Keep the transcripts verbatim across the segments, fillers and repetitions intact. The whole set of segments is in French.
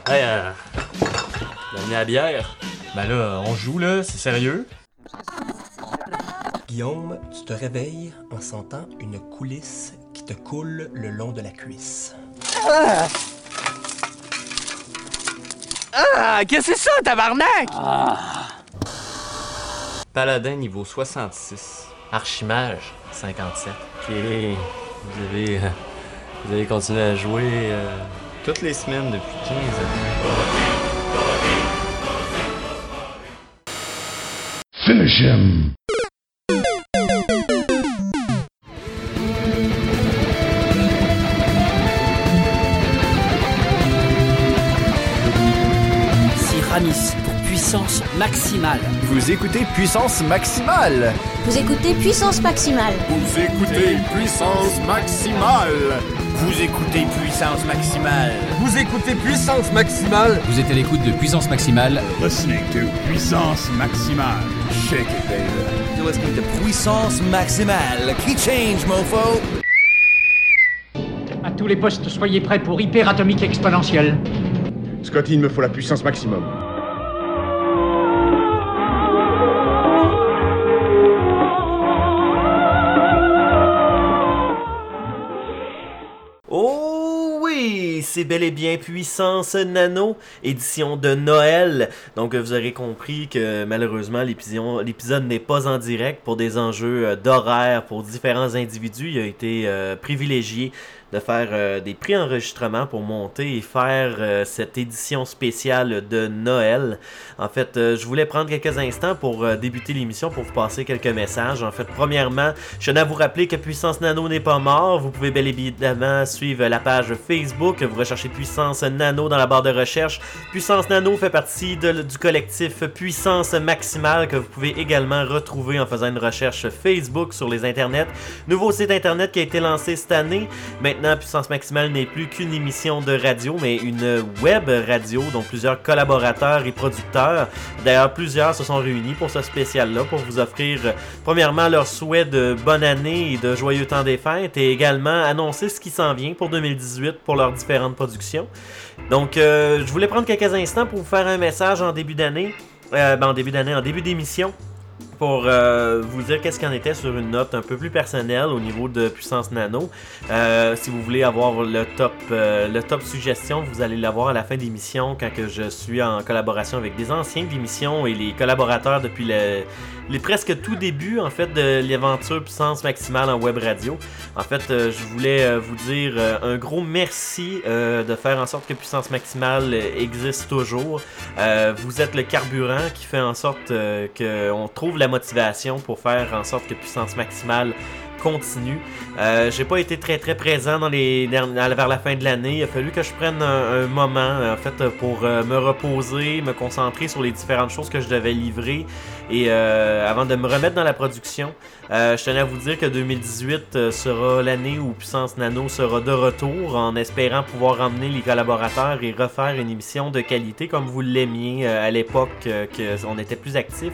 Hey, euh... Donne-moi la bière. Ben là, on joue là, c'est sérieux? Guillaume, tu te réveilles en sentant une coulisse qui te coule le long de la cuisse. Ah! Ah! Qu'est-ce que c'est ça, tabarnak? Ah. Paladin niveau soixante-six. Archimage, cinquante-sept. Ok, vous avez... Euh, vous avez continué à jouer euh, toutes les semaines depuis quinze ans. Finish him! Ramis pour puissance maximale. Vous écoutez Puissance Maximale. Vous écoutez Puissance Maximale. Vous écoutez Puissance Maximale. Vous écoutez Puissance Maximale. Vous écoutez Puissance Maximale. Vous êtes à l'écoute de Puissance Maximale. Listening to Puissance Maximale. Shake it, baby. You're listening to Puissance Maximale. Key change, mofo. À tous les postes, soyez prêts pour hyperatomique exponentielle. Scotty, il me faut la puissance maximum. Oh oui, c'est bel et bien Puissance Nano, édition de Noël. Donc vous aurez compris que malheureusement l'épisode n'est pas en direct pour des enjeux d'horaire pour différents individus. Il a été euh, privilégié de faire euh, des pré-enregistrements pour monter et faire euh, cette édition spéciale de Noël. En fait, euh, je voulais prendre quelques instants pour euh, débuter l'émission, pour vous passer quelques messages. En fait, premièrement, je tenais à vous rappeler que Puissance Nano n'est pas mort. Vous pouvez bel évidemment suivre la page Facebook. Vous recherchez Puissance Nano dans la barre de recherche. Puissance Nano fait partie de, du collectif Puissance Maximale que vous pouvez également retrouver en faisant une recherche Facebook sur les internets. Nouveau site internet qui a été lancé cette année. Maintenant, Puissance Maximale n'est plus qu'une émission de radio, mais une web radio, donc plusieurs collaborateurs et producteurs. D'ailleurs, plusieurs se sont réunis pour ce spécial-là, pour vous offrir, euh, premièrement, leurs souhaits de bonne année et de joyeux temps des fêtes, et également annoncer ce qui s'en vient pour deux mille dix-huit pour leurs différentes productions. Donc, euh, je voulais prendre quelques instants pour vous faire un message en début d'année, euh, ben, en début d'année, en début d'émission, pour euh, vous dire qu'est-ce qu'il en était sur une note un peu plus personnelle au niveau de Puissance Nano. Euh, si vous voulez avoir le top, euh, le top suggestion, vous allez l'avoir à la fin de l'émission quand que je suis en collaboration avec des anciens de l'émission et les collaborateurs depuis le, les presque tout début en fait de l'aventure Puissance Maximale en web radio. En fait, euh, je voulais euh, vous dire euh, un gros merci euh, de faire en sorte que Puissance Maximale existe toujours. Euh, vous êtes le carburant qui fait en sorte euh, qu'on trouve la motivation pour faire en sorte que Puissance Maximale continue. Euh, j'ai pas été très très présent dans les dernières, vers la fin de l'année. Il a fallu que je prenne un, un moment en fait pour euh, me reposer, me concentrer sur les différentes choses que je devais livrer et euh, avant de me remettre dans la production. Euh, je tenais à vous dire que deux mille dix-huit euh, sera l'année où Puissance Nano sera de retour, en espérant pouvoir emmener les collaborateurs et refaire une émission de qualité comme vous l'aimiez euh, à l'époque euh, qu'on était plus actifs.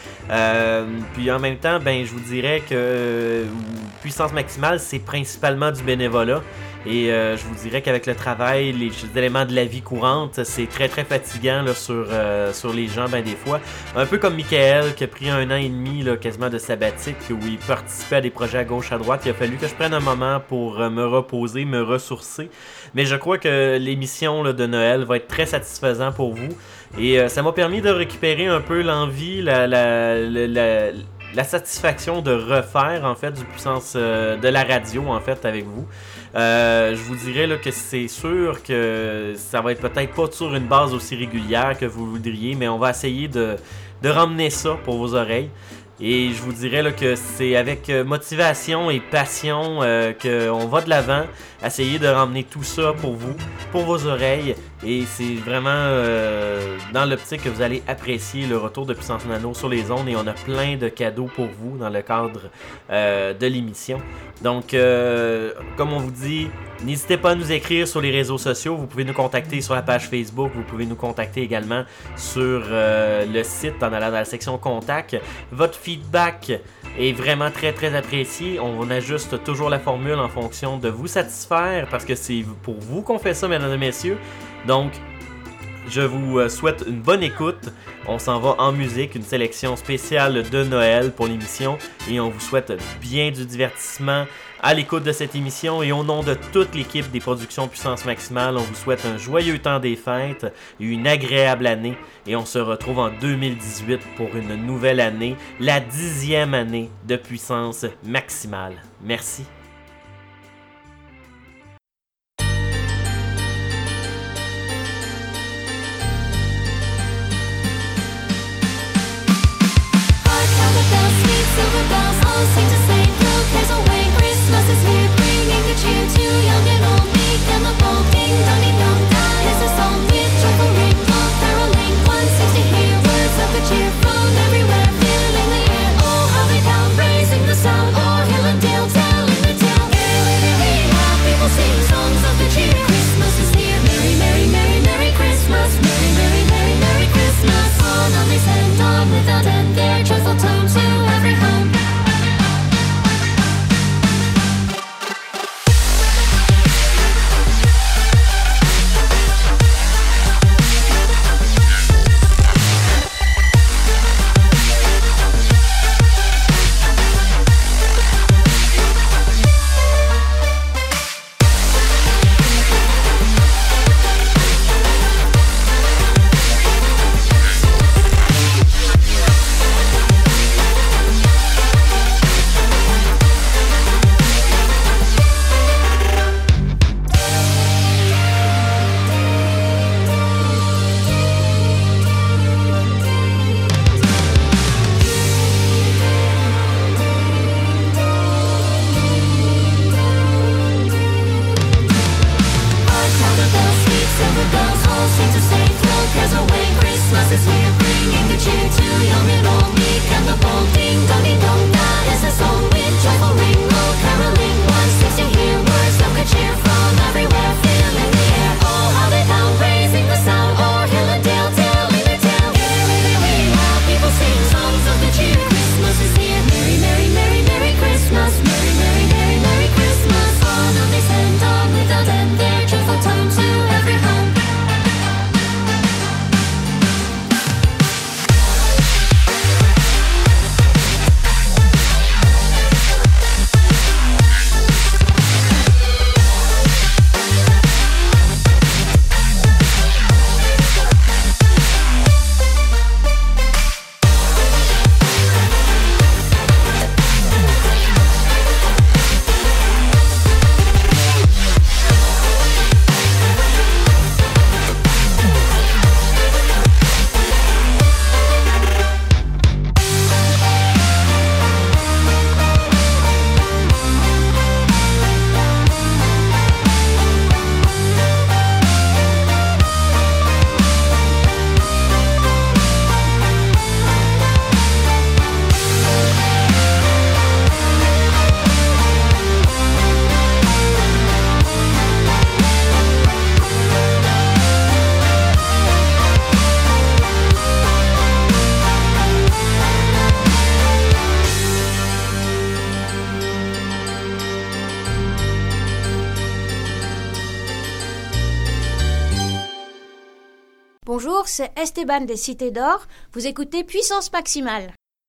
Euh, puis en même temps, ben je vous dirais que euh, Puissance Maximale, c'est principalement du bénévolat. Et euh, je vous dirais qu'avec le travail, les, les éléments de la vie courante, c'est très très fatigant là, sur, euh, sur les gens ben des fois. Un peu comme Michael qui a pris un an et demi là, quasiment de sabbatique où il participait à des projets à gauche à droite. Il a fallu que je prenne un moment pour euh, me reposer, me ressourcer. Mais je crois que l'émission là, de Noël va être très satisfaisant pour vous. Et euh, ça m'a permis de récupérer un peu l'envie, la, la, la, la, la satisfaction de refaire en fait du puissance euh, de la radio en fait avec vous. Euh, je vous dirais là, que c'est sûr que ça va être peut-être pas sur une base aussi régulière que vous voudriez, mais on va essayer de, de ramener ça pour vos oreilles. Et je vous dirais là, que c'est avec motivation et passion euh, qu'on va de l'avant, essayer de ramener tout ça pour vous, pour vos oreilles. Et c'est vraiment euh, dans l'optique que vous allez apprécier le retour de Puissance Nano sur les ondes. Et on a plein de cadeaux pour vous dans le cadre euh, de l'émission. Donc, euh, comme on vous dit, n'hésitez pas à nous écrire sur les réseaux sociaux. Vous pouvez nous contacter sur la page Facebook. Vous pouvez nous contacter également sur euh, le site en allant dans la section Contact. Votre feedback est vraiment très très apprécié. On ajuste toujours la formule en fonction de vous satisfaire parce que c'est pour vous qu'on fait ça, mesdames et messieurs. Donc, je vous souhaite une bonne écoute. On s'en va en musique, une sélection spéciale de Noël pour l'émission. Et on vous souhaite bien du divertissement à l'écoute de cette émission. Et au nom de toute l'équipe des productions Puissance Maximale, on vous souhaite un joyeux temps des fêtes et une agréable année. Et on se retrouve en deux mille dix-huit pour une nouvelle année, la dixième année de Puissance Maximale. Merci. Silver bells all sing to say, throw cares away. Christmas is here, bringing good cheer to young and old. Meek and the bold, ding dong ding dong. That is a song with joyful ring, all caroling. One seems to hear words of good cheer from everywhere, filling the air. Oh, how they pound, raising the sound. O'er hill and dale, telling the tale. Merrily, merrily, how people sing songs of good cheer. Christmas is here, merry, merry, merry, merry Christmas. Merry, merry, merry, merry Christmas. On on they send on without end their joyful tone to every home. Bonjour, c'est Esteban des Cités d'Or. Vous écoutez Puissance Maximale.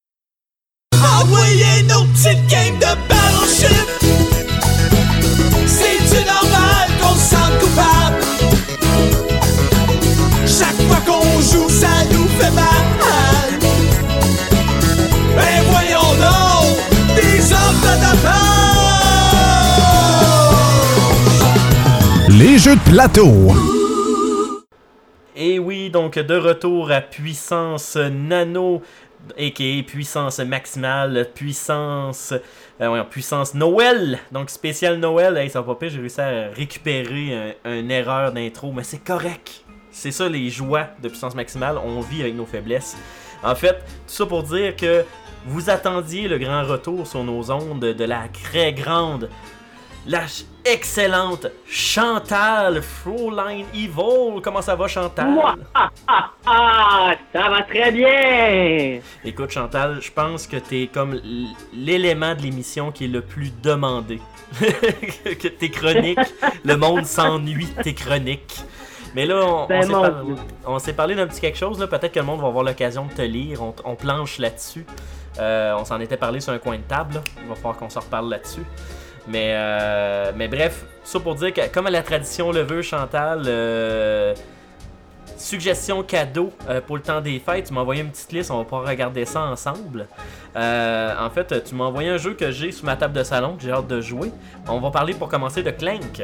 Envoyez nos petites games de Battleship. C'est-tu normal qu'on se sente coupable? Chaque fois qu'on joue, ça nous fait mal. Ben voyons donc, des hommes de tapage. Les jeux de plateau. Et oui, donc de retour à Puissance Nano, aka Puissance Maximale, Puissance euh, ouais, Puissance Noël, donc spécial Noël. Hey, ça va pas pire, j'ai réussi à récupérer un, une erreur d'intro, mais c'est correct. C'est ça les joies de Puissance Maximale, on vit avec nos faiblesses. En fait, tout ça pour dire que vous attendiez le grand retour sur nos ondes de la très grande, la excellente Chantal Fraulein Evil. Comment ça va, Chantal? Moi, ah, ah, ah, ça va très bien. Écoute, Chantal, je pense que t'es comme l'élément de l'émission qui est le plus demandé. Que tes chroniques, le monde s'ennuie de tes chroniques. Mais là, on, Ben, on s'est, mon par- Dieu. on s'est parlé d'un petit quelque chose, là. Peut-être que le monde va avoir l'occasion de te lire. On, on planche là-dessus. Euh, on s'en était parlé sur un coin de table, là. Il va falloir qu'on se reparle là-dessus. Mais, euh, mais bref, ça pour dire que, comme la tradition le veut, Chantal, euh, suggestion cadeau euh, pour le temps des fêtes, tu m'as envoyé une petite liste, on va pouvoir regarder ça ensemble. Euh, en fait, tu m'as envoyé un jeu que j'ai sous ma table de salon, que j'ai hâte de jouer. On va parler pour commencer de Clank.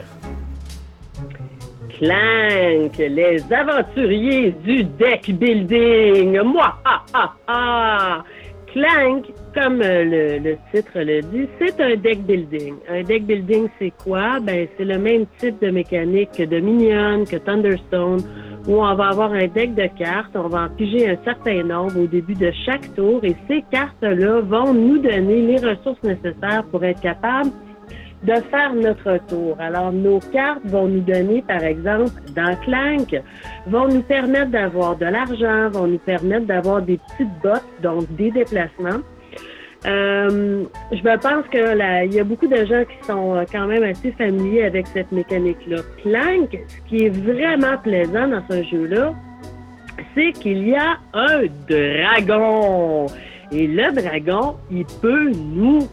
Clank, les aventuriers du deck building. Moi, ah, ah, ah. Clank, comme euh, le, le titre le dit, c'est un deck building. Un deck building, c'est quoi? Ben, c'est le même type de mécanique que Dominion, que Thunderstone, où on va avoir un deck de cartes, on va en piger un certain nombre au début de chaque tour, et ces cartes-là vont nous donner les ressources nécessaires pour être capables de faire notre tour. Alors, nos cartes vont nous donner, par exemple, dans Clank, vont nous permettre d'avoir de l'argent, vont nous permettre d'avoir des petites bottes, donc des déplacements. Euh, je me pense que là, il y a beaucoup de gens qui sont quand même assez familiers avec cette mécanique-là. Clank, ce qui est vraiment plaisant dans ce jeu-là, c'est qu'il y a un dragon. Et le dragon, il peut nous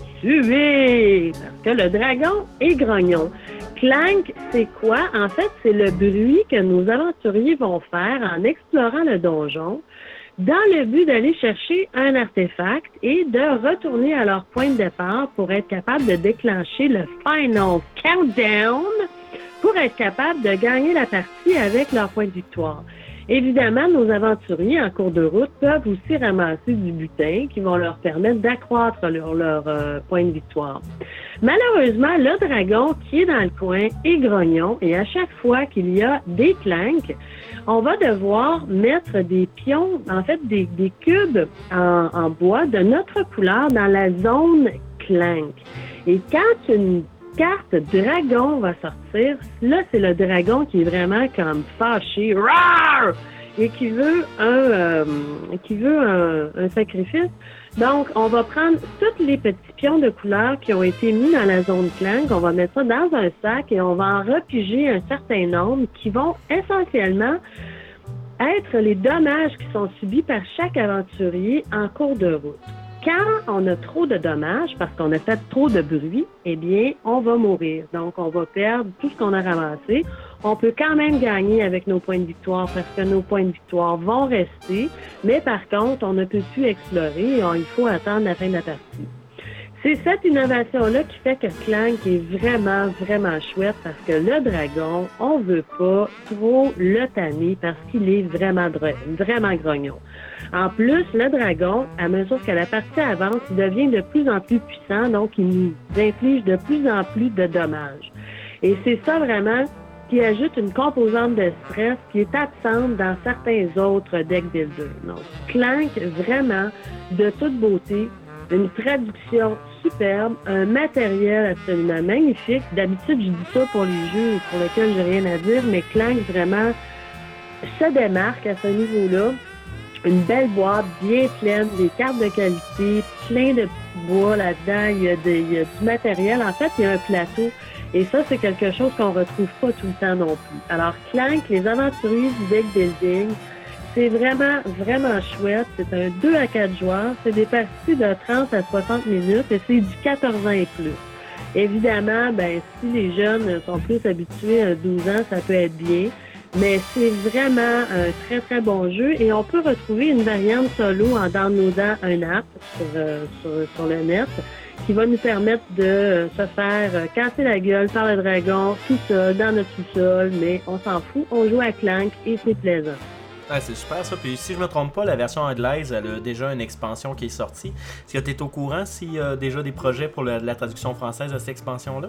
tuer, parce que le dragon est grognon. Clank, c'est quoi? En fait, c'est le bruit que nos aventuriers vont faire en explorant le donjon dans le but d'aller chercher un artefact et de retourner à leur point de départ pour être capable de déclencher le Final Countdown pour être capable de gagner la partie avec leur point de victoire. Évidemment, nos aventuriers en cours de route peuvent aussi ramasser du butin qui vont leur permettre d'accroître leur, leur euh, point de victoire. Malheureusement, le dragon qui est dans le coin est grognon et à chaque fois qu'il y a des clanks, on va devoir mettre des pions, en fait des, des cubes en, en bois de notre couleur dans la zone clank. Et quand une carte dragon va sortir, là c'est le dragon qui est vraiment comme fâché, Rawr! Et qui veut un euh, qui veut un, un sacrifice. Donc on va prendre tous les petits pions de couleur qui ont été mis dans la zone clank, on va mettre ça dans un sac et on va en repiger un certain nombre qui vont essentiellement être les dommages qui sont subis par chaque aventurier en cours de route. Quand on a trop de dommages, parce qu'on a fait trop de bruit, eh bien, on va mourir. Donc, on va perdre tout ce qu'on a ramassé. On peut quand même gagner avec nos points de victoire parce que nos points de victoire vont rester. Mais par contre, on ne peut plus explorer et on, il faut attendre la fin de la partie. C'est cette innovation-là qui fait que Clank est vraiment, vraiment chouette parce que le dragon, on veut pas trop le tanner parce qu'il est vraiment, vraiment grognon. En plus, le dragon, à mesure que la partie avance, il devient de plus en plus puissant, donc il nous inflige de plus en plus de dommages. Et c'est ça vraiment qui ajoute une composante de stress qui est absente dans certains autres deck builders. Donc, Clank, vraiment, de toute beauté, une traduction superbe, un matériel absolument magnifique. D'habitude, je dis ça pour les jeux pour lesquels j'ai rien à dire, mais Clank, vraiment, se démarque à ce niveau-là. Une belle boîte bien pleine, des cartes de qualité, plein de petits bois là-dedans, il y a, des, il y a du matériel. En fait, il y a un plateau. Et ça, c'est quelque chose qu'on retrouve pas tout le temps non plus. Alors, Clank, les aventuriers du deck building, c'est vraiment, vraiment chouette. C'est un deux à quatre joueurs. C'est des parties de trente à soixante minutes et c'est du quatorze ans et plus. Évidemment, ben, si les jeunes sont plus habitués à douze ans, ça peut être bien. Mais c'est vraiment un très, très bon jeu et on peut retrouver une variante solo en downloadant un app sur, euh, sur, sur le net qui va nous permettre de euh, se faire euh, casser la gueule par le dragon tout seul dans notre sous-sol, mais on s'en fout, on joue à Clank et c'est plaisant. Ah, c'est super ça. Puis si je me trompe pas, la version anglaise, elle a déjà une expansion qui est sortie. Est-ce que tu es au courant s'il y a déjà des projets pour la, la traduction française de cette expansion-là?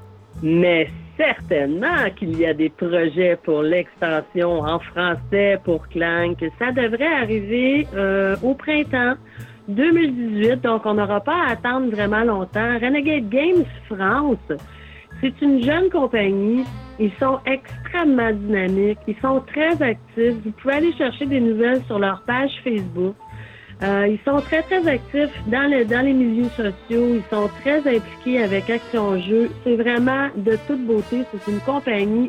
Mais certainement qu'il y a des projets pour l'extension en français pour Clank. Ça devrait arriver euh, au printemps deux mille dix-huit, donc on n'aura pas à attendre vraiment longtemps. Renegade Games France, c'est une jeune compagnie. Ils sont extrêmement dynamiques. Ils sont très actifs. Vous pouvez aller chercher des nouvelles sur leur page Facebook. Euh, ils sont très, très actifs dans, le, dans les milieux sociaux. Ils sont très impliqués avec Action Jeux. C'est vraiment de toute beauté. C'est une compagnie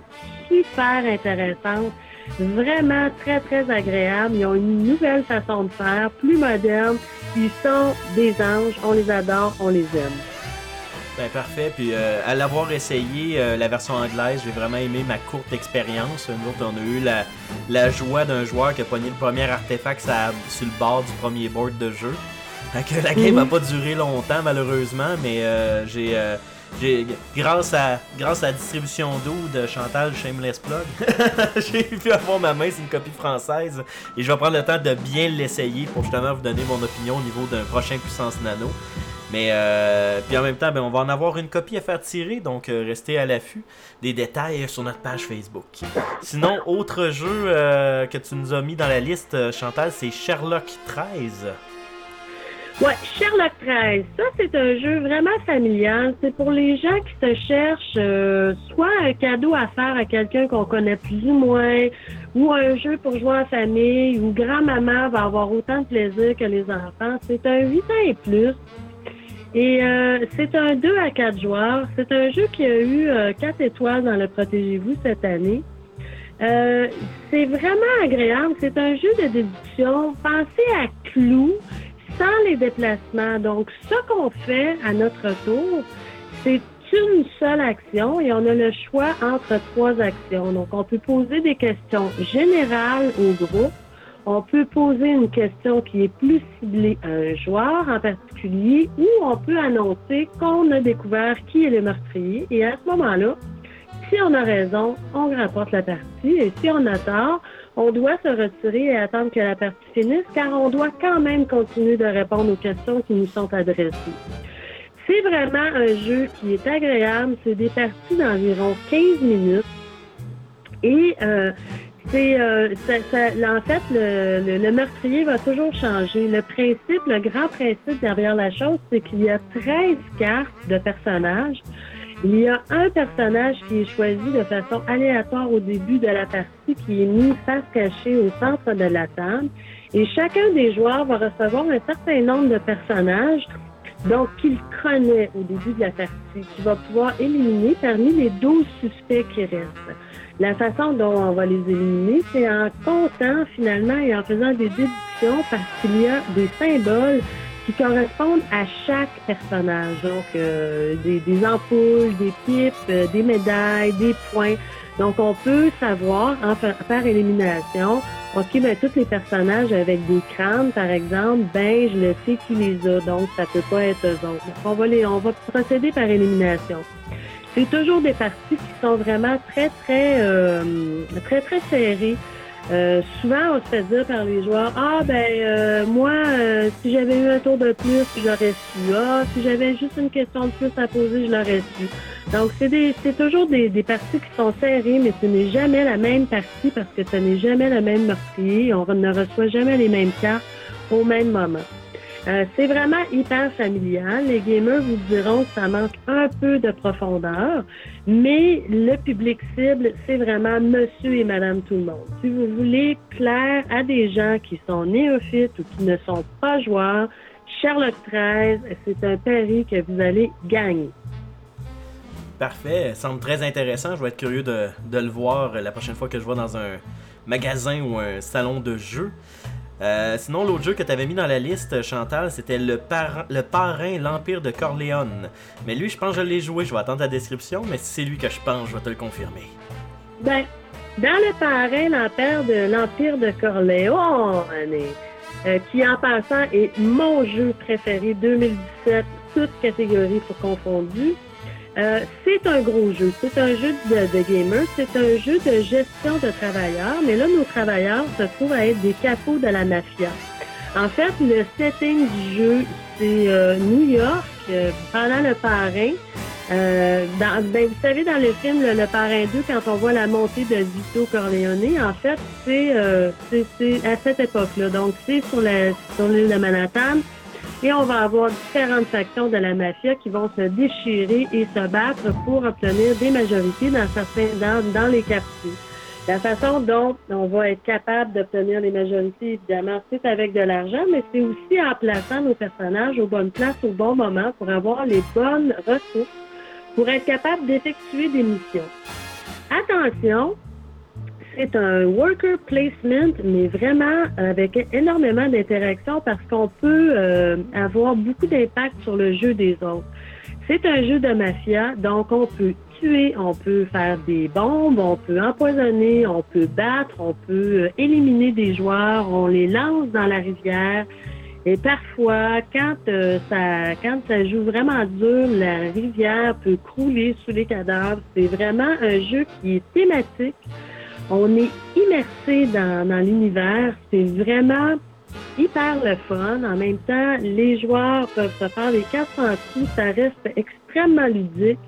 super intéressantes, vraiment très, très agréables. Ils ont une nouvelle façon de faire, plus moderne. Ils sont des anges, on les adore, on les aime. Ben parfait, puis euh, à l'avoir essayé, euh, la version anglaise, j'ai vraiment aimé ma courte expérience. Nous autres, on a eu la, la joie d'un joueur qui a pogné le premier artefact sur, sur le bord du premier board de jeu. Fait que la game n'a pas duré longtemps malheureusement, mais euh, j'ai, euh, j'ai grâce à grâce à la distribution d'eau de Chantal Shameless Plug, j'ai pu avoir ma main sur une copie française et je vais prendre le temps de bien l'essayer pour justement vous donner mon opinion au niveau d'un prochain Puissance Nano. Mais euh, puis en même temps, ben, on va en avoir une copie à faire tirer, donc euh, restez à l'affût des détails sur notre page Facebook. Sinon, autre jeu euh, que tu nous as mis dans la liste, Chantal, c'est Sherlock treize. Ouais, Sherlock treize, ça c'est un jeu vraiment familial. C'est pour les gens qui se cherchent euh, soit un cadeau à faire à quelqu'un qu'on connaît plus ou moins, ou un jeu pour jouer en famille, où grand-maman va avoir autant de plaisir que les enfants. C'est un huit ans et plus. Et euh, c'est un deux à quatre joueurs. C'est un jeu qui a eu euh, quatre étoiles dans le Protégez-vous cette année. Euh, c'est vraiment agréable. C'est un jeu de déduction. Pensez à Clou, sans les déplacements. Donc, ce qu'on fait à notre tour, c'est une seule action et on a le choix entre trois actions. Donc, on peut poser des questions générales au groupe. On peut poser une question qui est plus ciblée à un joueur en particulier ou on peut annoncer qu'on a découvert qui est le meurtrier. Et à ce moment-là, si on a raison, on remporte la partie. Et si on a tort, on doit se retirer et attendre que la partie finisse car on doit quand même continuer de répondre aux questions qui nous sont adressées. C'est vraiment un jeu qui est agréable. C'est des parties d'environ quinze minutes. Et euh, c'est, euh, ça, ça, en fait, le, le, le meurtrier va toujours changer. Le principe, le grand principe derrière la chose, c'est qu'il y a treize cartes de personnages. Il y a un personnage qui est choisi de façon aléatoire au début de la partie, qui est mis face cachée au centre de la table. Et chacun des joueurs va recevoir un certain nombre de personnages, donc qu'il connaît au début de la partie, qu'il va pouvoir éliminer parmi les douze suspects qui restent. La façon dont on va les éliminer, c'est en comptant finalement et en faisant des déductions parce qu'il y a des symboles qui correspondent à chaque personnage. Donc, euh, des, des ampoules, des pipes, euh, des médailles, des points. Donc, on peut savoir, en par, par élimination, OK, ben tous les personnages avec des crânes, par exemple, ben je le sais qui les a, donc ça peut pas être eux autres. Donc, on va, les, on va procéder par élimination. C'est toujours des parties qui sont vraiment très, très, euh, très, très serrées. Euh, souvent, on se fait dire par les joueurs, ah ben euh, moi, euh, si j'avais eu un tour de plus, je l'aurais su. Ah, si j'avais juste une question de plus à poser, je l'aurais su. Donc, c'est des, c'est toujours des, des parties qui sont serrées, mais ce n'est jamais la même partie parce que ce n'est jamais le même meurtrier. On ne reçoit jamais les mêmes cartes au même moment. Euh, c'est vraiment hyper familial. Les gamers vous diront que ça manque un peu de profondeur, mais le public cible, c'est vraiment monsieur et madame tout le monde. Si vous voulez plaire à des gens qui sont néophytes ou qui ne sont pas joueurs, Sherlock treize, c'est un pari que vous allez gagner. Parfait, ça semble très intéressant. Je vais être curieux de, de le voir la prochaine fois que je vais dans un magasin ou un salon de jeux. Euh, sinon, l'autre jeu que tu avais mis dans la liste, Chantal, c'était le, par... le Parrain, l'Empire de Corleone. Mais lui, je pense que je l'ai joué. Je vais attendre ta description, mais si c'est lui que je pense, je vais te le confirmer. Ben, dans le Parrain, l'Empire de, l'Empire de Corleone, euh, qui en passant est mon jeu préféré deux mille dix-sept, toutes catégories pour confondues. Euh, c'est un gros jeu. C'est un jeu de, de gamers. C'est un jeu de gestion de travailleurs. Mais là, nos travailleurs se trouvent à être des capots de la mafia. En fait, le setting du jeu, c'est euh, New York, euh, pendant le Parrain. Euh, dans, ben, vous savez, dans le film Le, le Parrain deux, quand on voit la montée de Vito Corleone, en fait, c'est, euh, c'est, c'est à cette époque-là. Donc, c'est sur, la, sur l'île de Manhattan. Et on va avoir différentes factions de la mafia qui vont se déchirer et se battre pour obtenir des majorités dans certains dans, dans les quartiers. La façon dont on va être capable d'obtenir les majorités, évidemment, c'est avec de l'argent, mais c'est aussi en plaçant nos personnages aux bonnes places au bon moment pour avoir les bonnes ressources pour être capable d'effectuer des missions. attention, c'est un worker placement, mais vraiment avec énormément d'interactions parce qu'on peut euh, avoir beaucoup d'impact sur le jeu des autres. C'est un jeu de mafia, donc on peut tuer, on peut faire des bombes, on peut empoisonner, on peut battre, on peut euh, éliminer des joueurs, on les lance dans la rivière. Et parfois, quand, euh, ça, quand ça joue vraiment dur, la rivière peut crouler sous les cadavres. C'est vraiment un jeu qui est thématique. On est immersé dans, dans l'univers. C'est vraiment hyper le fun. En même temps, les joueurs peuvent se faire des quatre cents coups. Ça reste extrêmement ludique.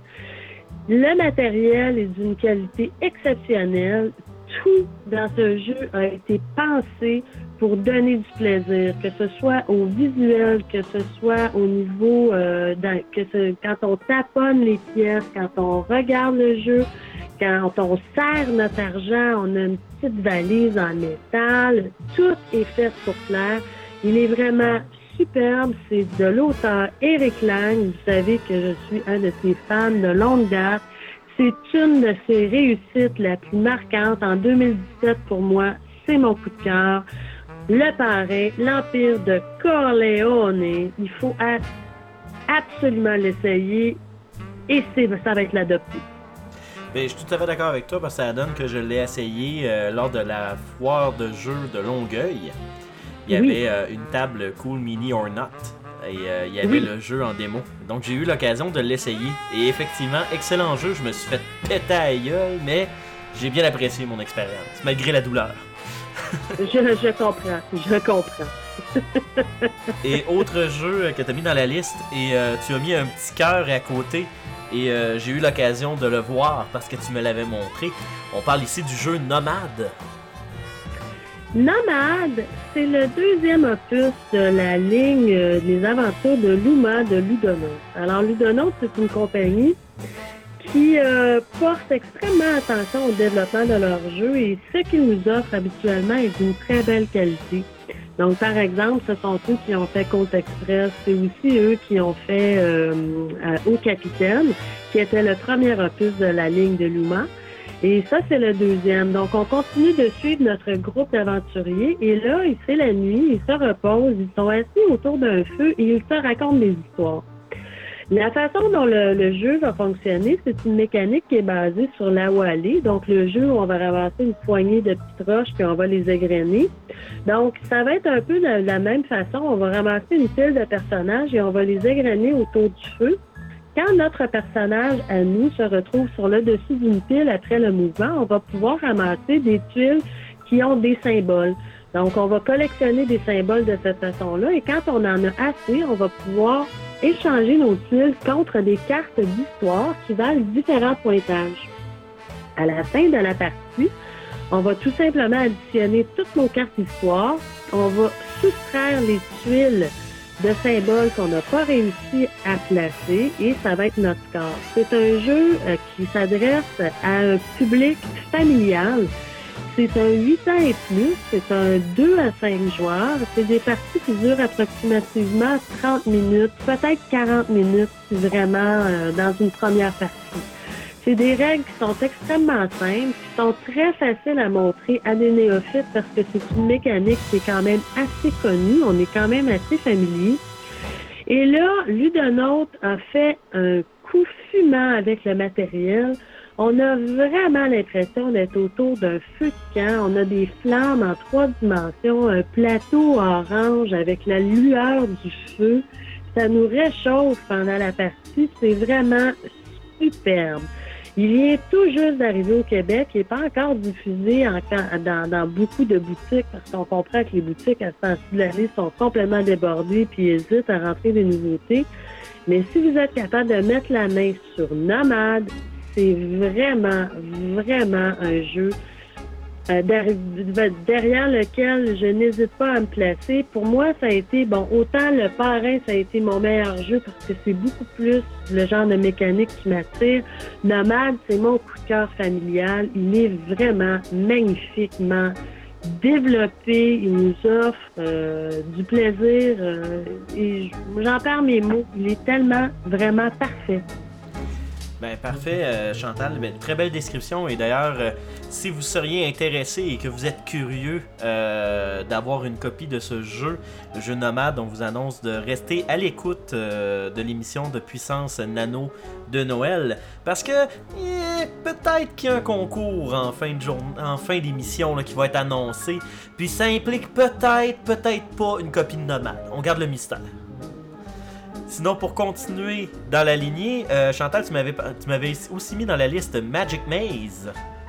Le matériel est d'une qualité exceptionnelle. Tout dans ce jeu a été pensé pour donner du plaisir, que ce soit au visuel, que ce soit au niveau, euh, dans, que ce, quand on taponne les pièces, quand on regarde le jeu, quand on serre notre argent, on a une petite valise en métal, tout est fait pour plaire. Il est vraiment superbe, c'est de l'auteur Eric Lang, vous savez que je suis un de ses fans de longue date. C'est une de ses réussites la plus marquante en deux mille dix-sept pour moi, c'est mon coup de cœur. Le Parrain, l'Empire de Corleone, il faut a- absolument l'essayer et c'est, ça va être l'adopté. Mais je suis tout à fait d'accord avec toi parce que ça donne que je l'ai essayé euh, lors de la foire de jeux de Longueuil. Il y avait Oui. euh, une table Cool Mini or Not et euh, il y avait Oui. le jeu en démo. Donc j'ai eu l'occasion de l'essayer et effectivement, excellent jeu. Je me suis fait péter à la gueule, mais j'ai bien apprécié mon expérience, malgré la douleur. je, je comprends, je comprends. Et autre jeu que tu as mis dans la liste, et euh, tu as mis un petit cœur à côté, et euh, j'ai eu l'occasion de le voir parce que tu me l'avais montré. On parle ici du jeu Nomade. Nomade, c'est le deuxième opus de la ligne euh, des aventures de Luma de Ludonaut. Alors Ludonaut, c'est une compagnie qui euh, porte extrêmement attention au développement de leurs jeux et ce qu'ils nous offrent habituellement est d'une très belle qualité. Donc, par exemple, ce sont eux qui ont fait Côte Express, c'est aussi eux qui ont fait euh, euh, Au Capitaine, qui était le premier opus de la ligne de Luma. Et ça, c'est le deuxième. Donc, on continue de suivre notre groupe d'aventuriers. Et là, c'est la nuit, ils se reposent, ils sont assis autour d'un feu et ils se racontent des histoires. La façon dont le, le jeu va fonctionner, c'est une mécanique qui est basée sur là où aller. Donc, le jeu où on va ramasser une poignée de petites roches puis on va les égrener. Donc, ça va être un peu de la même façon. On va ramasser une pile de personnages et on va les égrener autour du feu. Quand notre personnage, à nous, se retrouve sur le dessus d'une pile après le mouvement, on va pouvoir ramasser des tuiles qui ont des symboles. Donc, on va collectionner des symboles de cette façon-là et quand on en a assez, on va pouvoir échanger nos tuiles contre des cartes d'histoire qui valent différents pointages. À la fin de la partie, on va tout simplement additionner toutes nos cartes d'histoire. On va soustraire les tuiles de symboles qu'on n'a pas réussi à placer et ça va être notre score. C'est un jeu euh, qui s'adresse à un public familial. C'est un huit ans et plus, c'est un deux à cinq joueurs. C'est des parties qui durent approximativement trente minutes, peut-être quarante minutes si vraiment euh, dans une première partie. C'est des règles qui sont extrêmement simples, qui sont très faciles à montrer à des néophytes parce que c'est une mécanique qui est quand même assez connue, on est quand même assez familier. Et là, Ludonaut a fait un coup fumant avec le matériel. On a vraiment l'impression d'être autour d'un feu de camp. On a des flammes en trois dimensions, un plateau orange avec la lueur du feu. Ça nous réchauffe pendant la partie. C'est vraiment superbe. Il vient tout juste d'arriver au Québec. Il n'est pas encore diffusé en, dans, dans beaucoup de boutiques parce qu'on comprend que les boutiques à ce temps-ci de l'année sont complètement débordées puis hésitent à rentrer des nouveautés. Mais si vous êtes capable de mettre la main sur Nomade, c'est vraiment, vraiment un jeu euh, derrière lequel je n'hésite pas à me placer. Pour moi, ça a été, bon, autant le Parrain, ça a été mon meilleur jeu parce que c'est beaucoup plus le genre de mécanique qui m'attire. Nomade, c'est mon coup de cœur familial. Il est vraiment magnifiquement développé. Il nous offre euh, du plaisir euh, et j'en perds mes mots. Il est tellement, vraiment parfait. Ben parfait, euh, Chantal. Ben, très belle description. Et d'ailleurs, euh, si vous seriez intéressé et que vous êtes curieux euh, d'avoir une copie de ce jeu, le jeu Nomade, on vous annonce de rester à l'écoute euh, de l'émission de Puissance Nano de Noël. Parce que eh, peut-être qu'il y a un concours en fin de journée, en fin d'émission là, qui va être annoncé. Puis ça implique peut-être, peut-être pas une copie de Nomade. On garde le mystère. Sinon, pour continuer dans la lignée, euh, Chantal, tu m'avais, tu m'avais aussi mis dans la liste Magic Maze.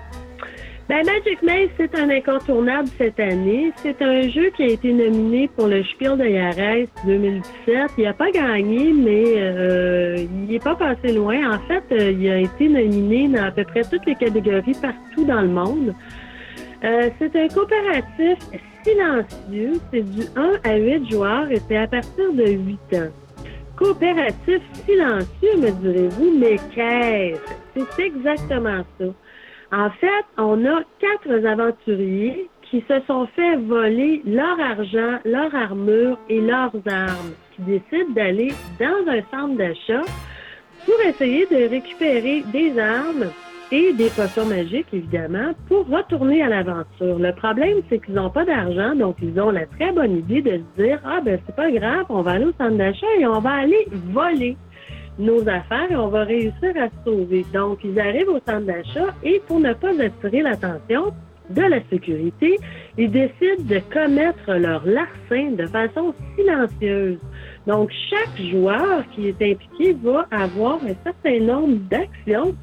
Ben, Magic Maze, c'est un incontournable cette année. C'est un jeu qui a été nominé pour le Spiel de Jahres deux mille dix-sept. Il n'a pas gagné, mais euh, il n'est pas passé loin. En fait, euh, il a été nominé dans à peu près toutes les catégories partout dans le monde. Euh, c'est un coopératif silencieux. C'est du un à huit joueurs et c'est à partir de huit ans. Coopératif silencieux, me direz-vous, mais qu'est-ce? C'est exactement ça. En fait, on a quatre aventuriers qui se sont fait voler leur argent, leur armure et leurs armes, qui décident d'aller dans un centre d'achat pour essayer de récupérer des armes et des potions magiques, évidemment, pour retourner à l'aventure. Le problème, c'est qu'ils n'ont pas d'argent, donc ils ont la très bonne idée de se dire « Ah, ben c'est pas grave, on va aller au centre d'achat et on va aller voler nos affaires et on va réussir à se sauver. » Donc, ils arrivent au centre d'achat et pour ne pas attirer l'attention de la sécurité, ils décident de commettre leur larcin de façon silencieuse. Donc, chaque joueur qui est impliqué va avoir un certain nombre d'actions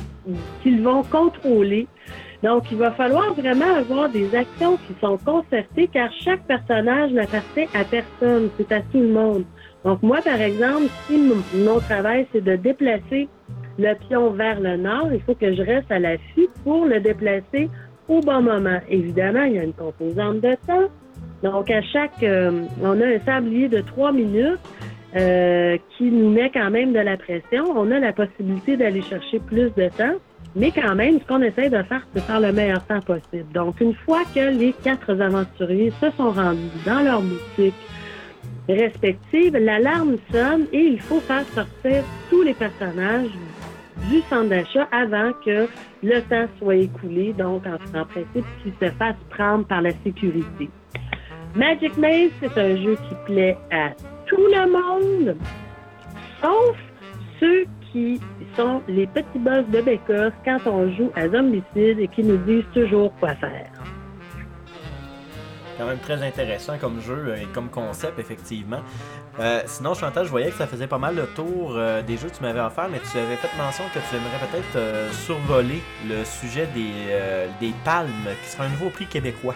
qu'ils vont contrôler. Donc, il va falloir vraiment avoir des actions qui sont concertées car chaque personnage n'appartient à personne, c'est à tout le monde. Donc, moi, par exemple, si mon, mon travail, c'est de déplacer le pion vers le nord, il faut que je reste à l'affût pour le déplacer au bon moment. Évidemment, il y a une composante de temps. Donc, à chaque... Euh, on a un sablier de trois minutes Euh, qui nous met quand même de la pression. On a la possibilité d'aller chercher plus de temps, mais quand même, ce qu'on essaie de faire, c'est faire le meilleur temps possible. Donc, une fois que les quatre aventuriers se sont rendus dans leur boutique respective, l'alarme sonne et il faut faire sortir tous les personnages du centre d'achat avant que le temps soit écoulé, donc en, en principe qu'ils se fassent prendre par la sécurité. Magic Maze, c'est un jeu qui plaît à tout le monde, sauf ceux qui sont les petits boss de Bécosse quand on joue à Zombicide et qui nous disent toujours quoi faire. Quand même très intéressant comme jeu et comme concept, effectivement. Euh, sinon, Chantal, je voyais que ça faisait pas mal le tour euh, des jeux que tu m'avais offert, mais tu avais fait mention que tu aimerais peut-être euh, survoler le sujet des, euh, des palmes, qui sera un nouveau prix québécois.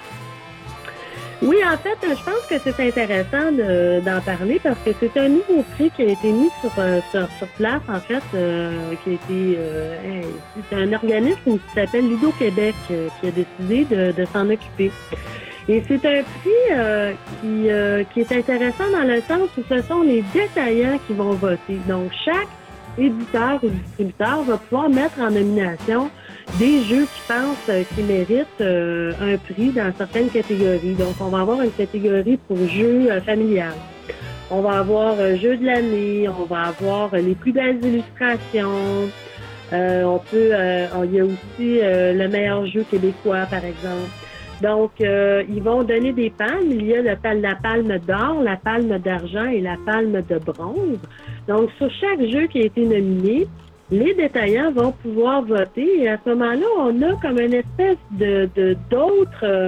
Oui, en fait, je pense que c'est intéressant de, d'en parler parce que c'est un nouveau prix qui a été mis sur, sur, sur place, en fait, euh, qui a été... Euh, c'est un organisme qui s'appelle Ludo Québec euh, qui a décidé de, de s'en occuper. Et c'est un prix euh, qui, euh, qui est intéressant dans le sens où ce sont les détaillants qui vont voter. Donc, chaque éditeur ou distributeur va pouvoir mettre en nomination des jeux qui pensent euh, qu'ils méritent euh, un prix dans certaines catégories. Donc, on va avoir une catégorie pour jeux euh, familial. On va avoir euh, jeux de l'année, on va avoir euh, les plus belles illustrations. Euh, on peut, euh, il y a aussi euh, le meilleur jeu québécois, par exemple. Donc, euh, ils vont donner des palmes. Il y a le, la palme d'or, la palme d'argent et la palme de bronze. Donc, sur chaque jeu qui a été nominé, les détaillants vont pouvoir voter. Et à ce moment-là, on a comme une espèce de, de d'autres... Euh,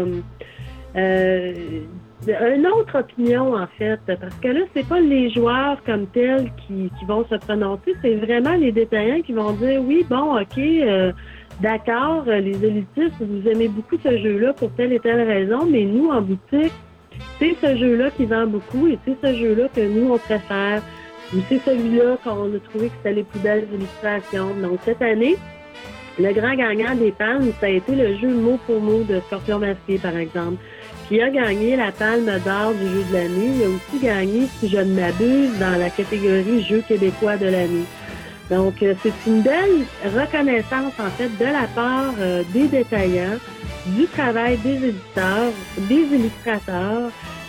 euh, une autre opinion, en fait. Parce que là, c'est pas les joueurs comme tels qui, qui vont se prononcer. C'est vraiment les détaillants qui vont dire, oui, bon, OK... Euh, D'accord, les élitistes, vous aimez beaucoup ce jeu-là pour telle et telle raison, mais nous, en boutique, c'est ce jeu-là qui vend beaucoup et c'est ce jeu-là que nous, on préfère. Ou c'est celui-là qu'on a trouvé que c'était les plus belles illustrations. Donc, cette année, le grand gagnant des palmes, ça a été le jeu mot pour mot de Scorpion Masqué, par exemple, qui a gagné la palme d'or du jeu de l'année. Il a aussi gagné, si je ne m'abuse, dans la catégorie jeu québécois de l'année. Donc, euh, c'est une belle reconnaissance, en fait, de la part euh, des détaillants, du travail des éditeurs, des illustrateurs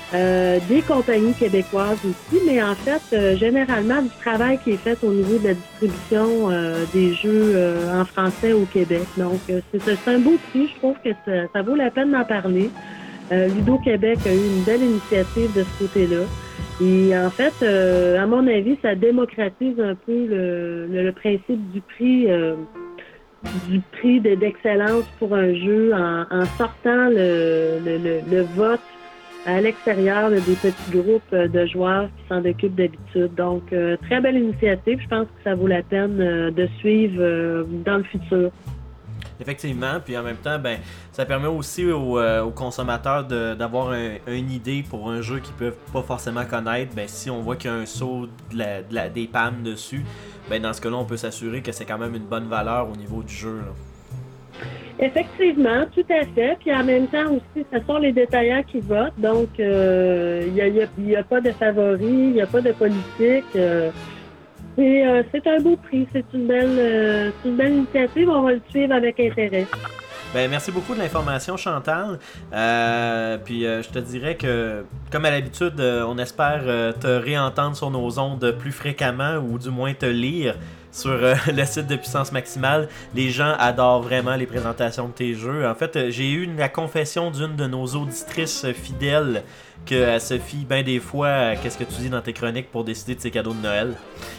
euh, des compagnies québécoises aussi, mais en fait, euh, généralement, du travail qui est fait au niveau de la distribution euh, des jeux euh, en français au Québec. Donc, euh, c'est, c'est un beau prix. Je trouve que ça, ça vaut la peine d'en parler. Euh, Ludo-Québec a eu une belle initiative de ce côté-là. Et en fait, euh, à mon avis, ça démocratise un peu le, le, le principe du prix euh, du prix de, d'excellence pour un jeu en, en sortant le, le, le, le vote à l'extérieur là, des petits groupes de joueurs qui s'en occupent d'habitude. Donc, euh, très belle initiative. Je pense que ça vaut la peine euh, de suivre euh, dans le futur. Effectivement, puis en même temps, ben, ça permet aussi aux, euh, aux consommateurs de, d'avoir un, une idée pour un jeu qu'ils peuvent pas forcément connaître. Ben, si on voit qu'il y a un saut de la, de la, des P A M dessus, ben, dans ce cas-là, on peut s'assurer que c'est quand même une bonne valeur au niveau du jeu, là. Effectivement, tout à fait. Puis en même temps aussi, ce sont les détaillants qui votent. Donc, il euh, n'y a, y a, y a pas de favoris, il n'y a pas de politique. Euh, et euh, c'est un beau prix. C'est une belle, euh, c'est une belle initiative. On va le suivre avec intérêt. Ben, merci beaucoup de l'information, Chantal. Euh, puis euh, je te dirais que, comme à l'habitude, euh, on espère euh, te réentendre sur nos ondes plus fréquemment ou du moins te lire sur euh, le site de Puissance Maximale. Les gens adorent vraiment les présentations de tes jeux. En fait, euh, j'ai eu la confession d'une de nos auditrices fidèles qu'elle se fie bien des fois à qu'est-ce que tu dis dans tes chroniques pour décider de ses cadeaux de Noël.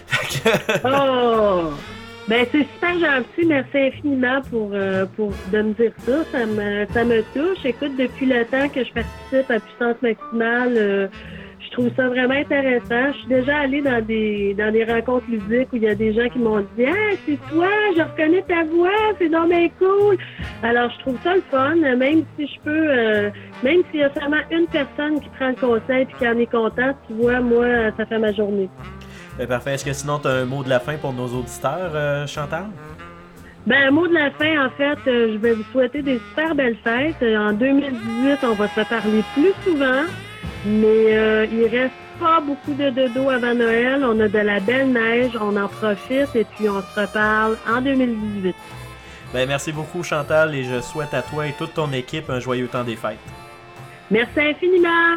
Oh! Ben c'est super gentil, merci infiniment pour, euh, pour de me dire ça. Ça me, ça me touche. Écoute, depuis le temps que je participe à Puissance Maximale, euh, je trouve ça vraiment intéressant. Je suis déjà allée dans des dans des rencontres ludiques où il y a des gens qui m'ont dit « Ah, c'est toi, je reconnais ta voix, c'est donc bien cool! » Alors, je trouve ça le fun, même si je peux, euh, même s'il y a seulement une personne qui prend le conseil et qui en est contente, tu vois, moi, ça fait ma journée. Ben, parfait. Est-ce que sinon, tu as un mot de la fin pour nos auditeurs, euh, Chantal? Ben, un mot de la fin, en fait, euh, je vais vous souhaiter des super belles fêtes. Euh, en deux mille dix-huit, on va se parler plus souvent, mais euh, il reste pas beaucoup de dodo avant Noël. On a de la belle neige, on en profite et puis on se reparle en deux mille dix-huit. Ben, merci beaucoup, Chantal, et je souhaite à toi et toute ton équipe un joyeux temps des fêtes. Merci infiniment!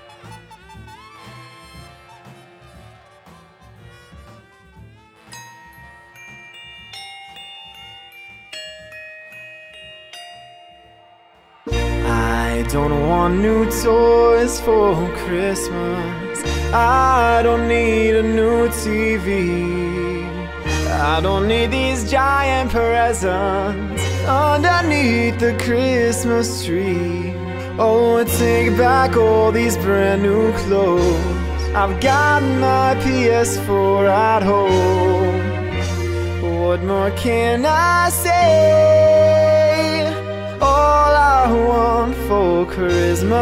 I don't want new toys for Christmas. I don't need a new T V. I don't need these giant presents underneath the Christmas tree. Oh, take back all these brand new clothes. I've got my P S four at home. What more can I say? All I want for Christmas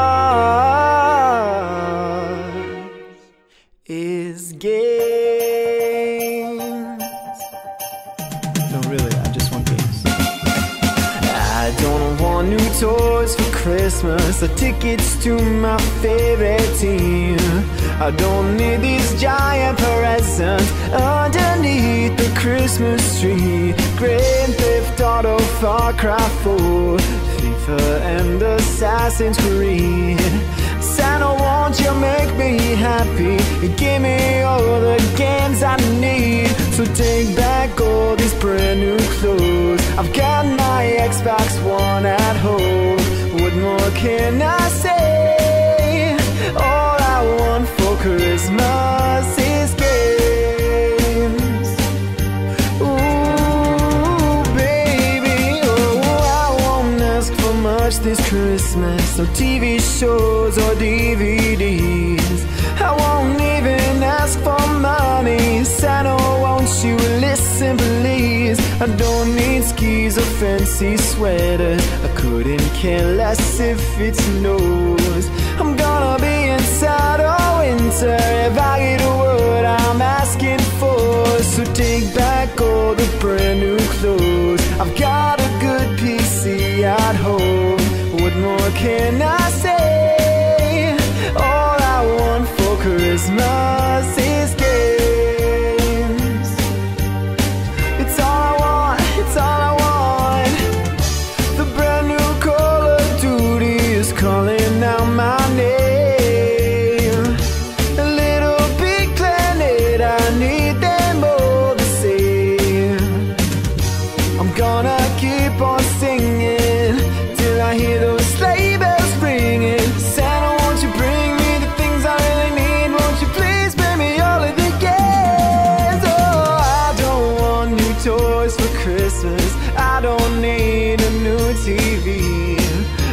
is games. No, really, I just want games. I don't want new toys for Christmas or tickets to my favorite team. I don't need these giant presents underneath the Christmas tree. Grand Theft Auto, Far Cry four, FIFA and Assassin's Creed. Santa, won't you make me happy? Give me all the games I need. So take back all these brand new clothes. I've got my Xbox One at home. What more can I say? All I want for Christmas is games. Ooh, baby, oh, I won't ask for much this Christmas. No T V shows or D V Ds. I won't even ask for money. Santa, won't you listen, please? I don't need skis or fancy sweaters. I couldn't care less if it snows. I'm gonna be inside all winter if I get what I'm asking for. So take back all the brand new clothes. I've got a good P C at home. What more can I say? All I want for Christmas is games. It's all I want, it's all I want. The brand new Call of Duty is calling out my name.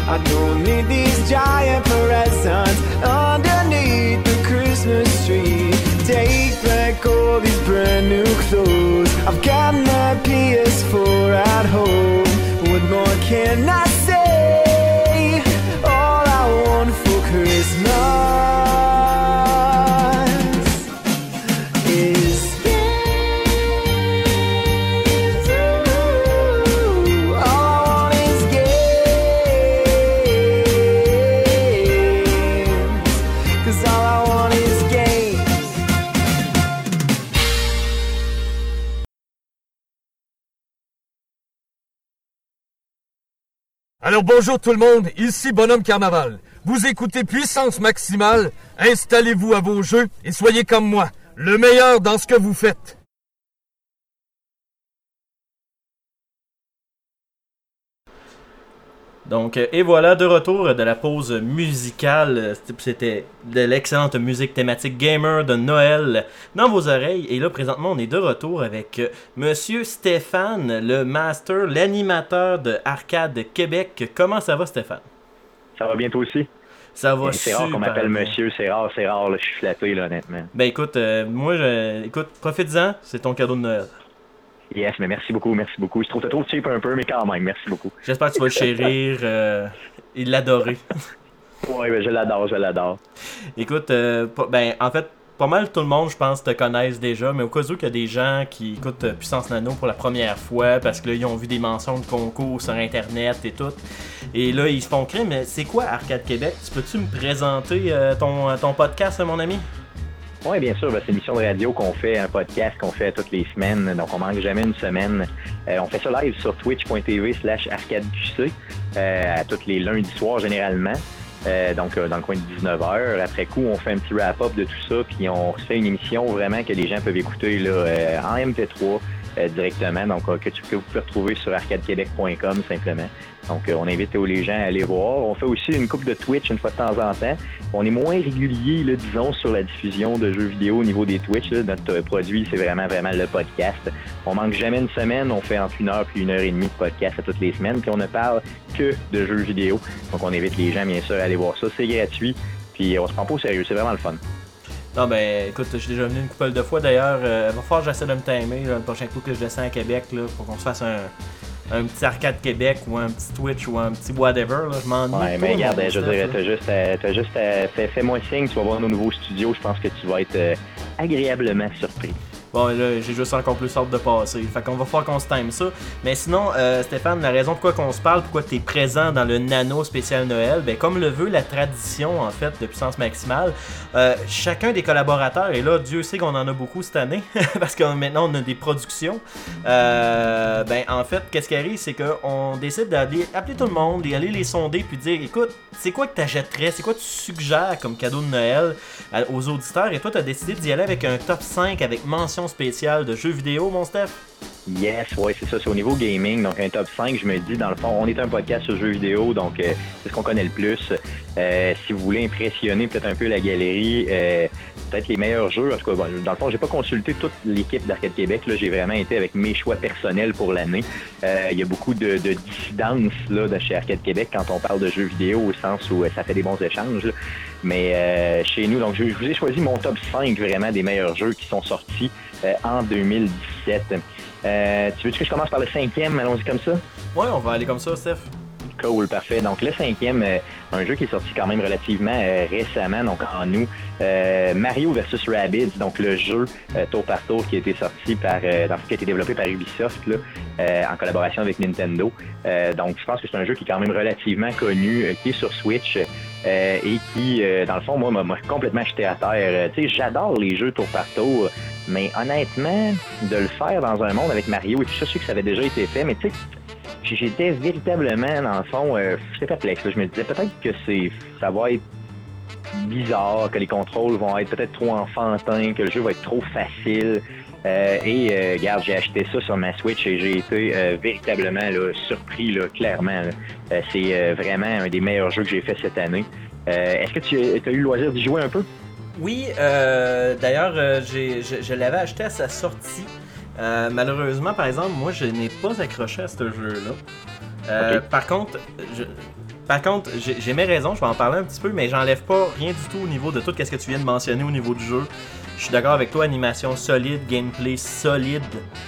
I don't need these giant presents underneath the Christmas tree. Take back all these brand new clothes. I've got my P S four at home. What more can I say? All I want for Christmas is games. Ooh, all I want is games. 'Cause all I want is games. Alors bonjour tout le monde, ici Bonhomme Carnaval. Vous écoutez Puissance Maximale, installez-vous à vos jeux et soyez comme moi, le meilleur dans ce que vous faites. Donc, et voilà, de retour de la pause musicale. C'était de l'excellente musique thématique gamer de Noël dans vos oreilles. Et là, présentement, on est de retour avec Monsieur Stéphane, le master, l'animateur de Arcade Québec. Comment ça va, Stéphane? Ça va bien toi aussi? Ça va C'est super rare qu'on m'appelle bien. monsieur, c'est rare, c'est rare, là, je suis flatté, là, honnêtement. Ben écoute, euh, moi, je, écoute, profites-en, c'est ton cadeau de Noël. Yes, mais merci beaucoup, merci beaucoup. Je trouve ça trop cheap un peu, mais quand même, merci beaucoup. J'espère que tu vas le chérir euh, et l'adorer. Ouais, ben je l'adore, je l'adore. Écoute, euh, pas- ben en fait, pas mal tout le monde, je pense, te connaissent déjà, mais au cas où il y a des gens qui écoutent euh, Puissance Nano pour la première fois parce que là, ils ont vu des mentions de concours sur Internet et tout. Et là, ils se font crier, mais c'est quoi Arcade Québec? Tu peux-tu me présenter euh, ton, ton podcast, mon ami? Oui, bien sûr, ben, c'est une émission de radio qu'on fait, un podcast qu'on fait toutes les semaines, donc on manque jamais une semaine. Euh, on fait ça live sur twitch point t v slash arcade q c euh, à tous les lundis soirs généralement, euh, donc euh, dans le coin de dix-neuf heures. Après coup, on fait un petit wrap-up de tout ça, puis on fait une émission vraiment que les gens peuvent écouter là, euh, en M P trois euh, directement, donc euh, que, tu, que vous pouvez retrouver sur arcade québec point com simplement. Donc, euh, on invite euh, les gens à aller voir. On fait aussi une coupe de Twitch une fois de temps en temps. On est moins régulier, là, disons, sur la diffusion de jeux vidéo au niveau des Twitch. Là. Notre euh, produit, c'est vraiment, vraiment le podcast. On manque jamais une semaine. On fait entre une heure puis une heure et demie de podcast à toutes les semaines. Puis on ne parle que de jeux vidéo. Donc, on invite les gens, bien sûr, à aller voir ça. C'est gratuit. Puis on se prend pas au sérieux. C'est vraiment le fun. Non, ben écoute, je suis déjà venu une couple de fois d'ailleurs. Euh, va falloir que j'essaie de me timer là, le prochain coup que je descends à Québec là, pour qu'on se fasse un, un petit Arcade Québec ou un petit Twitch ou un petit whatever. Là. Je m'ennuie. Ouais, pas, mais regarde, mon je stuff, dirais, là. t'as juste, à, t'as juste à, fais, fais-moi signe, tu vas voir nos nouveaux studios. Je pense que tu vas être euh, agréablement surpris. Bon, là, j'ai juste encore plus hâte de passer. Fait qu'on va falloir qu'on se time ça. Mais sinon, euh, Stéphane, la raison pourquoi qu'on se parle, pourquoi tu es présent dans le Nano spécial Noël, ben comme le veut la tradition, en fait, de Puissance Maximale, euh, chacun des collaborateurs, et là, Dieu sait qu'on en a beaucoup cette année, parce que maintenant, on a des productions. Euh, ben, en fait, qu'est-ce qui arrive, c'est qu'on décide d'aller appeler tout le monde, d'aller les sonder, puis dire, écoute, c'est quoi que tu achèterais, c'est quoi que tu suggères comme cadeau de Noël à- aux auditeurs, et toi, tu as décidé d'y aller avec un top cinq avec mention spéciale de jeux vidéo, mon Steph? Yes, ouais, c'est ça, c'est au niveau gaming, donc un top cinq, je me dis, dans le fond, on est un podcast sur jeux vidéo, donc euh, c'est ce qu'on connaît le plus. Euh, si vous voulez impressionner peut-être un peu la galerie, euh, peut-être les meilleurs jeux, en tout cas, bon, dans le fond, j'ai pas consulté toute l'équipe d'Arcade Québec, là, j'ai vraiment été avec mes choix personnels pour l'année. Euh, il y a beaucoup de, de dissidence là, de chez Arcade Québec quand on parle de jeux vidéo, au sens où euh, ça fait des bons échanges, là. Mais euh, chez nous, donc je, je vous ai choisi mon top cinq vraiment des meilleurs jeux qui sont sortis euh, en deux mille dix-sept. Euh, tu veux que je commence par le cinquième? Allons-y comme ça? Ouais, on va aller comme ça, Steph. Cool, parfait. Donc le cinquième, euh, un jeu qui est sorti quand même relativement euh, récemment, donc en août, euh, Mario versus Rabbids, donc le jeu euh, tour par tour qui a été sorti par, euh, dans, qui a été développé par Ubisoft là, euh, en collaboration avec Nintendo. Euh, donc je pense que c'est un jeu qui est quand même relativement connu, euh, qui est sur Switch. Euh, et qui, euh, dans le fond, moi, m'a, m'a complètement jeté à terre. Euh, tu sais, j'adore les jeux tour par tour, mais honnêtement, de le faire dans un monde avec Mario et tout ça, je sais que ça avait déjà été fait, mais tu sais, j'étais véritablement, dans le fond, euh, j'étais perplexe. Là. Je me disais peut-être que c'est, ça va être bizarre, que les contrôles vont être peut-être trop enfantins, que le jeu va être trop facile. Euh, et euh, regarde, j'ai acheté ça sur ma Switch et j'ai été euh, véritablement là, surpris, là, clairement. Là. Euh, c'est euh, vraiment un des meilleurs jeux que j'ai fait cette année. Euh, est-ce que tu as eu le loisir d'y jouer un peu? Oui, euh, d'ailleurs, euh, j'ai, je, je l'avais acheté à sa sortie. Euh, malheureusement, par exemple, moi, je n'ai pas accroché à ce jeu-là. Euh, Okay. Par contre, je, par contre, j'ai, j'ai mes raisons, je vais en parler un petit peu, mais j'enlève pas rien du tout au niveau de tout ce que tu viens de mentionner au niveau du jeu. Je suis d'accord avec toi, animation solide, gameplay solide.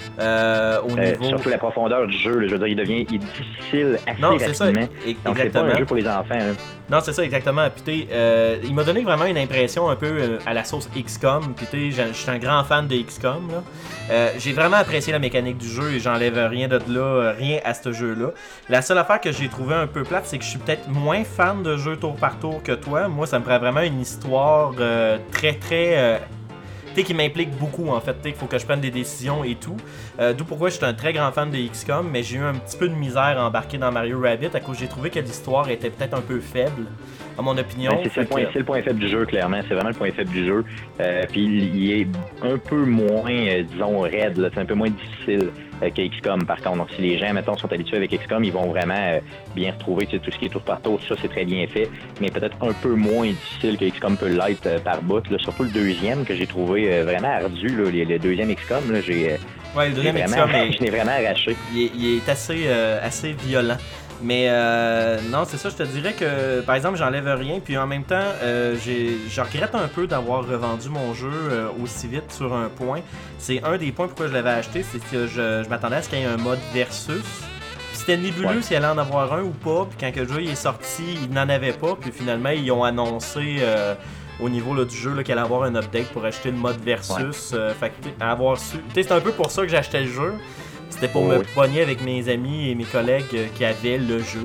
Euh, au euh, niveau... Surtout la profondeur du jeu, là, je veux dire, il devient il est difficile assez non, rapidement. C'est ça, e- donc c'est pas un jeu pour les enfants. Hein. Non, c'est ça, exactement. Puis euh, il m'a donné vraiment une impression un peu euh, à la sauce X COM. Puis je suis un grand fan de X COM. Là. Euh, j'ai vraiment apprécié la mécanique du jeu et j'enlève rien de là, euh, rien à ce jeu-là. La seule affaire que j'ai trouvé un peu plate, c'est que je suis peut-être moins fan de jeux tour par tour que toi. Moi, ça me prend vraiment une histoire euh, très, très... Euh, qui m'implique beaucoup en fait, il faut que je prenne des décisions et tout. Euh, d'où pourquoi je suis un très grand fan de X COM, mais j'ai eu un petit peu de misère à embarquer dans Mario Rabbit à cause j'ai trouvé que l'histoire était peut-être un peu faible, à mon opinion. Ben, c'est, c'est, le point, que... c'est le point faible du jeu, clairement. C'est vraiment le point faible du jeu. Euh, Puis il est un peu moins, euh, disons, raide, là. C'est un peu moins difficile euh, que X COM, par contre. Donc si les gens, mettons, sont habitués avec X COM, ils vont vraiment euh, bien retrouver tout ce qui est tour par tour. Tout ça, c'est très bien fait, mais peut-être un peu moins difficile que X COM peut l'être euh, par bout. Là. Surtout le deuxième que j'ai trouvé euh, vraiment ardu. Là. Le, le deuxième X COM, là, j'ai, euh, ouais, le deuxième j'ai X vraiment, COM est... je l'ai vraiment arraché. Il est, il est assez, euh, assez violent. Mais euh, non, c'est ça, je te dirais que, par exemple, j'enlève rien, puis en même temps, euh, j'ai, je regrette un peu d'avoir revendu mon jeu euh, aussi vite sur un point. C'est un des points pourquoi je l'avais acheté, c'est que je, je m'attendais à ce qu'il y ait un mode versus. Puis c'était nébuleux ouais. s'il allait en avoir un ou pas, puis quand que le jeu est sorti, il n'en avait pas, puis finalement, ils ont annoncé... Euh, au niveau là, du jeu là, qu'il allait avoir un update pour acheter le mode versus. Ouais. Euh, fait que, avoir su... c'est un peu pour ça que j'achetais le jeu. C'était pour oh, me oui. pogner avec mes amis et mes collègues euh, qui avaient le jeu.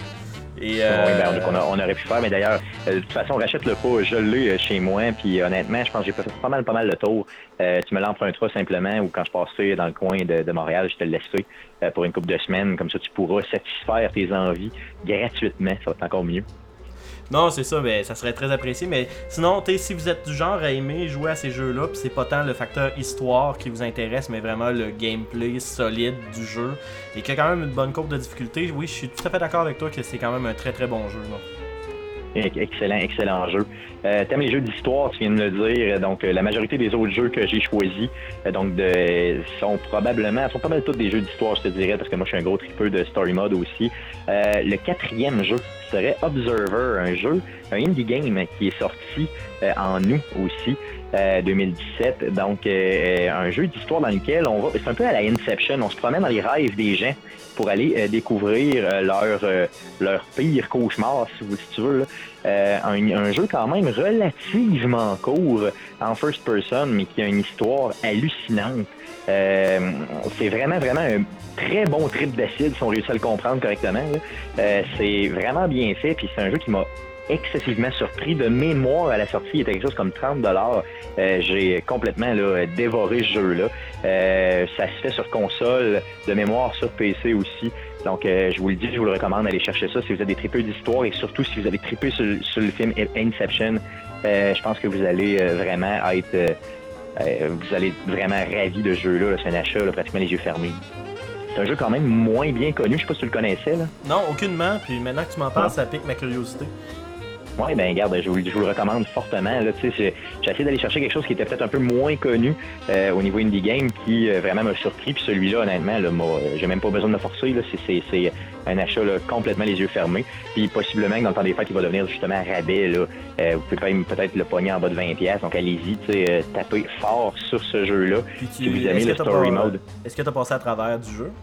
et, euh... oui, ben, on, a, on aurait pu faire, mais d'ailleurs, euh, de toute façon, rachète-le pas, je l'ai euh, chez moi, puis honnêtement, je pense que j'ai fait pas mal, pas mal de tours. Euh, tu me l'emprunteras simplement, ou quand je passerai dans le coin de, de Montréal, je te le laisserai euh, pour une couple de semaines, comme ça tu pourras satisfaire tes envies gratuitement, ça va être encore mieux. Non, c'est ça, mais ça serait très apprécié. Mais sinon, t'sais, si vous êtes du genre à aimer jouer à ces jeux-là, pis c'est pas tant le facteur histoire qui vous intéresse, mais vraiment le gameplay solide du jeu, et qu'il y a quand même une bonne courbe de difficulté, oui, je suis tout à fait d'accord avec toi que c'est quand même un très très bon jeu. Là. Excellent, excellent jeu. Euh, t'aimes les jeux d'histoire, tu viens de me le dire. Donc, euh, la majorité des autres jeux que j'ai choisis, euh, donc, de, sont probablement, sont pas mal tous des jeux d'histoire, je te dirais, parce que moi, je suis un gros tripeux de story mode aussi. Euh, le quatrième jeu serait Observer, un jeu, un indie game qui est sorti euh, en août aussi. Euh, deux mille dix-sept, donc euh, un jeu d'histoire dans lequel on va, c'est un peu à la Inception, on se promène dans les rêves des gens pour aller euh, découvrir euh, leur euh, leur pire cauchemar, si, vous, si tu veux. Là. Euh, un, un jeu quand même relativement court en first person, mais qui a une histoire hallucinante. Euh, c'est vraiment, vraiment un très bon trip d'acide si on réussit à le comprendre correctement. Euh, c'est vraiment bien fait, puis c'est un jeu qui m'a excessivement surpris. De mémoire, à la sortie, il était quelque chose comme trente dollars. Euh, j'ai complètement là, dévoré ce jeu-là. Euh, ça se fait sur console, de mémoire sur P C aussi. Donc, euh, je vous le dis, je vous le recommande d'aller chercher ça si vous avez des tripeux d'histoire et surtout si vous avez trippé sur, sur le film Inception. Euh, je pense que vous allez euh, vraiment être... Euh, euh, vous allez être vraiment ravis de ce jeu-là. Là. C'est un achat là, pratiquement les yeux fermés. C'est un jeu quand même moins bien connu. Je sais pas si tu le connaissais. Là. Non, aucunement. Puis maintenant que tu m'en parles, ça pique ma curiosité. Oui, ben regarde, je vous, je vous le recommande fortement. Là, j'ai essayé d'aller chercher quelque chose qui était peut-être un peu moins connu euh, au niveau indie game, qui euh, vraiment m'a surpris. Puis celui-là, honnêtement, là, moi, j'ai même pas besoin de me forcer. Là, c'est, c'est, c'est un achat là, complètement les yeux fermés. Puis possiblement que dans le temps des fêtes, il va devenir justement rabais. Là. Euh, vous pouvez quand même peut-être le pogner en bas de vingt dollars. Donc allez-y, euh, tapez fort sur ce jeu-là. Puis tu, si vous aimez le story pas, mode. Est-ce que tu as passé à travers du jeu?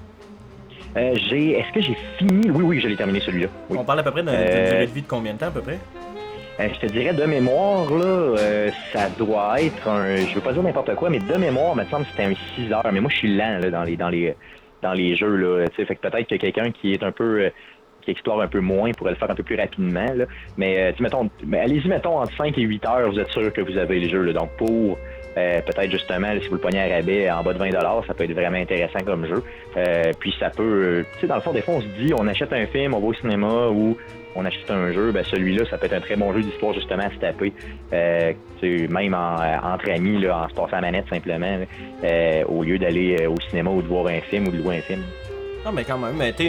Euh, j'ai, est-ce que j'ai fini? Oui, oui, je l'ai terminé celui-là. Oui. On parle à peu près d'une euh... durée de vie de combien de temps à peu près? Euh, je te dirais de mémoire, là, euh, ça doit être un... Je veux pas dire n'importe quoi, mais de mémoire, il me semble que c'était un six heures. Mais moi, je suis lent là, dans les dans les dans les jeux. Là, fait que peut-être que quelqu'un qui est un peu... Euh, qui explore un peu moins pourrait le faire un peu plus rapidement. Là. Mais euh, mettons, mais allez-y, mettons, entre cinq et huit heures, vous êtes sûr que vous avez le jeu. Là. Donc pour... Euh, peut-être justement, là, si vous le pognez à rabais en bas de vingt dollars, ça peut être vraiment intéressant comme jeu. Euh, puis ça peut... Euh, tu sais, dans le fond, des fois, on se dit, on achète un film, on va au cinéma ou on achète un jeu. Ben celui-là, ça peut être un très bon jeu d'histoire justement à se taper. Euh, tu sais, même en, entre amis, là, en se passant la manette simplement, euh, au lieu d'aller au cinéma ou de voir un film ou de louer un film. Non, mais quand même, mais t'es...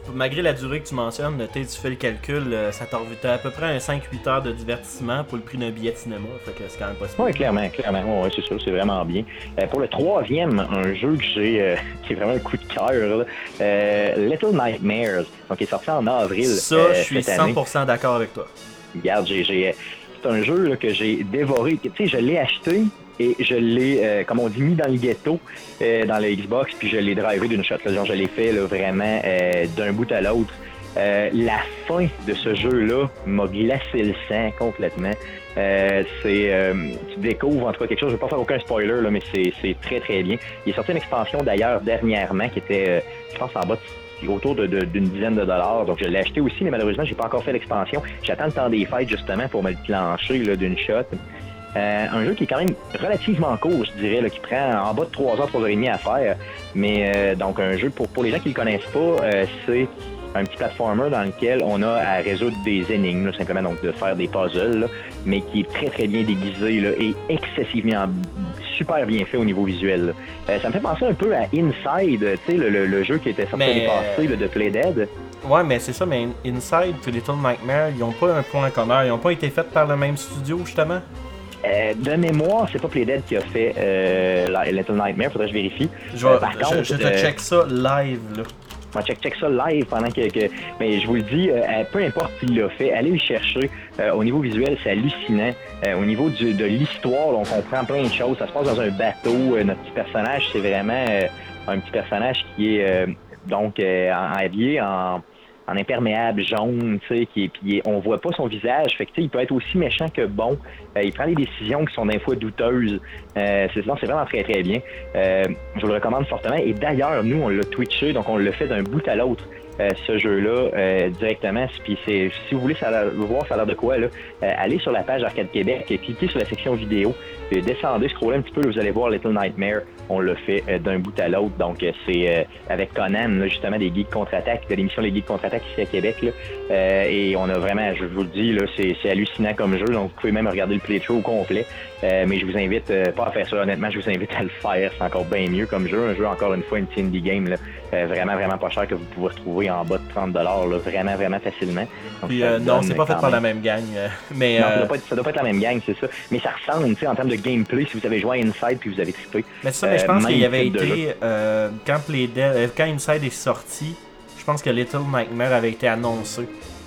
malgré la durée que tu mentionnes, tu fais le calcul, euh, ça t'a revu à peu près un cinq à huit heures de divertissement pour le prix d'un billet de cinéma. Fait que c'est quand même possible. Oui, clairement, clairement. Ouais, c'est sûr, c'est vraiment bien. Euh, pour le troisième, un jeu que j'ai, euh, qui est vraiment un coup de cœur, là, euh, Little Nightmares, donc il est sorti en avril. Ça, euh, je suis cent pour cent d'accord avec toi. Regarde, j'ai, j'ai, c'est un jeu là, que j'ai dévoré. Tu sais, je l'ai acheté et je l'ai, euh, comme on dit, mis dans le ghetto, euh, dans le Xbox, puis je l'ai drivé d'une shot. Là, genre, je l'ai fait là, vraiment euh, d'un bout à l'autre. Euh, la fin de ce jeu-là m'a glacé le sang complètement. Euh, c'est, euh, tu découvres en tout cas quelque chose, je ne vais pas faire aucun spoiler, là, mais c'est, c'est très très bien. Il est sorti une expansion d'ailleurs dernièrement qui était, euh, je pense, en bas de, autour de, de, d'une dizaine de dollars. Donc je l'ai acheté aussi, mais malheureusement, j'ai pas encore fait l'expansion. J'attends le temps des fêtes justement pour me le plancher là, d'une shot. Euh, un jeu qui est quand même relativement court, je dirais, là, qui prend en bas de trois heures, trois heures trente à faire. Mais euh, donc un jeu, pour, pour les gens qui ne le connaissent pas, euh, c'est un petit platformer dans lequel on a à résoudre des énigmes, là, simplement donc de faire des puzzles, là, mais qui est très très bien déguisé là, et excessivement super bien fait au niveau visuel. Euh, ça me fait penser un peu à Inside, tu sais, le, le, le jeu qui était sorti mais... l'année passée là, de Playdead. Ouais, mais c'est ça, mais Inside et Little Nightmares, ils n'ont pas un point commun. Ils n'ont pas été faits par le même studio, justement. Euh, de mémoire, c'est pas Playdead qui a fait euh, Little Nightmares, faudrait que je vérifie. Je, euh, par je, contre, je te euh, check ça live, là. Moi, check, check ça live pendant que, que... Mais je vous le dis, euh, peu importe qui l'a fait, allez le chercher. Euh, au niveau visuel, c'est hallucinant. Euh, au niveau du, de l'histoire, là, on comprend plein de choses. Ça se passe dans un bateau. Euh, notre petit personnage, c'est vraiment euh, un petit personnage qui est euh, donc euh, habillé en... en imperméable jaune, tu sais, qui puis on voit pas son visage, fait que tu sais, il peut être aussi méchant que bon. Euh, il prend des décisions qui sont des fois douteuses. Euh, c'est c'est vraiment très très bien. Euh, je vous le recommande fortement. Et d'ailleurs, nous, on l'a twitché, donc on le fait d'un bout à l'autre. Euh, ce jeu-là euh, directement. Puis c'est, si vous voulez ça a l'air, voir ça a l'air de quoi, là, euh, allez sur la page Arcade Québec, cliquez sur la section vidéo, et descendez, scrollez un petit peu, là, vous allez voir Little Nightmare. On l'a fait euh, d'un bout à l'autre. Donc euh, c'est euh, avec Conan, là, justement, des Geeks Contre-Attaque, de l'émission Les Geeks Contre-Attaque ici à Québec. Là. Euh, et on a vraiment, je vous le dis, là, c'est, c'est hallucinant comme jeu. Donc vous pouvez même regarder le playthrough au complet. Euh, mais je vous invite euh, pas à faire ça, honnêtement, je vous invite à le faire. C'est encore bien mieux comme jeu. Un jeu, encore une fois, une petite indie game, là, euh, vraiment, vraiment pas cher, que vous pouvez retrouver en bas de trente dollars, là, vraiment, vraiment facilement. Donc, puis euh, non, c'est pas fait par la même gang. Euh, mais, non, euh... ça, doit pas être, ça doit pas être la même gang, c'est ça. Mais ça ressemble, tu sais, en termes de gameplay, si vous avez joué à Inside puis vous avez trippé. Mais c'est ça, mais je pense euh, qu'il y avait été, euh, quand, Playdead, euh, quand Inside est sorti, je pense que Little Nightmare avait été annoncé.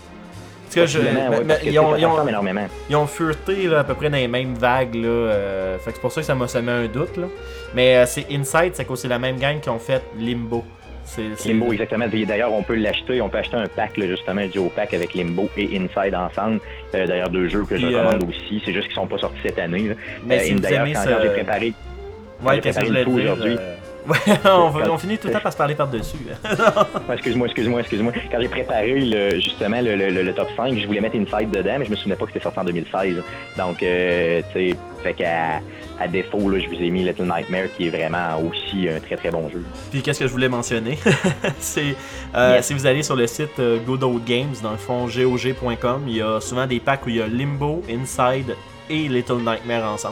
Parce que je, ouais, mais, parce ils, que ont, ils, ont, énormément. ils ont fureté là, à peu près dans les mêmes vagues. Là, euh, fait que c'est pour ça que ça m'a semé un doute. Là. Mais euh, c'est Inside, c'est, c'est la même gang qui ont fait Limbo. C'est, c'est... Limbo, exactement. D'ailleurs, on peut l'acheter. On peut acheter un pack, là, justement, un duo pack avec Limbo et Inside ensemble. Euh, d'ailleurs, deux jeux que Puis, je recommande euh... aussi. C'est juste qu'ils sont pas sortis cette année. Là. Mais euh, si d'ailleurs, vous quand, ce... quand j'ai préparé, quand ouais, j'ai préparé le coup aujourd'hui. Euh... Ouais, on, on finit tout le temps par se parler par-dessus. ouais, excuse-moi, excuse-moi, excuse-moi. Quand j'ai préparé le, justement le, le, le top cinq, je voulais mettre Inside dedans, mais je me souvenais pas que c'était sorti en deux mille seize. Donc, euh, tu sais, fait qu'à à défaut, là, je vous ai mis Little Nightmare, qui est vraiment aussi un très très bon jeu. Puis qu'est-ce que je voulais mentionner? c'est euh, yes. Si vous allez sur le site euh, Good Old Games, dans le fond G O G point com, il y a souvent des packs où il y a Limbo, Inside et Little Nightmare ensemble.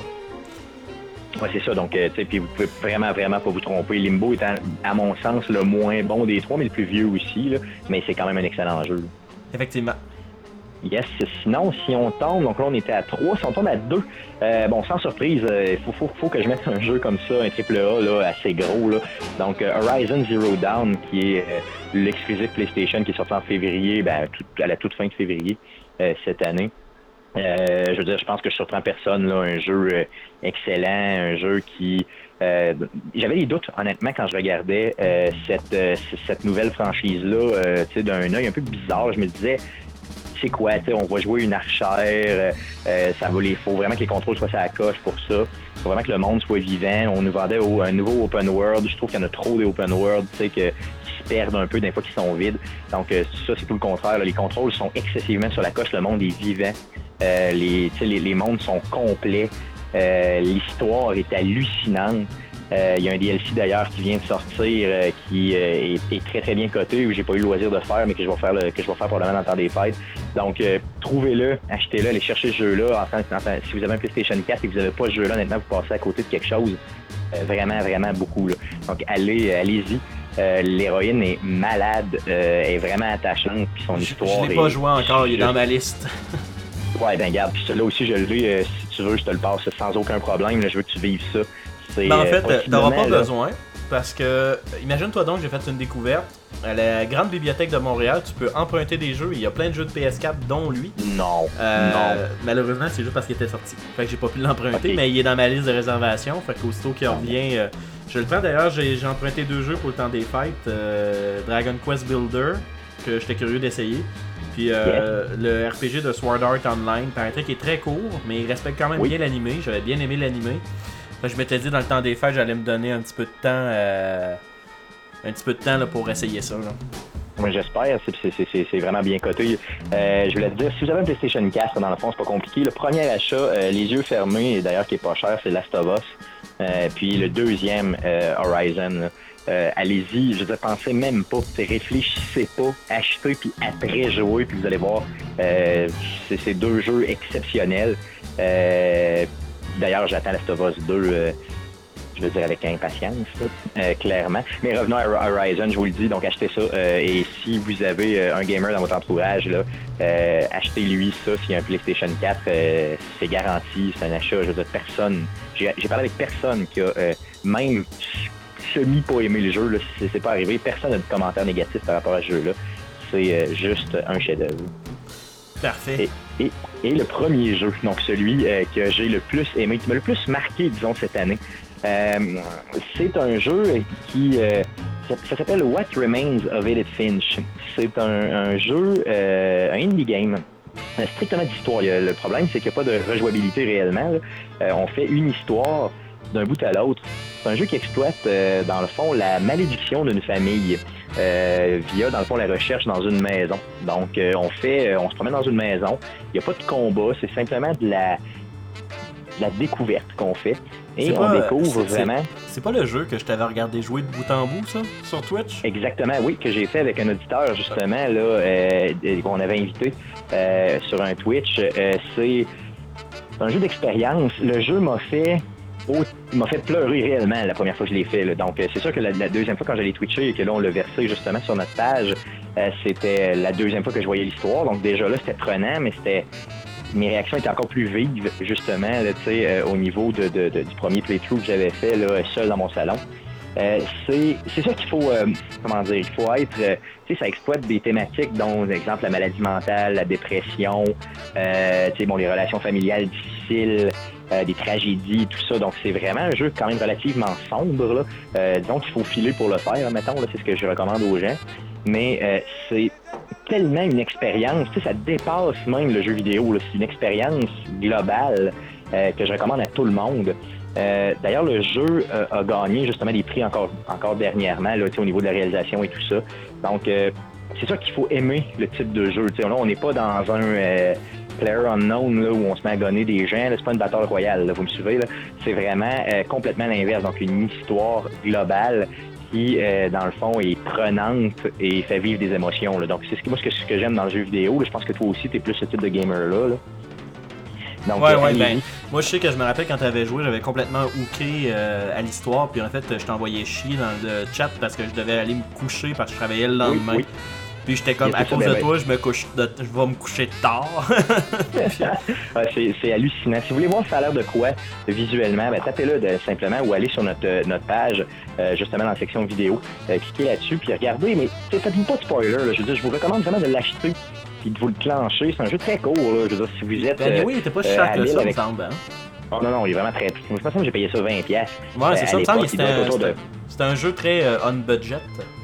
Ouais, c'est ça. Donc, euh, tu sais, puis vous pouvez vraiment, vraiment pas vous tromper. Limbo étant, à mon sens, le moins bon des trois, mais le plus vieux aussi, là. Mais c'est quand même un excellent jeu. Effectivement. Yes. Sinon, si on tombe, donc là, on était à trois. Si on tombe à deux, euh, bon, sans surprise, il euh, faut, faut, faut que je mette un jeu comme ça, un triple A, là, assez gros, là. Donc, euh, Horizon Zero Dawn, qui est euh, l'exclusif PlayStation, qui est sorti en février, ben, tout, à la toute fin de février, euh, cette année. Euh, je veux dire, je pense que je surprends personne, là, un jeu euh, excellent, un jeu qui... Euh, j'avais des doutes, honnêtement, quand je regardais euh, cette, euh, cette nouvelle franchise-là, euh, tu sais, d'un œil un peu bizarre. Je me disais, c'est quoi, tu sais, on va jouer une archère, euh, ça va, il faut vraiment que les contrôles soient sur la coche pour ça. Il faut vraiment que le monde soit vivant. On nous vendait au, un nouveau open world. Je trouve qu'il y en a trop des open world, tu sais, que perdent un peu des fois qu'ils sont vides. Donc euh, ça, c'est tout le contraire. Là. Les contrôles sont excessivement sur la coche. Le monde est vivant. Euh, les, les, les mondes sont complets. Euh, l'histoire est hallucinante. Il euh, y a un D L C d'ailleurs qui vient de sortir euh, qui euh, est, est très très bien coté, où j'ai pas eu le loisir de faire, mais que je vais faire le, que je vais faire probablement dans le temps des fêtes. Donc euh, trouvez-le, achetez-le, allez chercher ce jeu-là. En tant, en tant, si vous avez un PlayStation quatre et que vous n'avez pas ce jeu-là, honnêtement, vous passez à côté de quelque chose. Euh, vraiment, vraiment beaucoup. Là. Donc allez, allez-y. Euh, l'héroïne est malade, euh, est vraiment attachante, puis son histoire Je l'ai est... pas joué encore, il est dans ma liste. Ouais, ben regarde, puis là aussi je l'ai, euh, si tu veux, je te le passe sans aucun problème, là, je veux que tu vives ça. C'est, Ben en fait, euh, t'auras pas là, besoin, parce que, imagine-toi donc, j'ai fait une découverte. À la Grande Bibliothèque de Montréal, tu peux emprunter des jeux. Il y a plein de jeux de P S quatre, dont lui. Non. Euh, non. Malheureusement, c'est juste parce qu'il était sorti. Fait que j'ai pas pu l'emprunter, Okay. mais il est dans ma liste de réservation. Fait qu'aussitôt qu'il revient, euh, je le prends. D'ailleurs, j'ai, j'ai emprunté deux jeux pour le temps des fêtes. Euh, Dragon Quest Builder, que j'étais curieux d'essayer. Puis euh, yes. le R P G de Sword Art Online, paraîtrait qu'il est très court, mais il respecte quand même oui. bien l'animé. J'avais bien aimé l'animé. Fait que je m'étais dit dans le temps des fêtes, j'allais me donner un petit peu de temps, euh, un petit peu de temps là, pour essayer ça. Là. Moi, j'espère, c'est, c'est, c'est, c'est vraiment bien coté. Euh, je voulais te dire, si vous avez un PlayStation quatre, dans le fond, c'est pas compliqué. Le premier achat, euh, les yeux fermés, et d'ailleurs qui est pas cher, c'est Last of Us. Euh, puis le deuxième, euh, Horizon. Euh, allez-y, je veux dire, pensez même pas, réfléchissez pas, achetez puis après jouez, puis vous allez voir, euh, c'est, c'est deux jeux exceptionnels. Euh, d'ailleurs, j'attends Last of Us deux. Euh, je veux dire avec impatience, euh, clairement. Mais revenons à Horizon, je vous le dis, donc achetez ça. Euh, et si vous avez euh, un gamer dans votre entourage, là, euh, achetez-lui ça. S'il y a un PlayStation quatre, euh, c'est garanti, c'est un achat. Je veux dire, personne, j'ai, j'ai parlé avec personne qui a euh, même semi pas aimé le jeu, là, c'est, c'est pas arrivé. Personne n'a de commentaires négatifs par rapport à ce jeu-là. C'est euh, juste un chef-d'œuvre. Parfait. Et, et, et le premier jeu, donc celui euh, que j'ai le plus aimé, qui m'a le plus marqué, disons, cette année, Euh, c'est un jeu qui euh, ça, ça s'appelle What Remains of Edith Finch. C'est un, un jeu, euh, un indie game euh, strictement d'histoire. Le problème, c'est qu'il n'y a pas de rejouabilité réellement. Euh, on fait une histoire d'un bout à l'autre. C'est un jeu qui exploite, euh, dans le fond, la malédiction d'une famille euh, via, dans le fond, la recherche dans une maison. Donc, euh, on fait, euh, on se promène dans une maison. Il n'y a pas de combat. C'est simplement de la, de la découverte qu'on fait. Et c'est on pas, découvre c'est, vraiment... C'est, c'est pas le jeu que je t'avais regardé jouer de bout en bout, ça, sur Twitch? Exactement, oui, que j'ai fait avec un auditeur, justement, là, euh, qu'on avait invité euh, sur un Twitch. Euh, c'est un jeu d'expérience. Le jeu m'a fait... Oh, il m'a fait pleurer réellement la première fois que je l'ai fait. Là. Donc, euh, c'est sûr que la, la deuxième fois, quand j'allais twitcher et que là, on l'a versé justement sur notre page, euh, c'était la deuxième fois que je voyais l'histoire. Donc, déjà là, c'était prenant, mais c'était... Mes réactions étaient encore plus vives, justement, là, euh, au niveau de, de, de, du premier playthrough que j'avais fait là, seul dans mon salon. Euh, c'est, c'est ça qu'il faut, euh, comment dire, il faut être, euh, tu sais, ça exploite des thématiques dont, par exemple, la maladie mentale, la dépression, euh, tu sais, bon, les relations familiales difficiles, euh, des tragédies, tout ça. Donc, c'est vraiment un jeu quand même relativement sombre, là. Euh, disons qu'il faut filer pour le faire, mettons, là, c'est ce que je recommande aux gens. Mais euh, c'est tellement une expérience, tu sais, ça dépasse même le jeu vidéo, là. C'est une expérience globale euh, que je recommande à tout le monde. Euh, d'ailleurs, le jeu euh, a gagné justement des prix encore, encore dernièrement, là, au niveau de la réalisation et tout ça. Donc, euh, c'est ça qu'il faut aimer le type de jeu. Là, on n'est pas dans un euh, player unknown là, où on se met à gonner des gens. Là, c'est pas une bataille royale, là, vous me suivez? Là. C'est vraiment euh, complètement l'inverse. Donc, une histoire globale qui, euh, dans le fond, est prenante et fait vivre des émotions. Là. Donc, c'est ce que, moi, ce que, ce que j'aime dans le jeu vidéo. Là. Je pense que toi aussi, tu es plus ce type de gamer-là. Là. Donc, ouais, euh, ouais, ben, moi je sais que je me rappelle quand t'avais joué, j'avais complètement hooké euh, à l'histoire, puis en fait, je t'envoyais chier dans le chat parce que je devais aller me coucher parce que je travaillais le lendemain. Oui, oui. Puis j'étais comme, à cause de toi, je me couche de, je vais me coucher tard. ouais, c'est, c'est hallucinant. Si vous voulez voir ça a l'air de quoi visuellement, ben, tapez-le de, simplement ou allez sur notre, notre page, euh, justement dans la section vidéo, euh, cliquez là-dessus, puis regardez, mais faites-vous pas de spoiler. Là. Je veux dire, je vous recommande vraiment de l'acheter puis de vous le clencher. C'est un jeu très court. Là. Je veux dire, si vous êtes. Ben euh, oui, t'es pas cher que ça, avec... me semble. Hein? Oh, non, non, il est vraiment très. Je pense que j'ai payé ça vingt dollars. Ouais, c'est euh, ça, me semble. C'était un, de... c'est un jeu très euh, on budget.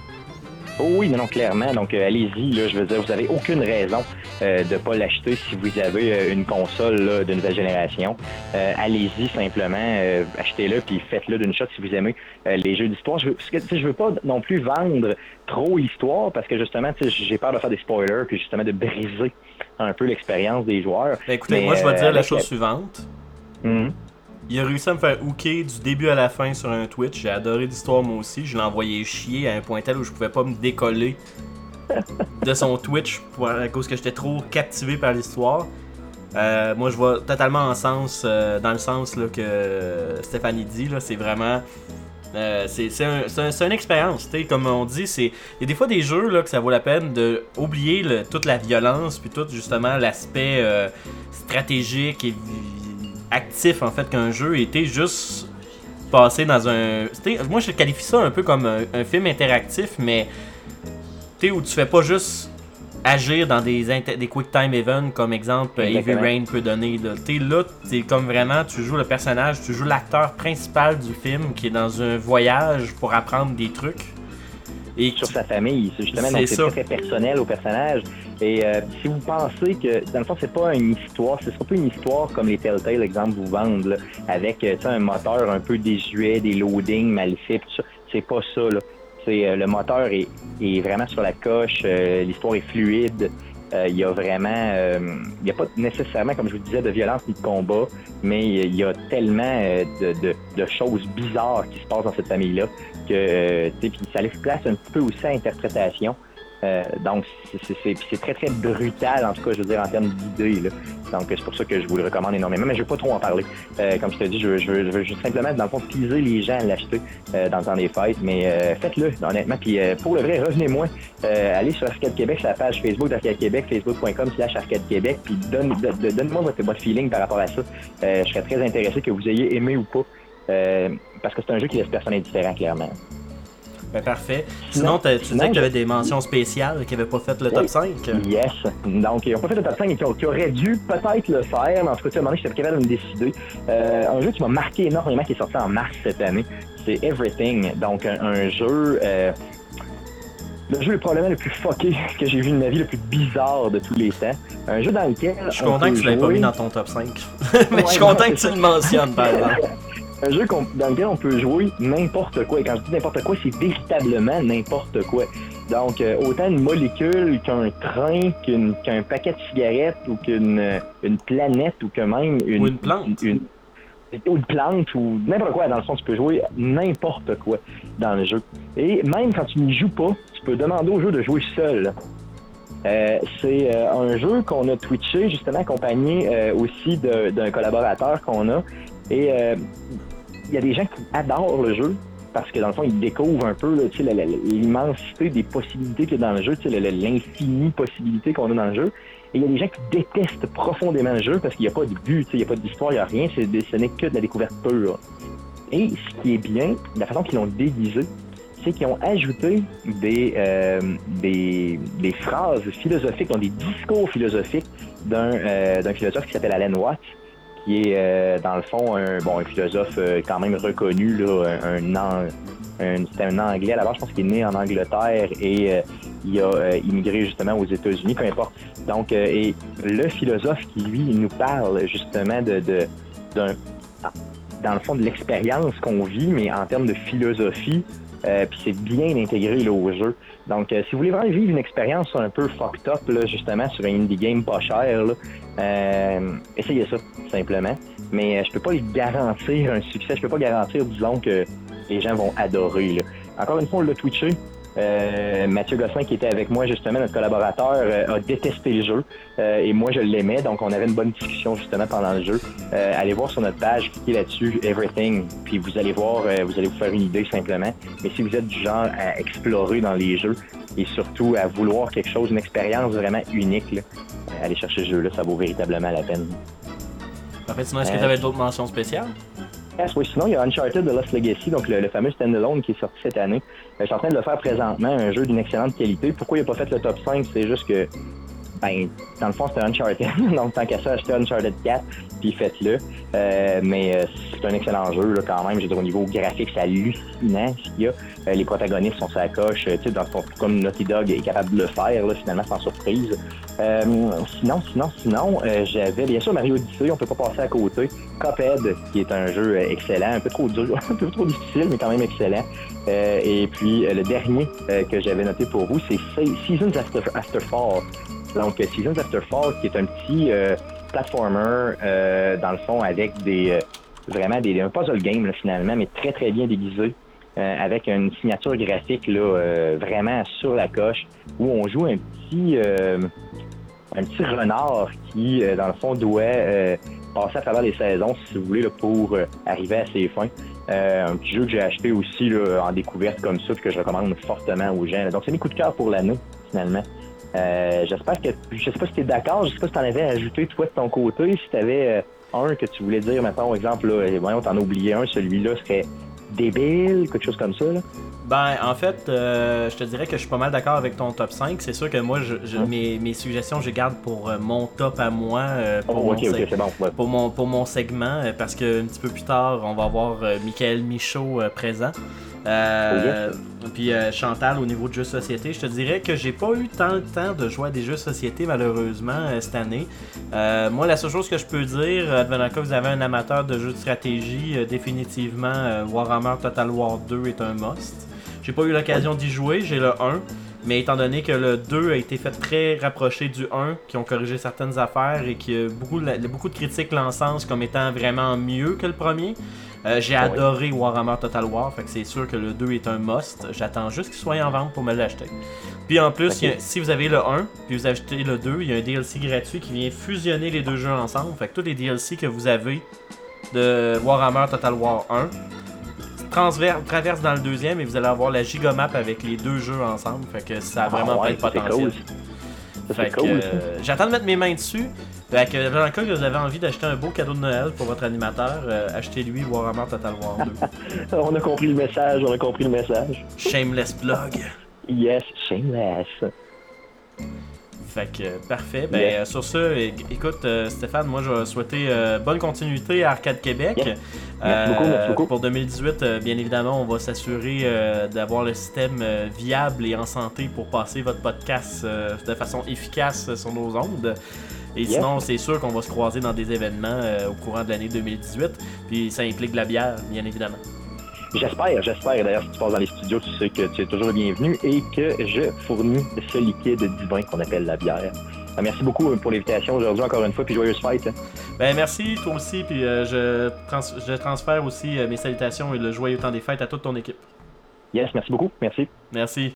Oh oui, non, non, clairement. Donc, euh, allez-y, là, je veux dire, vous n'avez aucune raison euh, de ne pas l'acheter si vous avez euh, une console là, de nouvelle génération. Euh, allez-y simplement, euh, achetez-le, puis faites-le d'une shot si vous aimez euh, les jeux d'histoire. Je veux, je veux pas non plus vendre trop l'histoire, parce que justement, j'ai peur de faire des spoilers, puis justement de briser un peu l'expérience des joueurs. Ben, écoutez, Mais, moi, je vais euh, dire la avec... chose suivante. Mm-hmm. Il a réussi à me faire hooker du début à la fin sur un Twitch. J'ai adoré l'histoire moi aussi. Je l'ai envoyé chier à un point tel où je pouvais pas me décoller de son Twitch pour, à cause que j'étais trop captivé par l'histoire. Euh, moi, je vois totalement en sens, euh, dans le sens là, que Stéphanie dit. Là, c'est vraiment Euh, c'est, c'est, un, c'est, un, c'est une expérience, tu sais, comme on dit, c'est il y a des fois des jeux là que ça vaut la peine de oublier le, toute la violence puis tout justement l'aspect euh, stratégique et actif en fait qu'un jeu était juste passer dans un, t'sais, moi je qualifie ça un peu comme un, un film interactif mais tu sais où tu fais pas juste agir dans des, inter- des quick time events comme exemple Heavy Rain peut donner. Là. T'es là, t'es comme vraiment, tu joues le personnage, tu joues l'acteur principal du film qui est dans un voyage pour apprendre des trucs. Et sur qui... sa famille, c'est justement, c'est donc c'est ça. Très, très personnel au personnage. Et euh, si vous pensez que, dans le fond, c'est pas une histoire, ce sera pas une histoire comme les Telltale, exemple, vous vendent, là, avec un moteur un peu désuet, des loadings mal faits, tout ça. C'est pas ça, là. C'est, euh, le moteur est, est vraiment sur la coche, euh, l'histoire est fluide, il euh, y a vraiment, il euh, n'y a pas nécessairement, comme je vous disais, de violence ni de combat, mais il y a tellement euh, de, de, de choses bizarres qui se passent dans cette famille-là que euh, puis ça laisse place un petit peu aussi à l'interprétation. Euh, donc, c'est, c'est, c'est, c'est très, très brutal, en tout cas, je veux dire, en termes d'idées. Là. Donc, c'est pour ça que je vous le recommande énormément, mais je ne veux pas trop en parler. Euh, comme je te dis, je veux, je veux, je veux juste simplement, dans le fond, teaser les gens à l'acheter euh, dans le temps des fêtes, mais euh, faites-le, honnêtement. Puis, euh, pour le vrai, revenez-moi. Euh, allez sur Arcade Québec, sur la page Facebook d'Arcade Québec, facebook point com slash Arcade Québec, puis donne, de, de, donne-moi votre, votre feeling par rapport à ça. Euh, je serais très intéressé que vous ayez aimé ou pas, euh, parce que c'est un jeu qui laisse personne indifférent, clairement. Ben parfait. Sinon, tu disais que tu avais des mentions spéciales qui n'avaient pas fait le top cinq. Yes. Donc, ils n'ont pas fait le top cinq et qui, qui auraient dû peut-être le faire, mais en tout cas, à un moment donné, je n'étais pas capable de me décider. Euh, un jeu qui m'a marqué énormément, qui est sorti en mars cette année, c'est Everything. Donc, un, un jeu... Euh, le jeu est probablement le plus fucké que j'ai vu de ma vie, le plus bizarre de tous les temps. Un jeu dans lequel... Je suis content que tu ne l'aies pas mis dans ton top cinq. Mais ouais, je suis content que tu le mentionnes, par exemple. Un jeu dans lequel on peut jouer n'importe quoi. Et quand je dis n'importe quoi, c'est véritablement n'importe quoi. Donc, euh, autant une molécule qu'un train, qu'une, qu'un paquet de cigarettes, ou qu'une euh, une planète, ou que même une... Ou une plante. Une, une, ou une plante, ou n'importe quoi. Dans le fond, tu peux jouer n'importe quoi dans le jeu. Et même quand tu n'y joues pas, tu peux demander au jeu de jouer seul. Euh, c'est euh, un jeu qu'on a twitché, justement, accompagné euh, aussi de, d'un collaborateur qu'on a. Et... Euh, il y a des gens qui adorent le jeu parce que dans le fond, ils découvrent un peu là, la, la, l'immensité des possibilités qu'il y a dans le jeu, la, la, l'infinie possibilité qu'on a dans le jeu. Et il y a des gens qui détestent profondément le jeu parce qu'il n'y a pas de but, il n'y a pas d'histoire, il n'y a rien, c'est, ce n'est que de la découverte pure. Et ce qui est bien, la façon qu'ils l'ont déguisé, c'est qu'ils ont ajouté des, euh, des, des phrases philosophiques, donc des discours philosophiques d'un, euh, d'un philosophe qui s'appelle Alan Watts, qui est, euh, dans le fond, un, bon, un philosophe euh, quand même reconnu, là, un, un, un, c'était un Anglais à la base, je pense qu'il est né en Angleterre et euh, il a euh, immigré justement aux États-Unis, peu importe. Donc, euh, et le philosophe qui, lui, nous parle justement de, de d'un, dans le fond, de l'expérience qu'on vit, mais en termes de philosophie, euh, puis c'est bien intégré là, au jeu. Donc, euh, si vous voulez vraiment vivre une expérience un peu fucked up, là, justement, sur un indie game pas cher, là, euh, essayez ça, simplement. Mais euh, je peux pas garantir un succès, je peux pas garantir, disons, que les gens vont adorer. Là. Encore une fois, on l'a twitché. Euh, Mathieu Gosselin, qui était avec moi, justement, notre collaborateur, euh, a détesté le jeu. Euh, et moi, je l'aimais, donc on avait une bonne discussion, justement, pendant le jeu. Euh, allez voir sur notre page, cliquez là-dessus, Everything, puis vous allez voir, euh, vous allez vous faire une idée, simplement. Mais si vous êtes du genre à explorer dans les jeux, et surtout à vouloir quelque chose, une expérience vraiment unique, là, euh, allez chercher ce jeu-là, ça vaut véritablement la peine. En fait, sinon, est-ce que tu avais d'autres mentions spéciales? Yes, oui, sinon, il y a Uncharted The Lost Legacy, donc le, le fameux standalone qui est sorti cette année. Euh, je suis en train de le faire présentement, un jeu d'une excellente qualité. Pourquoi il n'a pas fait le top cinq? C'est juste que, ben, dans le fond, c'était Uncharted. Donc, tant qu'à ça, achetez Uncharted quatre, puis faites-le. Euh, mais euh, c'est un excellent jeu, là, quand même. Je veux dire, au niveau graphique, c'est hallucinant ce qu'il y a. Euh, les protagonistes sont sur la coche. Tu sais, dans le fond, comme Naughty Dog est capable de le faire, là, finalement, sans surprise. Euh, sinon, sinon, sinon, euh, j'avais bien sûr Mario Odyssey, on peut pas passer à côté. Cuphead, qui est un jeu excellent, un peu trop dur, un peu trop difficile, mais quand même excellent. Euh, et puis, euh, le dernier euh, que j'avais noté pour vous, c'est Seasons After, After Fall. Donc, euh, Seasons After Fall, qui est un petit euh, platformer, euh, dans le fond, avec des euh, vraiment des, un puzzle game, là, finalement, mais très, très bien déguisé. Euh, avec une signature graphique là, euh, vraiment sur la coche, où on joue un petit euh, un petit renard qui, euh, dans le fond, doit euh, passer à travers les saisons, si vous voulez, là, pour euh, arriver à ses fins. Euh, un petit jeu que j'ai acheté aussi là, en découverte comme ça, puis que je recommande fortement aux gens. Là. Donc, c'est mes coups de cœur pour l'année, finalement. Euh, j'espère que... Je sais pas si t'es d'accord, je sais pas si t'en avais ajouté, toi, de ton côté, si t'avais euh, un que tu voulais dire, mettons, exemple, là, voyons, t'en as oublié un, celui-là serait débile, quelque chose comme ça, là. Ben, en fait, euh, je te dirais que je suis pas mal d'accord avec ton top cinq. C'est sûr que moi, je, je, Hum. mes, mes suggestions, je les garde pour euh, mon top à moi, euh, pour, Oh, mon ok, ok, seg- c'est bon, ouais. pour, mon, pour mon segment, euh, parce qu'un petit peu plus tard, on va avoir euh, Michael Michaud euh, présent. Euh, Puis euh, Chantal au niveau de jeux de société. Je te dirais que j'ai pas eu tant le temps de jouer à des jeux de société malheureusement euh, cette année. Euh, moi, la seule chose que je peux dire, advenant que vous avez un amateur de jeux de stratégie, euh, définitivement euh, Warhammer Total War deux est un must. J'ai pas eu l'occasion d'y jouer, j'ai le un, mais étant donné que le deux a été fait très rapproché du un, qui ont corrigé certaines affaires et que beaucoup, beaucoup de critiques l'encensent comme étant vraiment mieux que le premier, euh, j'ai Ah oui. adoré Warhammer Total War, fait que c'est sûr que le deux est un must. J'attends juste qu'il soit en vente pour me l'acheter. Puis en plus, Ok. il y a- si vous avez le un, puis vous achetez le deux, il y a un D L C gratuit qui vient fusionner les deux jeux ensemble. Fait que tous les D L C que vous avez de Warhammer Total War un transver- traverse dans le deuxième et vous allez avoir la gigamap avec les deux jeux ensemble. Fait que ça a vraiment Ah ouais, plein de ça, c'est potentiel. cool. Ça, Fait c'est que, cool, euh, j'attends de mettre mes mains dessus. Fait que dans le cas que vous avez envie d'acheter un beau cadeau de Noël pour votre animateur, euh, achetez-lui Warhammer Total War deux. On a compris le message, on a compris le message. Shameless plug. Yes, shameless. Fait que euh, parfait. Ben Yes. euh, sur ce, é- écoute euh, Stéphane, moi je vais souhaiter euh, bonne continuité à Arcade Québec. Yes. Merci beaucoup, merci beaucoup. Pour deux mille dix-huit, euh, bien évidemment, on va s'assurer euh, d'avoir le système euh, viable et en santé pour passer votre podcast euh, de façon efficace sur nos ondes. Et Yes. sinon, c'est sûr qu'on va se croiser dans des événements euh, au courant de l'année deux mille dix-huit. Puis ça implique de la bière, bien évidemment. J'espère, j'espère. D'ailleurs, si tu passes dans les studios, tu sais que tu es toujours le bienvenu et que je fournis ce liquide divin qu'on appelle la bière. Ah, merci beaucoup pour l'invitation aujourd'hui encore une fois, puis joyeuse fête. hein. Ben merci, toi aussi, puis euh, je, trans- je transfère aussi euh, mes salutations et le joyeux temps des fêtes à toute ton équipe. Yes, merci beaucoup. Merci. Merci.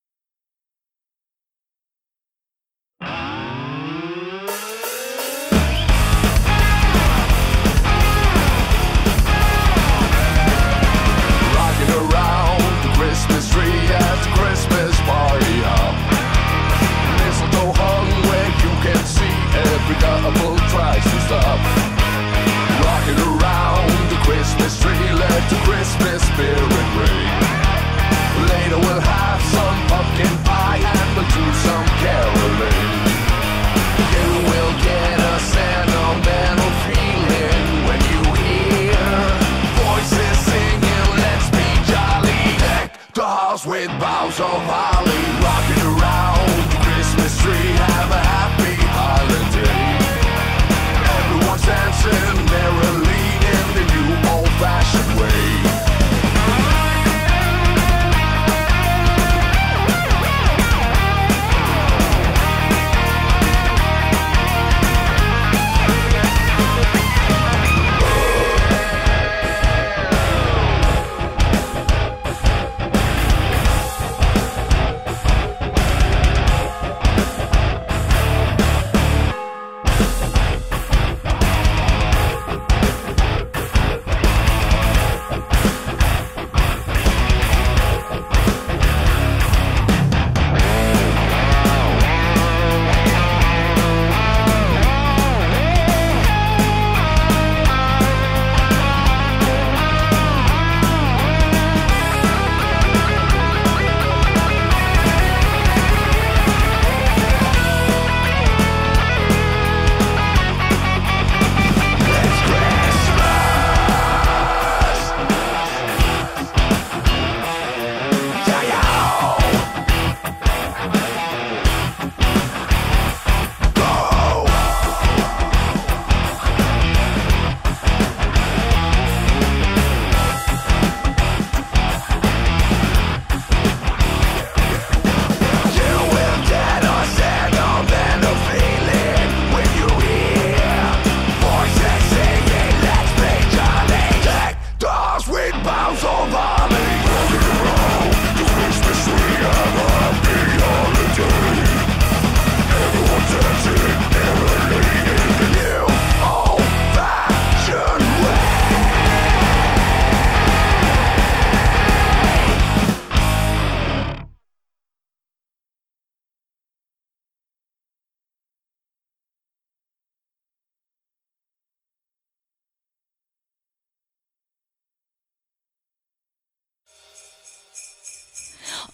Rocking around the Christmas tree at the Christmas party hop. Mistletoe hung where you can see every couple tries to stop. Rocking around the Christmas tree, let the Christmas spirit ring. Later we'll have some pumpkin pie and we'll do some caroling. You will get a sentimental feeling when you hear voices singing, let's be jolly. Deck the house with boughs of holly. Rocking around the Christmas tree, have a happy holiday. Everyone's dancing merrily in the new old-fashioned way.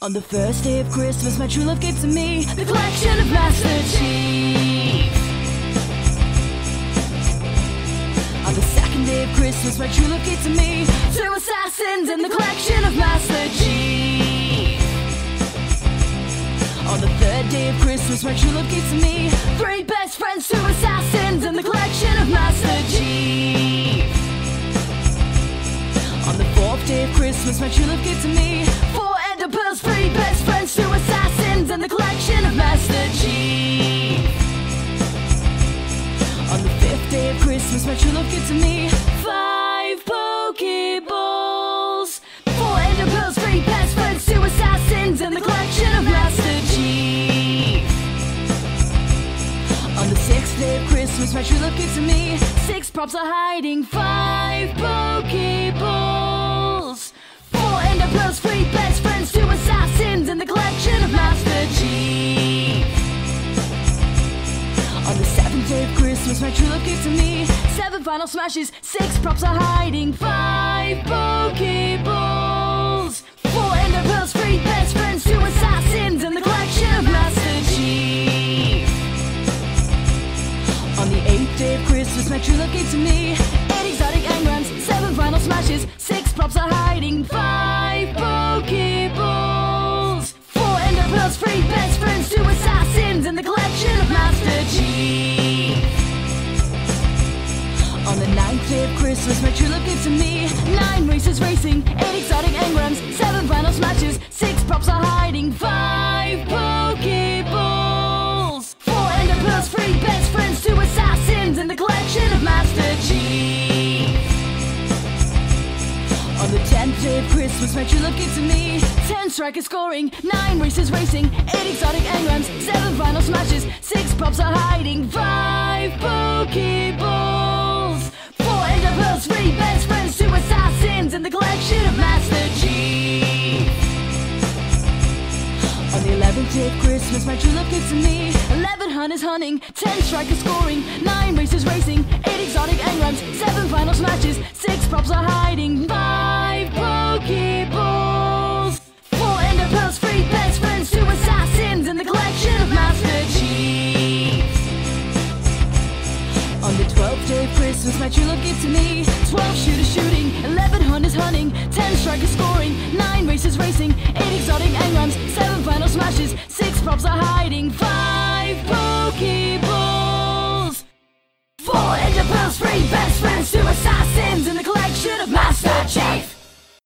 On the first day of Christmas, my true love gave to me the collection of Master Chief. On the second day of Christmas, my true love gave to me two assassins in the collection of Master Chief. On the third day of Christmas, my true love gave to me three best friends, two assassins in the collection of Master Chief. On the fourth day of Christmas, my true love gave to me four ender pearls, three best friends, two assassins in the collection of Master Chief. On the fifth day of Christmas, my true love gave to me five Pokeballs, four ender pearls, three best friends, two assassins in the collection of Master Chief. On the sixth day of Christmas, my true love gave to me six props are hiding, five Pokeballs, four ender pearls, three best friends, two assassins in the collection of Master Chief. On the seventh day of Christmas, my true love gave to me seven final smashes, six props are hiding, five Pokeballs, four ender pearls, three best friends, two assassins in the collection of Master Chief. On the eighth day of Christmas, my true love gave to me eight exotic engrams, seven final smashes, six props are hiding, five Pokeballs, four ender pearls, three best friends, two assassins in the collection of Master Chief. On the ninth day of Christmas, my true love gave to me nine races racing, eight exotic engrams, seven final smashes, six props are hiding, five Pokeballs, four ender pearls, three best friends, two assassins in the collection of Master Chief. On the tenth day of Christmas, my true love gave to me ten strikers scoring, nine races racing, eight exotic engrams, seven final smashes, six props are hiding, five Pokeballs, four ender pearls, three best friends, two assassins in the collection of Master Chief. On the eleventh day of Christmas, my true love gave to me eleven hunters hunting, ten strikers scoring, nine races racing, eight exotic engrams, seven final smashes, six props are hiding, five Pokeballs, four ender pearls, three best friends, two assassins in the collection of Master Chief. On the twelfth day of Christmas, my true love gave to me twelve shooters shooting, eleven hunters hunting, ten strikers scoring, nine races racing, eight exotic engrams, seven final smashes, six props are hiding, five Pokeballs, four ender pearls, three best friends, two assassins in the collection of Master Chief.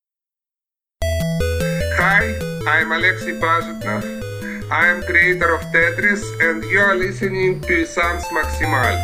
Hi, I'm Alexei Pazhitnov. I am creator of Tetris and you are listening to Puissance Maximale.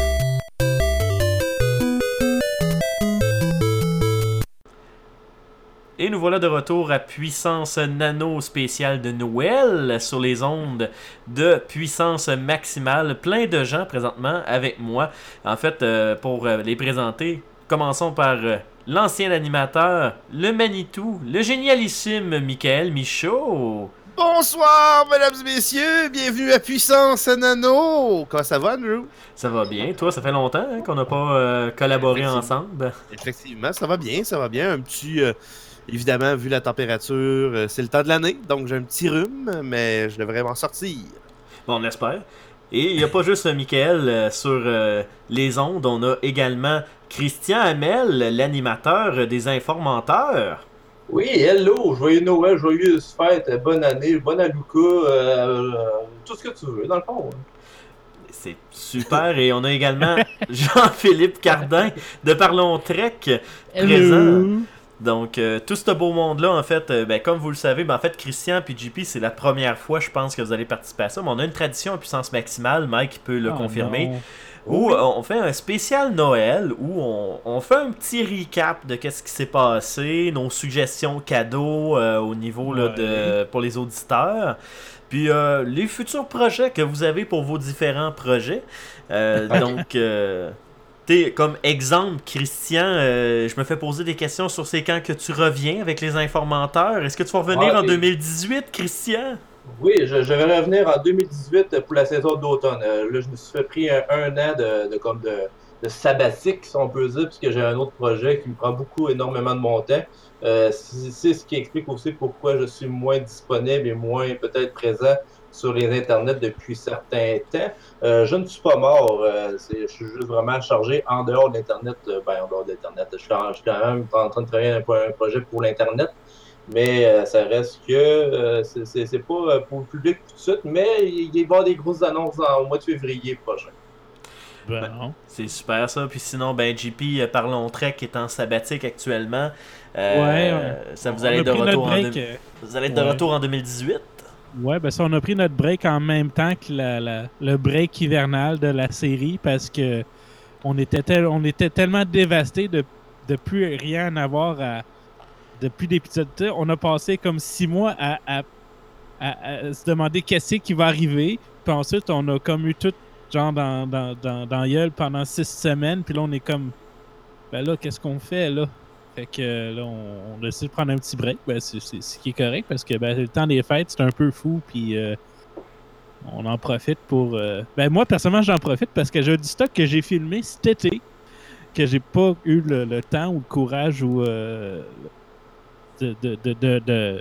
Et nous voilà de retour à Puissance Nano spéciale de Noël sur les ondes de Puissance Maximale. Plein de gens présentement avec moi. En fait, euh, pour euh, les présenter, commençons par euh, l'ancien animateur, le Manitou, le génialissime Michael Michaud. Bonsoir, mesdames et messieurs, bienvenue à Puissance Nano. Comment ça va, Andrew? Ça va bien. Toi, ça fait longtemps hein, qu'on n'a pas euh, collaboré ensemble. Effectivement, ça va bien, ça va bien. Un petit... Euh... Évidemment, vu la température, euh, c'est le temps de l'année, donc j'ai un petit rhume, mais je devrais m'en sortir. Bon, on espère. Et il n'y a pas juste Michael euh, sur euh, les ondes, on a également Christian Hamel, l'animateur des informateurs. Oui, hello, joyeux Noël, joyeuse fête, bonne année, bonne Aluka, euh, euh, tout ce que tu veux, dans le fond. C'est super, et on a également Jean-Philippe Cardin de Parlons Trek présent. Donc, euh, tout ce beau monde-là, en fait, euh, ben, comme vous le savez, ben, en fait, Christian et J P, c'est la première fois, je pense, que vous allez participer à ça. Mais on a une tradition à Puissance Maximale, Mike peut le oh confirmer, non. où oui. on fait un spécial Noël, où on, on fait un petit recap de qu'est-ce qui s'est passé, nos suggestions cadeaux euh, au niveau là, ouais. de, pour les auditeurs. Puis euh, les futurs projets que vous avez pour vos différents projets. Euh, donc... Euh, T'sais, comme exemple, Christian, euh, je me fais poser des questions sur c'est quand que tu reviens avec les informateurs. Est-ce que tu vas revenir ouais, en deux mille dix-huit, Christian? Oui, je, je vais revenir en deux mille dix-huit pour la saison d'automne. Euh, là, je me suis fait pris un, un an de, de, comme de, de sabbatique, si on peut dire, puisque j'ai un autre projet qui me prend beaucoup, énormément de mon temps. Euh, c'est, c'est ce qui explique aussi pourquoi je suis moins disponible et moins peut-être présent sur les internets depuis certains temps. Euh, je ne suis pas mort, euh, c'est, je suis juste vraiment chargé en dehors de l'Internet. Euh, ben, en dehors de l'Internet, je suis, quand, je suis quand même en train de travailler un, un projet pour l'Internet, mais euh, ça reste que euh, c'est, c'est, c'est pas pour le public tout de suite, mais il va y avoir des grosses annonces en, au mois de février prochain. Ben, c'est super ça. Puis sinon, ben J P, euh, Parlons Trek est en sabbatique actuellement. Euh, ouais, ouais. Ça vous On allez a de pris retour notre en break, deux- euh, vous allez être de ouais. retour en deux mille dix-huit. Ouais, ben ça, on a pris notre break en même temps que la, la- le break hivernal de la série parce que on était, tel- on était tellement dévastés de de plus rien avoir à. Depuis l'épisode deux, on a passé comme six mois à, à, à- à se demander qu'est-ce qui va arriver. Puis ensuite, on a comme eu tout genre dans, dans, dans, dans la gueule pendant six semaines. Puis là, on est comme, ben là, qu'est-ce qu'on fait là? Fait que euh, là, on, on décide de prendre un petit break. Ben, c'est, c'est ce qui est correct parce que ben, le temps des fêtes, c'est un peu fou. Puis euh, on en profite pour. euh, Ben, moi, personnellement, j'en profite parce que j'ai du stock que j'ai filmé cet été que j'ai pas eu le, le temps ou le courage ou. euh, de, de, de, de, de,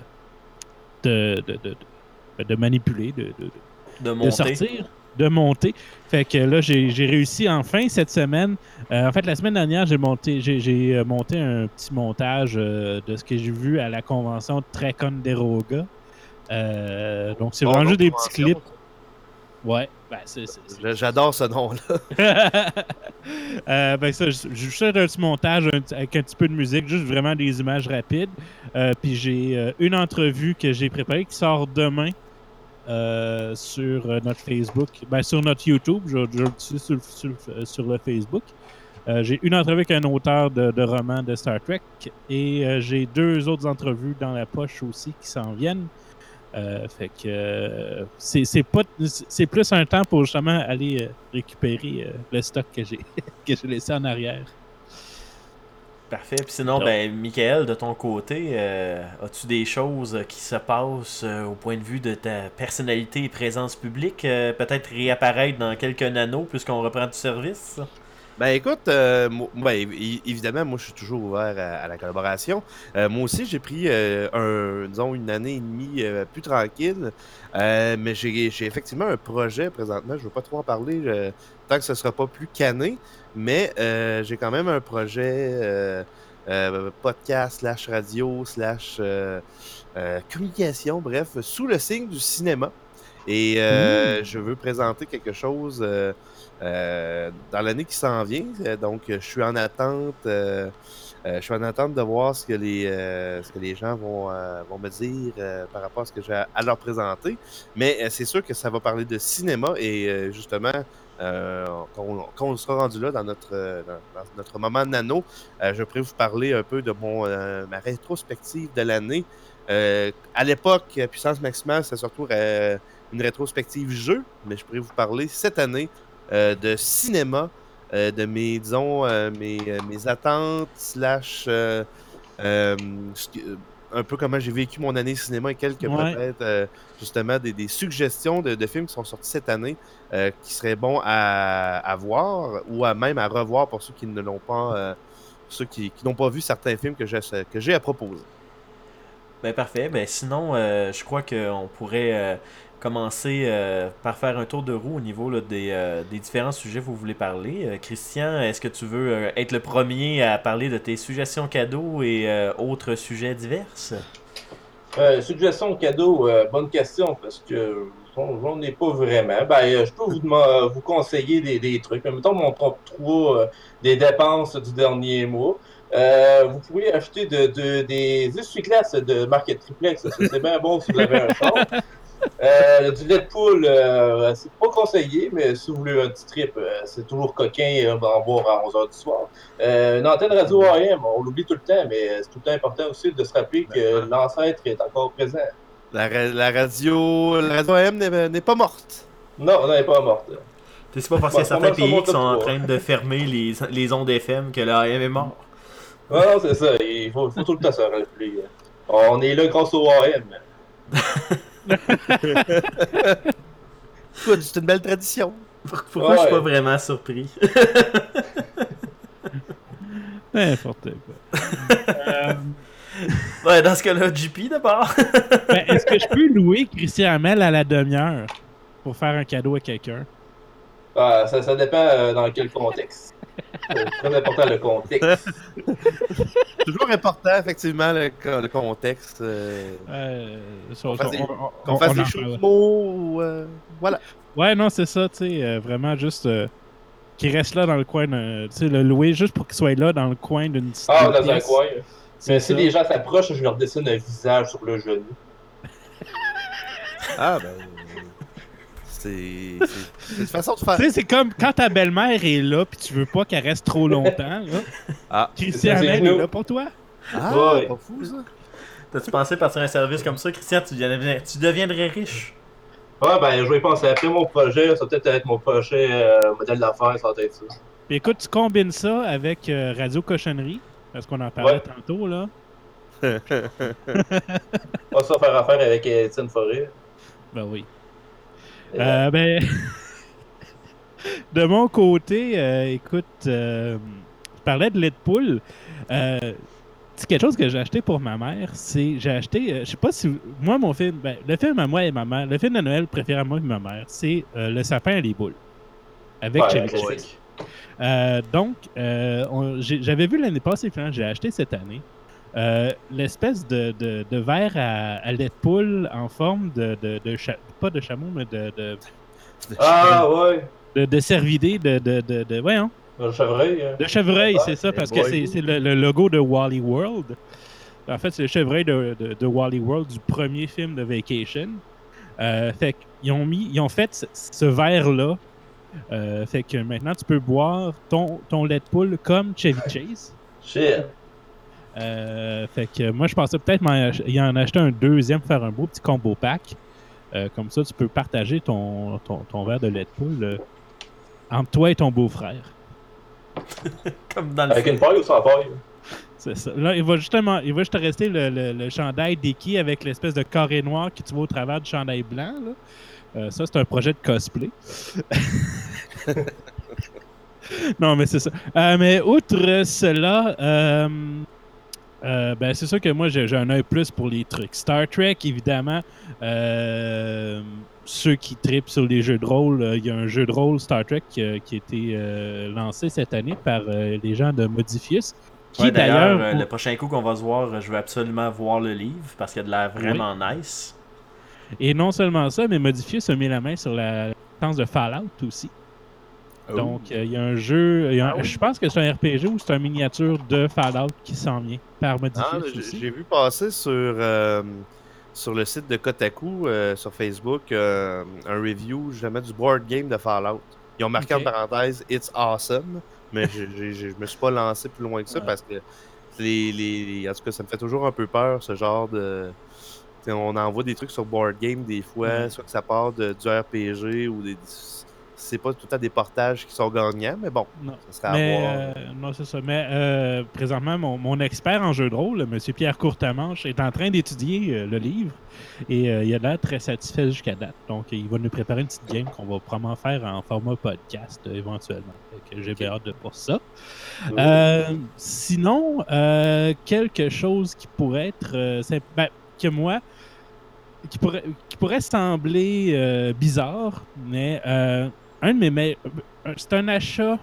de, de, de- de manipuler, de, de, De monter. sortir, de monter. Fait que là, j'ai j'ai réussi enfin cette semaine. Euh, en fait, la semaine dernière, j'ai monté, j'ai, j'ai euh, monté un petit montage euh, de ce que j'ai vu à la convention de Ticonderoga. Euh, donc, c'est Bon, vraiment donc, juste des petits convention. clips. Ouais, ben, c'est. c'est- c'est- J'adore ce nom-là. Euh, ben ça, je je fais un petit montage un- avec un petit peu de musique, juste vraiment des images rapides. Euh, puis j'ai euh, une entrevue que j'ai préparée qui sort demain euh, sur euh, notre Facebook, ben sur notre YouTube, je, je le suis sur, sur, euh, sur le Facebook. Euh, j'ai une entrevue avec un auteur de, de romans de Star Trek et euh, j'ai deux autres entrevues dans la poche aussi qui s'en viennent. Euh, fait que euh, c'est, c'est pas c'est plus un temps pour justement aller euh, récupérer euh, le stock que j'ai que j'ai laissé en arrière. Parfait. Puis sinon, ben, Michael, de ton côté, euh, as-tu des choses qui se passent euh, au point de vue de ta personnalité et présence publique? Euh, peut-être réapparaître dans quelques nanos puisqu'on reprend du service? Ben écoute, euh, moi- ben, é- évidemment, moi je suis toujours ouvert à, à la collaboration. Euh, moi aussi, j'ai pris euh, un, disons, une année et demie euh, plus tranquille, Euh, mais j'ai j'ai effectivement un projet présentement. Je veux pas trop en parler euh, tant que ce sera pas plus cané, mais euh, j'ai quand même un projet euh, euh, podcast slash radio slash euh, euh, communication, bref, sous le signe du cinéma. Et euh, Mmh. je veux présenter quelque chose euh, euh, dans l'année qui s'en vient. Euh, Donc, je suis en attente. euh, euh, je suis en attente de voir ce que les, euh, ce que les gens vont, euh, vont me dire euh, par rapport à ce que j'ai à, à leur présenter. Mais euh, c'est sûr que ça va parler de cinéma et euh, justement, euh, quand, on, quand on sera rendu là dans notre, euh, dans, dans notre moment nano, euh, je pourrais vous parler un peu de mon, euh, ma rétrospective de l'année. Euh, à l'époque, euh, Puissance Maximale, c'est surtout euh, une rétrospective jeu, mais je pourrais vous parler cette année euh, de cinéma, euh, de mes, disons, euh, mes, euh, mes attentes, slash, euh, euh, ce que- euh, un peu comment j'ai vécu mon année cinéma et quelques Ouais. peut-être, euh, justement, des, des suggestions de, de films qui sont sortis cette année euh, qui seraient bons à, à voir ou à même à revoir pour ceux qui ne l'ont pas, euh, ceux qui, qui n'ont pas vu certains films que j'ai, que j'ai à proposer. Ben parfait. Ben sinon, euh, je crois qu'on pourrait euh, commencer euh, par faire un tour de roue au niveau là, des, euh, des différents sujets que vous voulez parler. Euh, Christian, est-ce que tu veux euh, être le premier à parler de tes suggestions cadeaux et euh, autres sujets divers? Euh, suggestion cadeau, euh, bonne question, parce que j'en j'en ai pas vraiment. Ben, euh, je peux vous, dema- vous conseiller des, des trucs. Mettons mon top trois euh, des dépenses du dernier mois. Euh, vous pouvez acheter de, de- des essuie-glaces de marque Triplex. Ça, c'est bien bon si vous avez un char. Euh, du lait de poule, euh, c'est pas conseillé, mais si vous voulez un petit trip, euh, c'est toujours coquin euh, d'en boire à onze heures du soir. Euh, une antenne radio A M, on l'oublie tout le temps, mais c'est tout le temps important aussi de se rappeler que l'ancêtre est encore présent. La, ra- la radio, la radio A M n'est, n'est pas morte. Non, elle n'est pas morte. C'est pas parce qu'il y a Bon, certains on va sur pays mon qui sont top en trois. train de fermer les, les ondes F M que l'A M est mort. Non, non, c'est ça, il faut, faut tout le temps se rappeler. On est là grâce au A M. Écoute, c'est une belle tradition. Pourquoi je suis pas vraiment surpris? N'importe quoi. euh... Ouais, dans ce cas-là, J P d'abord. ben, est-ce que je peux louer Christian Hamel à la demi-heure pour faire un cadeau à quelqu'un? Ah, ça, ça dépend euh, dans quel contexte. C'est très important le contexte. Toujours important, effectivement, le, le contexte. Euh... Euh, qu'on fasse on, des, on, qu'on fasse on des choses mots. Euh, voilà. Ouais, non, c'est ça, tu sais, euh, vraiment juste euh, qu'il reste là dans le coin, tu sais, le louer juste pour qu'il soit là dans le coin d'une Ah, d'une dans pièce. un coin. Mais si ça. les gens s'approchent, je leur dessine un visage sur le genou. Ah, ben. C'est. C'est une façon de faire. Tu sais, c'est comme quand ta belle-mère est là puis tu veux pas qu'elle reste trop longtemps. Là. Ah, Christian Hamel est là pour toi. Ah, ouais. pas fou ça. T'as-tu pensé partir un service comme ça, Christian? Tu, deviendrais, tu deviendrais riche. Ouais, ben, je vais y penser. Après mon projet, ça va peut-être être mon prochain euh, modèle d'affaires, ça va être ça. Puis écoute, tu combines ça avec euh, Radio Cochonnerie, parce qu'on en parlait Ouais. tantôt, là. On va ça faire affaire avec Étienne Forêt. Ben oui. Euh, ben, de mon côté, euh, écoute, euh, je parlais de lait de poule. Euh, c'est quelque chose que j'ai acheté pour ma mère. C'est, j'ai acheté, euh, je sais pas si, moi, mon film, ben, le film à moi et ma mère, le film de Noël préféré à moi et ma mère, c'est euh, Le sapin et les boules. Avec Ouais, Chevy ouais. Chase. Euh, donc, euh, on- j'ai- j'avais vu l'année passée, finalement, j'ai acheté cette année. Euh, l'espèce de, de, de verre à, à lait de poule en forme de, de, de cha- pas de chameau, mais de, de, Ah, ouais. de, de cervidé, de, de, de, de, voyons, Le chevreuil. hein. de chevreuil, c'est ça, Eh parce que boy. c'est c'est le, le logo de Wally World. En fait, c'est le chevreuil de, de, de Wally World du premier film de Vacation. Euh, fait qu'ils ont mis, ils ont fait ce, ce verre-là. Euh, fait que maintenant, tu peux boire ton, ton lait de poule comme Chevy Chase. Shit. Euh, fait que moi, je pensais peut-être m'en ach- y en acheter un deuxième pour faire un beau petit combo pack. Euh, comme ça, tu peux partager ton, ton, ton verre de lait de poule euh, entre toi et ton beau-frère. Comme dans le Avec film. une paille ou sans paille? C'est ça. Là, il va justement, il va juste rester le, le, le chandail d'Eki avec l'espèce de carré noir que tu vois au travers du chandail blanc. Là. Euh, ça, c'est un projet de cosplay. Non, mais c'est ça. Euh, mais outre cela, euh, euh, ben, c'est sûr que moi, j'ai j'ai un œil plus pour les trucs. Star Trek, évidemment. Euh, ceux qui trippent sur les jeux de rôle, euh, il y a un jeu de rôle Star Trek qui, a- qui a été euh, lancé cette année par euh, les gens de Modifius. Qui Ouais, d'ailleurs, d'ailleurs, euh, le prochain coup qu'on va se voir, euh, je veux absolument voir le livre parce qu'il a de l'air vraiment nice. et non seulement ça, mais Modifius a mis la main sur la licence de Fallout aussi. Oh. Donc, euh, il y a un jeu, il y a un- Ah oui. je pense que c'est un R P G ou c'est une miniature de Fallout qui s'en vient par Modifius Ah, j'ai- aussi. j'ai vu passer sur, euh, sur le site de Kotaku, euh, sur Facebook, euh, un review justement du board game de Fallout. Ils ont marqué Ok. en parenthèse It's awesome, mais j'ai- j'ai- j'ai- je me suis pas lancé plus loin que ça Ouais. parce que les, les, les- en tout cas, ça me fait toujours un peu peur ce genre de. T'sais, on envoie des trucs sur board game des fois, Ouais. soit que ça part de, du R P G ou des. C'est pas tout le temps des portages qui sont gagnants, mais bon, Non. ça serait à Mais, voir. euh, non, c'est ça. Mais euh, présentement, mon, mon expert en jeu de rôle, M. Pierre Courtemanche, est en train d'étudier euh, le livre et euh, il a l'air très satisfait jusqu'à date. Donc, il va nous préparer une petite game qu'on va probablement faire en format podcast euh, éventuellement. Fait que j'ai bien hâte de voir ça. Euh, sinon, euh, quelque chose qui pourrait être euh, simp- ben, que moi, qui pourrait, qui pourrait sembler euh, bizarre, mais euh, un de mes me- euh, c'est un achat.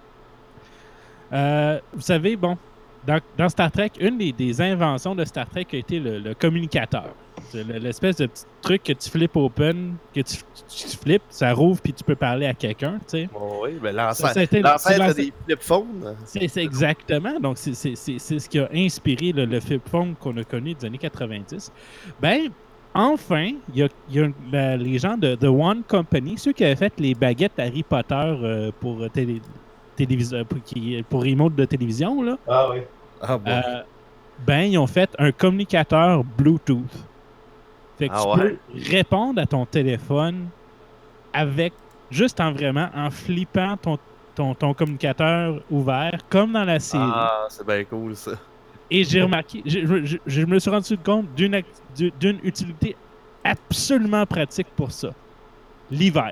Euh, vous savez, bon, dans, dans Star Trek, une des, des inventions de Star Trek a été le, le communicateur. C'est le- l'espèce de petit truc que tu flippes open, que tu, tu, tu flippes, ça rouvre puis tu peux parler à quelqu'un, tu sais. Bon, oui, ben Ça, ça a l'ancêtre été- l'ancêtre c'est l'ancêtre- des flip phones. C'est c'est exactement. Donc, c'est c'est- c'est- c'est ce qui a inspiré le, le flip phone qu'on a connu des années quatre-vingt-dix. Ben, enfin, il y a, il y a la- les gens de The One Company, ceux qui avaient fait les baguettes Harry Potter euh, pour, euh, télé, téléviseur, pour, qui- pour remote de télévision, là, Ah oui. Ah bon. euh, ben, ils ont fait un communicateur Bluetooth. Fait que Ah tu ouais? peux répondre à ton téléphone avec, juste en vraiment, en flippant ton, ton, ton communicateur ouvert, comme dans la série. Ah, c'est bien cool ça. Et j'ai remarqué, je, je- je me suis rendu compte d'une ac- du- d'une utilité absolument pratique pour ça. L'hiver.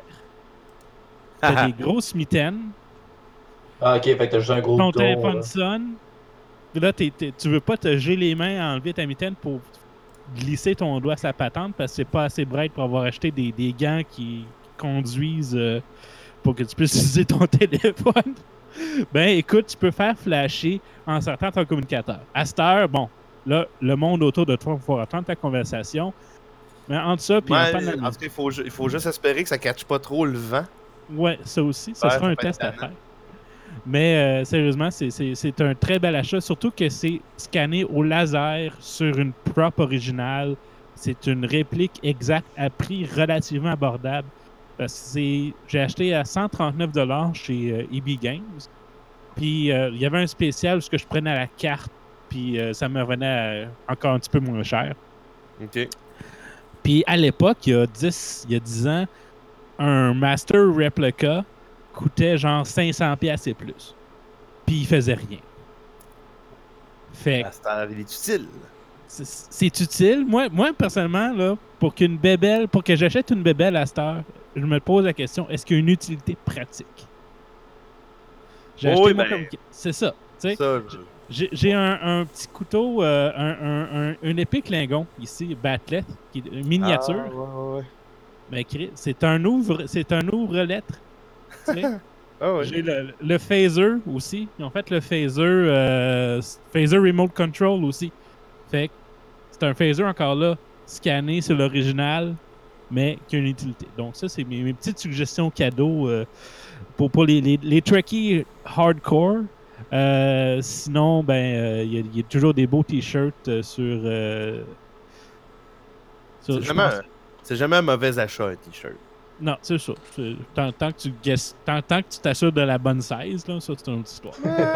T'as des grosses mitaines, Ah, ok, fait que t'as juste un gros ton bouton. téléphone là. sonne, là, t'es, t'es, tu veux pas te geler les mains, enlever ta mitaine pour glisser ton doigt sur la patente parce que c'est pas assez bright pour avoir acheté des, des gants qui conduisent euh, pour que tu puisses utiliser ton téléphone. Ben, écoute, tu peux faire flasher en sortant ton communicateur. À cette heure, bon, là, le monde autour de toi va pouvoir entendre ta conversation. Mais entre ça, puis Ouais, en en tout cas, il faut, ju- il faut juste espérer que ça ne catche pas trop le vent. Ouais, ça aussi, ça Ouais, sera ça un peut test être à faire. Mais euh, sérieusement, c'est, c'est, c'est un très bel achat, surtout que c'est scanné au laser sur une prop originale. C'est une réplique exacte à prix relativement abordable. Parce que c'est, j'ai acheté à cent trente-neuf dollars chez euh, E B Games. Puis euh, il y avait un spécial où ce que je prenais à la carte, puis euh, ça me revenait à, encore un petit peu moins cher. OK. Puis à l'époque, il y a dix, il y a dix ans, un Master Replica coûtait genre cinq cents dollars et plus. Puis il faisait rien. Fait que Master, il est utile. c'est, c'est utile. Moi, moi, personnellement, là, pour qu'une bébelle, pour que j'achète une bébelle à cette heure, je me pose la question, est-ce qu'il y a une utilité pratique? J'ai acheté Oui, mon ben, comme- C'est ça. tu sais. Ça, je- J'ai, j'ai un, un petit couteau, euh, un, un, un, une épée Klingon, ici, Batlet, qui est une miniature. Ah, ouais, ouais. Mais Chris, c'est un ouvre, c'est un ouvre-lettre. tu sais. Ah ouais. J'ai le, le phaser aussi. Ils ont fait le phaser, euh, phaser remote control aussi. Fait que c'est un phaser encore là, scanné sur l'original, mais qui a une utilité. Donc ça, c'est mes, mes petites suggestions cadeaux euh, pour, pour les, les, les Trekkies hardcore. Euh, sinon, ben, il euh, y, y a toujours des beaux t-shirts euh, sur. Euh, sur- C'est je jamais, pense- un- c'est jamais un mauvais achat, un t-shirt. Non, c'est ça. C'est- Tant, tant que tu guesses- tant, tant que tu t'assures de la bonne size, là, ça, c'est une autre histoire.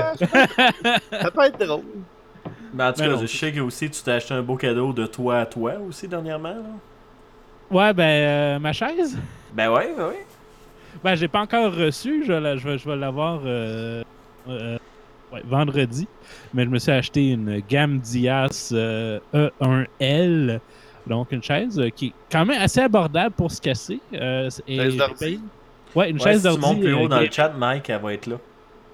Ça peut être drôle. Mais en tout Ben cas, non. je sais que aussi tu t'as acheté un beau cadeau de toi à toi aussi dernièrement. Là. Ouais, ben, euh, ma chaise? Ben ouais, ben ouais. Ben, j'ai pas encore reçu. Je, vais la- je vais, je vais l'avoir euh, euh, ouais, vendredi. Mais je me suis acheté une gamme Dias euh, E un L. Donc, une chaise euh, qui est quand même assez abordable pour se casser. Euh, et Chaise j'ai d'ordi? payé- Ouais, une Ouais, chaise si tu d'ordi. montes plus haut euh, dans le game. chat, Mike, elle va être là.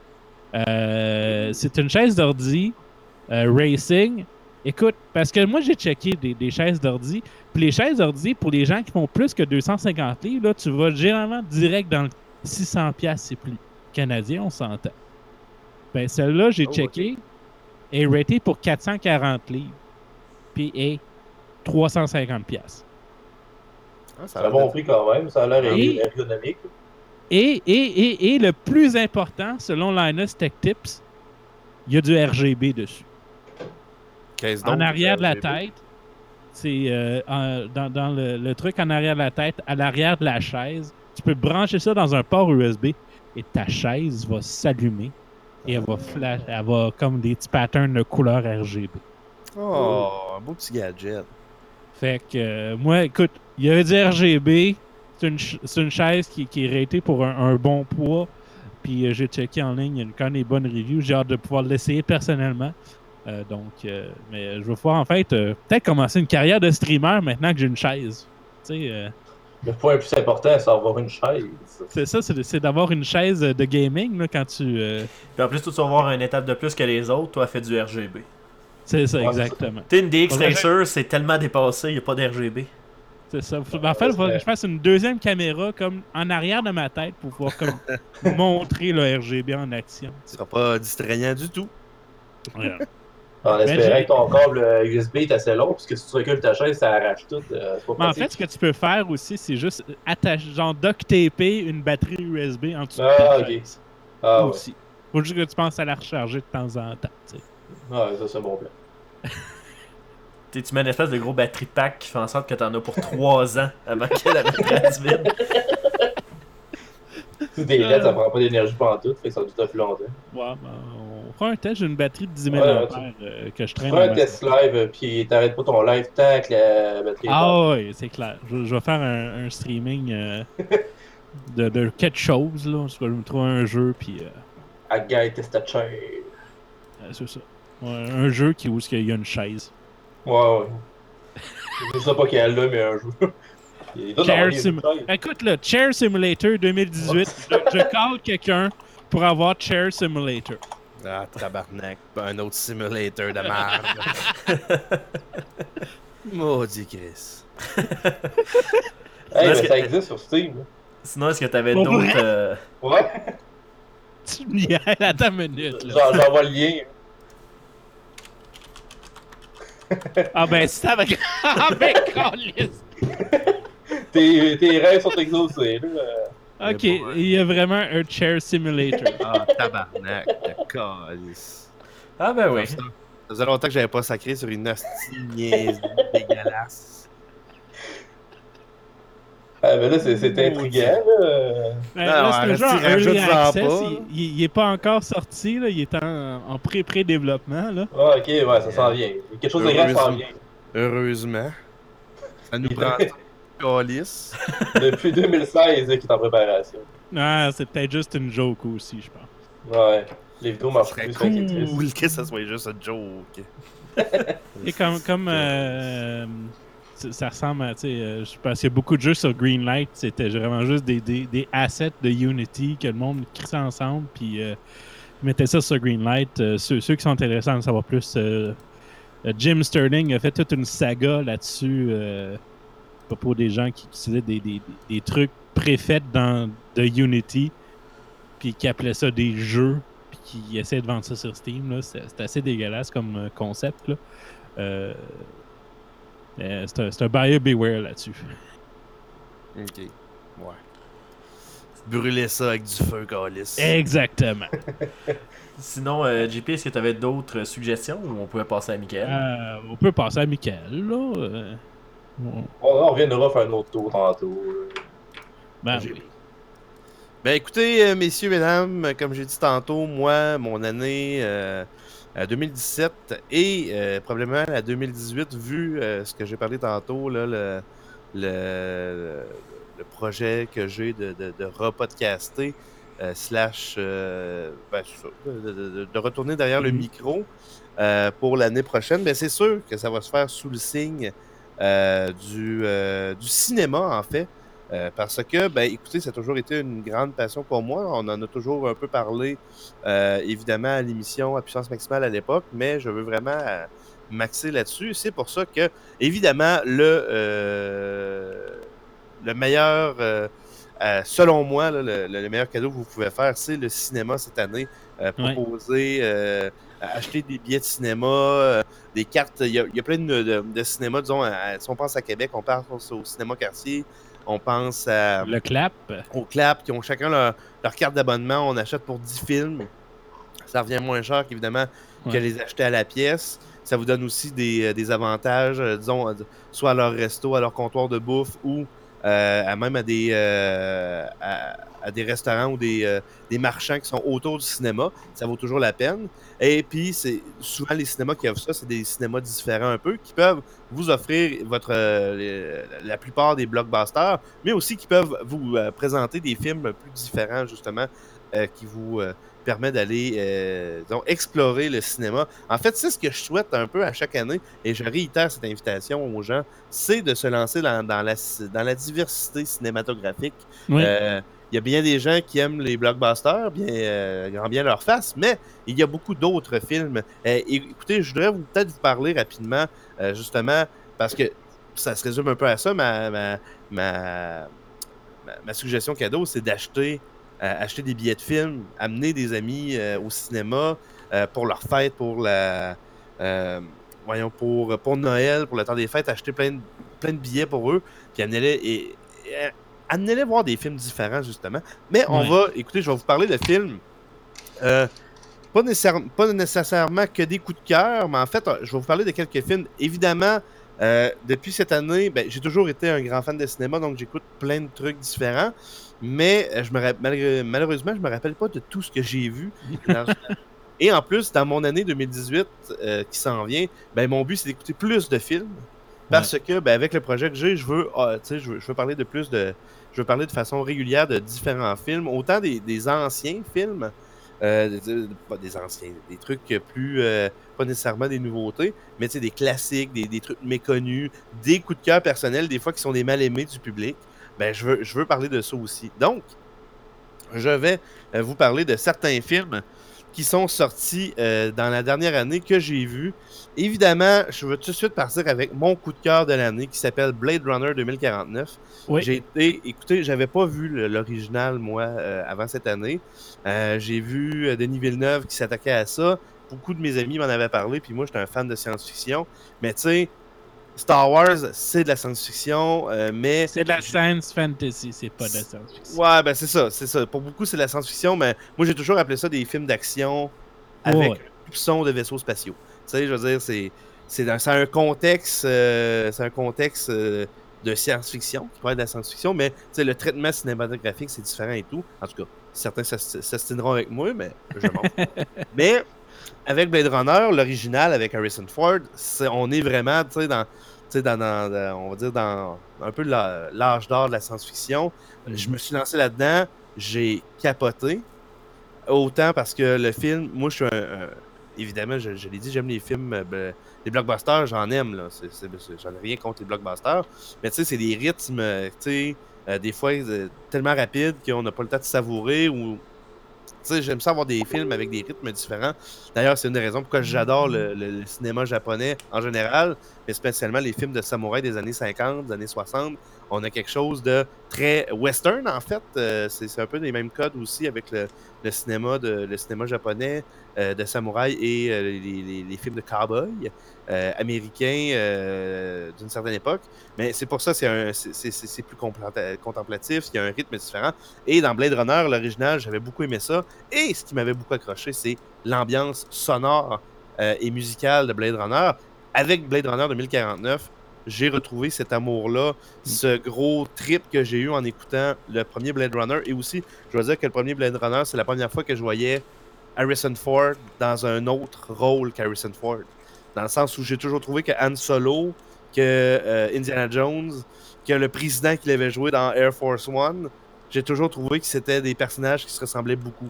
Euh, c'est une chaise d'ordi euh, racing. Écoute, parce que moi j'ai checké des, des chaises d'ordi. Puis les chaises d'ordi, pour les gens qui font plus que deux cent cinquante livres, là, tu vas généralement direct dans le six cents piastres, c'est plus canadien, on s'entend. Ben celle-là, j'ai Oh, checké, est ratée pour quatre cent quarante livres. Puis est trois cent cinquante piastres. Ah, C'est un bon prix quand même, ça a l'air Et- ergonomique. Et, et, et, et le plus important, selon Linus Tech Tips, il y a du R G B dessus. Qu'est-ce En donc, arrière de la R G B? tête, c'est euh, en- dans, dans le, le truc en arrière de la tête, à l'arrière de la chaise, tu peux brancher ça dans un port U S B et ta chaise va s'allumer et elle va flash, elle va comme des petits patterns de couleur R G B. Oh, un beau petit gadget. Fait que euh, moi, écoute, il y avait du R G B, c'est une, ch- c'est une chaise qui, qui est ratée pour un, un bon poids. Puis euh, j'ai checké en ligne, il y a une- quand même des bonnes reviews. J'ai hâte de pouvoir l'essayer personnellement. Euh, donc, euh, mais je vais pouvoir en fait euh, peut-être commencer une carrière de streamer maintenant que j'ai une chaise. Tu sais, euh, Le point le plus important, c'est d'avoir une chaise. c'est ça, c'est, c'est d'avoir une chaise de gaming là, quand tu. euh, Puis en plus, toi, tu vas avoir une étape de plus que les autres. Toi, elle fait du R G B. c'est ça, Ouais, exactement. Tu sais, une D X Faudrait- Racer, c'est tellement dépassé, il n'y a pas d'R G B. C'est ça. Faut- En fait, il faudrait que je fasse une deuxième caméra comme en arrière de ma tête pour pouvoir comme montrer le R G B en action. Ce sera pas distrayant du tout. Voilà. En Ben, espérant j'ai- que ton câble euh, U S B est assez long, parce que si tu recules ta chaise, ça arrache tout. euh, c'est pas Mais en pratique. fait, ce que tu peux faire aussi, c'est juste attacher, genre duct-taper une batterie U S B en dessous de Ah, ta ok. chaise. Ah, ouais. Aussi. Faut juste que tu penses à la recharger de temps en temps. tu sais. Ouais, ça, c'est un bon plan. Tu sais, tu mets une espèce de gros batterie pack qui fait en sorte que t'en as pour trois ans avant qu'elle arrête vide. Si des L E D, ça prend pas d'énergie pendant tout, fait que ça dure plus longtemps. Ouais, ben, on fera un test. J'ai une batterie de dix mille Ouais, ampères euh, que je traîne. Prends dans un ma- test live, euh, puis t'arrêtes pas ton live tant que la batterie est bonne. Ah oui, c'est clair. Je, je vais faire un, un streaming euh, de, de quelque chose. Là. Je vais me trouver un jeu, puis euh, A guy test a chair. euh, c'est ça. Ouais, un jeu qui, où il y a une chaise. Ouais, ouais. Je sais pas qu'elle là, mais un jeu. Il doit Chair avoir des Sim- détails. Écoute, le Chair Simulator deux mille dix-huit, je, je call quelqu'un pour avoir Chair Simulator. Ah, tabarnak. Un autre simulator de merde. Maudit Chris. Hey, mais que... ça existe sur Steam. Sinon, est-ce que t'avais Pour d'autres... vrai? Euh... Ouais. Tu me niaises, attends une minute. Là. J'en- J'envoie le lien. Ah ben, ça va... Ah ben, câlisse. tes, tes rêves sont exaucés. Là. Ok, il y a vraiment un chair simulator. Ah, tabarnak, de calice. Ah ben oui. Ça faisait longtemps que j'avais pas sacré sur une hostie niaise dégueulasse. Ah ben là, c'est c'est intriguant. Là. Ben, là, c'est un arrête, genre tu rajoutes early ça access. pas. Il, il, il est pas encore sorti, là. Il est en, en pré-pré-développement, là. Ah, ok, ouais, ça s'en vient. Quelque chose de grave s'en vient. Heureusement. Ça nous prend calice. Depuis deux mille seize, là, qui est en préparation. Ah, c'est peut-être juste une joke aussi, je pense. Ouais. Les vidéos marchent serait plus sur Activision. cool que ça soit juste un joke. Et comme, comme euh, ça ça ressemble à, tu sais, euh, je pense qu'il y a beaucoup de jeux sur Greenlight, c'était vraiment juste des, des, des assets de Unity que le monde crissait ensemble, puis euh, ils mettaient ça sur Greenlight. Euh, ceux, ceux qui sont intéressants à en savoir plus, euh, euh, Jim Sterling a fait toute une saga là-dessus, euh, à propos des gens qui utilisaient des, des, des, des trucs préfaits dans de Unity, puis qui appelaient ça des jeux, puis qui essayaient de vendre ça sur Steam. Là. C'est, c'est assez dégueulasse comme euh, concept. Là. Euh, euh, c'est, un, c'est un buyer beware là-dessus. Ok. Ouais. Brûler ça avec du feu, calice. Exactement. Sinon, euh, J P, est-ce que tu avais d'autres suggestions ou on pouvait passer à Mickaël? Euh, on peut passer à Mickaël, là. Euh, on... On, on reviendra faire un autre tour tantôt. Ben oui. Ben écoutez, euh, messieurs, mesdames, comme j'ai dit tantôt, moi, mon année euh, deux mille dix-sept et euh, probablement la deux mille dix-huit, vu euh, ce que j'ai parlé tantôt, là, le, le, le projet que j'ai de, de, de repodcaster, euh, slash, euh, ben, c'est ça, de, de, de retourner derrière le micro euh, pour l'année prochaine, ben c'est sûr que ça va se faire sous le signe euh, du, euh, du cinéma, en fait. Euh, parce que, ben, écoutez, ça a toujours été une grande passion pour moi. On en a toujours un peu parlé, euh, évidemment, à l'émission à Puissance Maximale à l'époque, mais je veux vraiment euh, m'axer là-dessus. C'est pour ça que, évidemment, le, euh, le meilleur, euh, euh, selon moi, là, le, le meilleur cadeau que vous pouvez faire, c'est le cinéma cette année. Euh, proposer, euh, acheter des billets de cinéma, euh, des cartes. Il y a, il y a plein de, de, de cinémas, disons, à, si on pense à Québec, on pense au cinéma quartier. On pense à... Le Clap. Au Clap, qui ont chacun leur, leur carte d'abonnement. On achète pour dix films. Ça revient moins cher qu'évidemment ouais. que les acheter à la pièce. Ça vous donne aussi des, des avantages, euh, disons, soit à leur resto, à leur comptoir de bouffe ou euh, à même à des, euh, à, à des restaurants ou des, euh, des marchands qui sont autour du cinéma. Ça vaut toujours la peine. Et puis, c'est souvent les cinémas qui offrent ça, c'est des cinémas différents un peu, qui peuvent vous offrir votre euh, la plupart des blockbusters, mais aussi qui peuvent vous euh, présenter des films plus différents, justement, euh, qui vous euh, permettent d'aller euh, disons, explorer le cinéma. En fait, c'est ce que je souhaite un peu à chaque année, et je réitère cette invitation aux gens, c'est de se lancer dans, dans, la, dans la diversité cinématographique. Oui. Euh, Il y a bien des gens qui aiment les blockbusters, bien, euh, grand bien leur face, mais il y a beaucoup d'autres films. Euh, écoutez, je voudrais vous, peut-être vous parler rapidement, euh, justement, parce que ça se résume un peu à ça, ma, ma, ma, ma, ma suggestion cadeau, c'est d'acheter euh, acheter des billets de film, amener des amis euh, au cinéma euh, pour leur fête, pour la... Euh, voyons, pour, pour Noël, pour le temps des fêtes, acheter plein de, plein de billets pour eux, puis amenez-les et... et amenez-les voir des films différents, justement. Mais on ouais. va... Écoutez, je vais vous parler de films... Euh, pas, nécessaire, pas nécessairement que des coups de cœur, mais en fait, je vais vous parler de quelques films. Évidemment, euh, depuis cette année, ben, j'ai toujours été un grand fan de cinéma, donc j'écoute plein de trucs différents. Mais je me malgré, malheureusement, je me rappelle pas de tout ce que j'ai vu. Et en plus, dans mon année deux mille dix-huit euh, qui s'en vient, ben, mon but, c'est d'écouter plus de films. Parce ouais. que, ben, avec le projet que j'ai, je veux, euh, tu sais, je veux, je veux parler de plus de... Je veux parler de façon régulière de différents films, autant des, des anciens films, euh, des, des anciens, des trucs plus, euh, pas nécessairement des nouveautés, mais tu sais, des classiques, des, des trucs méconnus, des coups de cœur personnels, des fois qui sont des mal-aimés du public. Ben, je veux, je veux parler de ça aussi. Donc, je vais euh, vous parler de certains films qui sont sortis euh, dans la dernière année que j'ai vu. Évidemment, je veux tout de suite partir avec mon coup de cœur de l'année qui s'appelle Blade Runner deux mille quarante-neuf. Oui. J'ai été, écoutez, j'avais pas vu le- l'original, moi, euh, avant cette année. Euh, j'ai vu euh, Denis Villeneuve qui s'attaquait à ça. Beaucoup de mes amis m'en avaient parlé, puis moi, j'étais un fan de science-fiction. Mais tu sais, Star Wars, c'est de la science-fiction, euh, mais... C'est de la science fantasy, c'est pas de la science-fiction. Ouais, ben c'est ça, c'est ça. Pour beaucoup, c'est de la science-fiction, mais moi, j'ai toujours appelé ça des films d'action avec Ouais, ouais. un soupçon de vaisseaux spatiaux. Tu sais, je veux dire, c'est, c'est, dans, c'est un contexte, euh, c'est un contexte euh, de science-fiction, qui pourrait être de la science-fiction, mais tu sais, le traitement cinématographique, c'est différent et tout. En tout cas, certains s'ast- s'astineront avec moi, mais je m'en fous. Mais avec Blade Runner, l'original avec Harrison Ford, c'est- on est vraiment, tu sais, dans, tu sais, dans, dans- dans- on va dire dans un peu la- l'âge d'or de la science-fiction. Je me suis lancé là-dedans, j'ai capoté. Autant parce que le film, moi je suis un, un- évidemment, je, je l'ai dit, j'aime les films, euh, ben, les blockbusters, j'en aime, là. C'est, c'est- c'est- j'en ai rien contre les blockbusters. Mais tu sais, c'est des rythmes, euh, tu sais, euh, des fois euh, tellement rapides qu'on n'a pas le temps de savourer ou. Tu sais, j'aime ça avoir des films avec des rythmes différents. D'ailleurs, c'est une des raisons pourquoi j'adore le, le- le cinéma japonais en général, mais spécialement les films de samouraï des années cinquante, des années soixante. On a quelque chose de très western, en fait. Euh, c'est, c'est un peu les mêmes codes aussi avec le, le cinéma, de, le cinéma japonais euh, de samouraï et euh, les, les- les films de cowboy euh, américains euh, d'une certaine époque. Mais c'est pour ça que c'est, un- c'est, c'est- c'est- c'est plus compla- contemplatif, il y a un rythme différent. Et dans Blade Runner, l'original, j'avais beaucoup aimé ça. Et ce qui m'avait beaucoup accroché, c'est l'ambiance sonore euh, et musicale de Blade Runner. Avec Blade Runner deux mille quarante-neuf, j'ai retrouvé cet amour-là, ce gros trip que j'ai eu en écoutant le premier Blade Runner. Et aussi, je dois dire que le premier Blade Runner, c'est la première fois que je voyais Harrison Ford dans un autre rôle qu'Harrison Ford. Dans le sens où j'ai toujours trouvé que Han Solo, que euh, Indiana Jones, que le président qu'il avait joué dans Air Force One, j'ai toujours trouvé que c'était des personnages qui se ressemblaient beaucoup.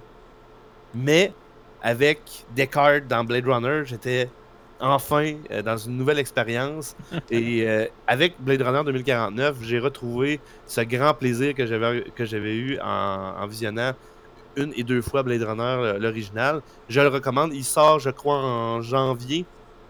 Mais avec Descartes dans Blade Runner, j'étais enfin euh, dans une nouvelle expérience. Et euh, avec Blade Runner deux mille quarante-neuf, j'ai retrouvé ce grand plaisir que j'avais, que j'avais eu en, en visionnant une et deux fois Blade Runner, euh, l'original. Je le recommande. Il sort, je crois, en janvier,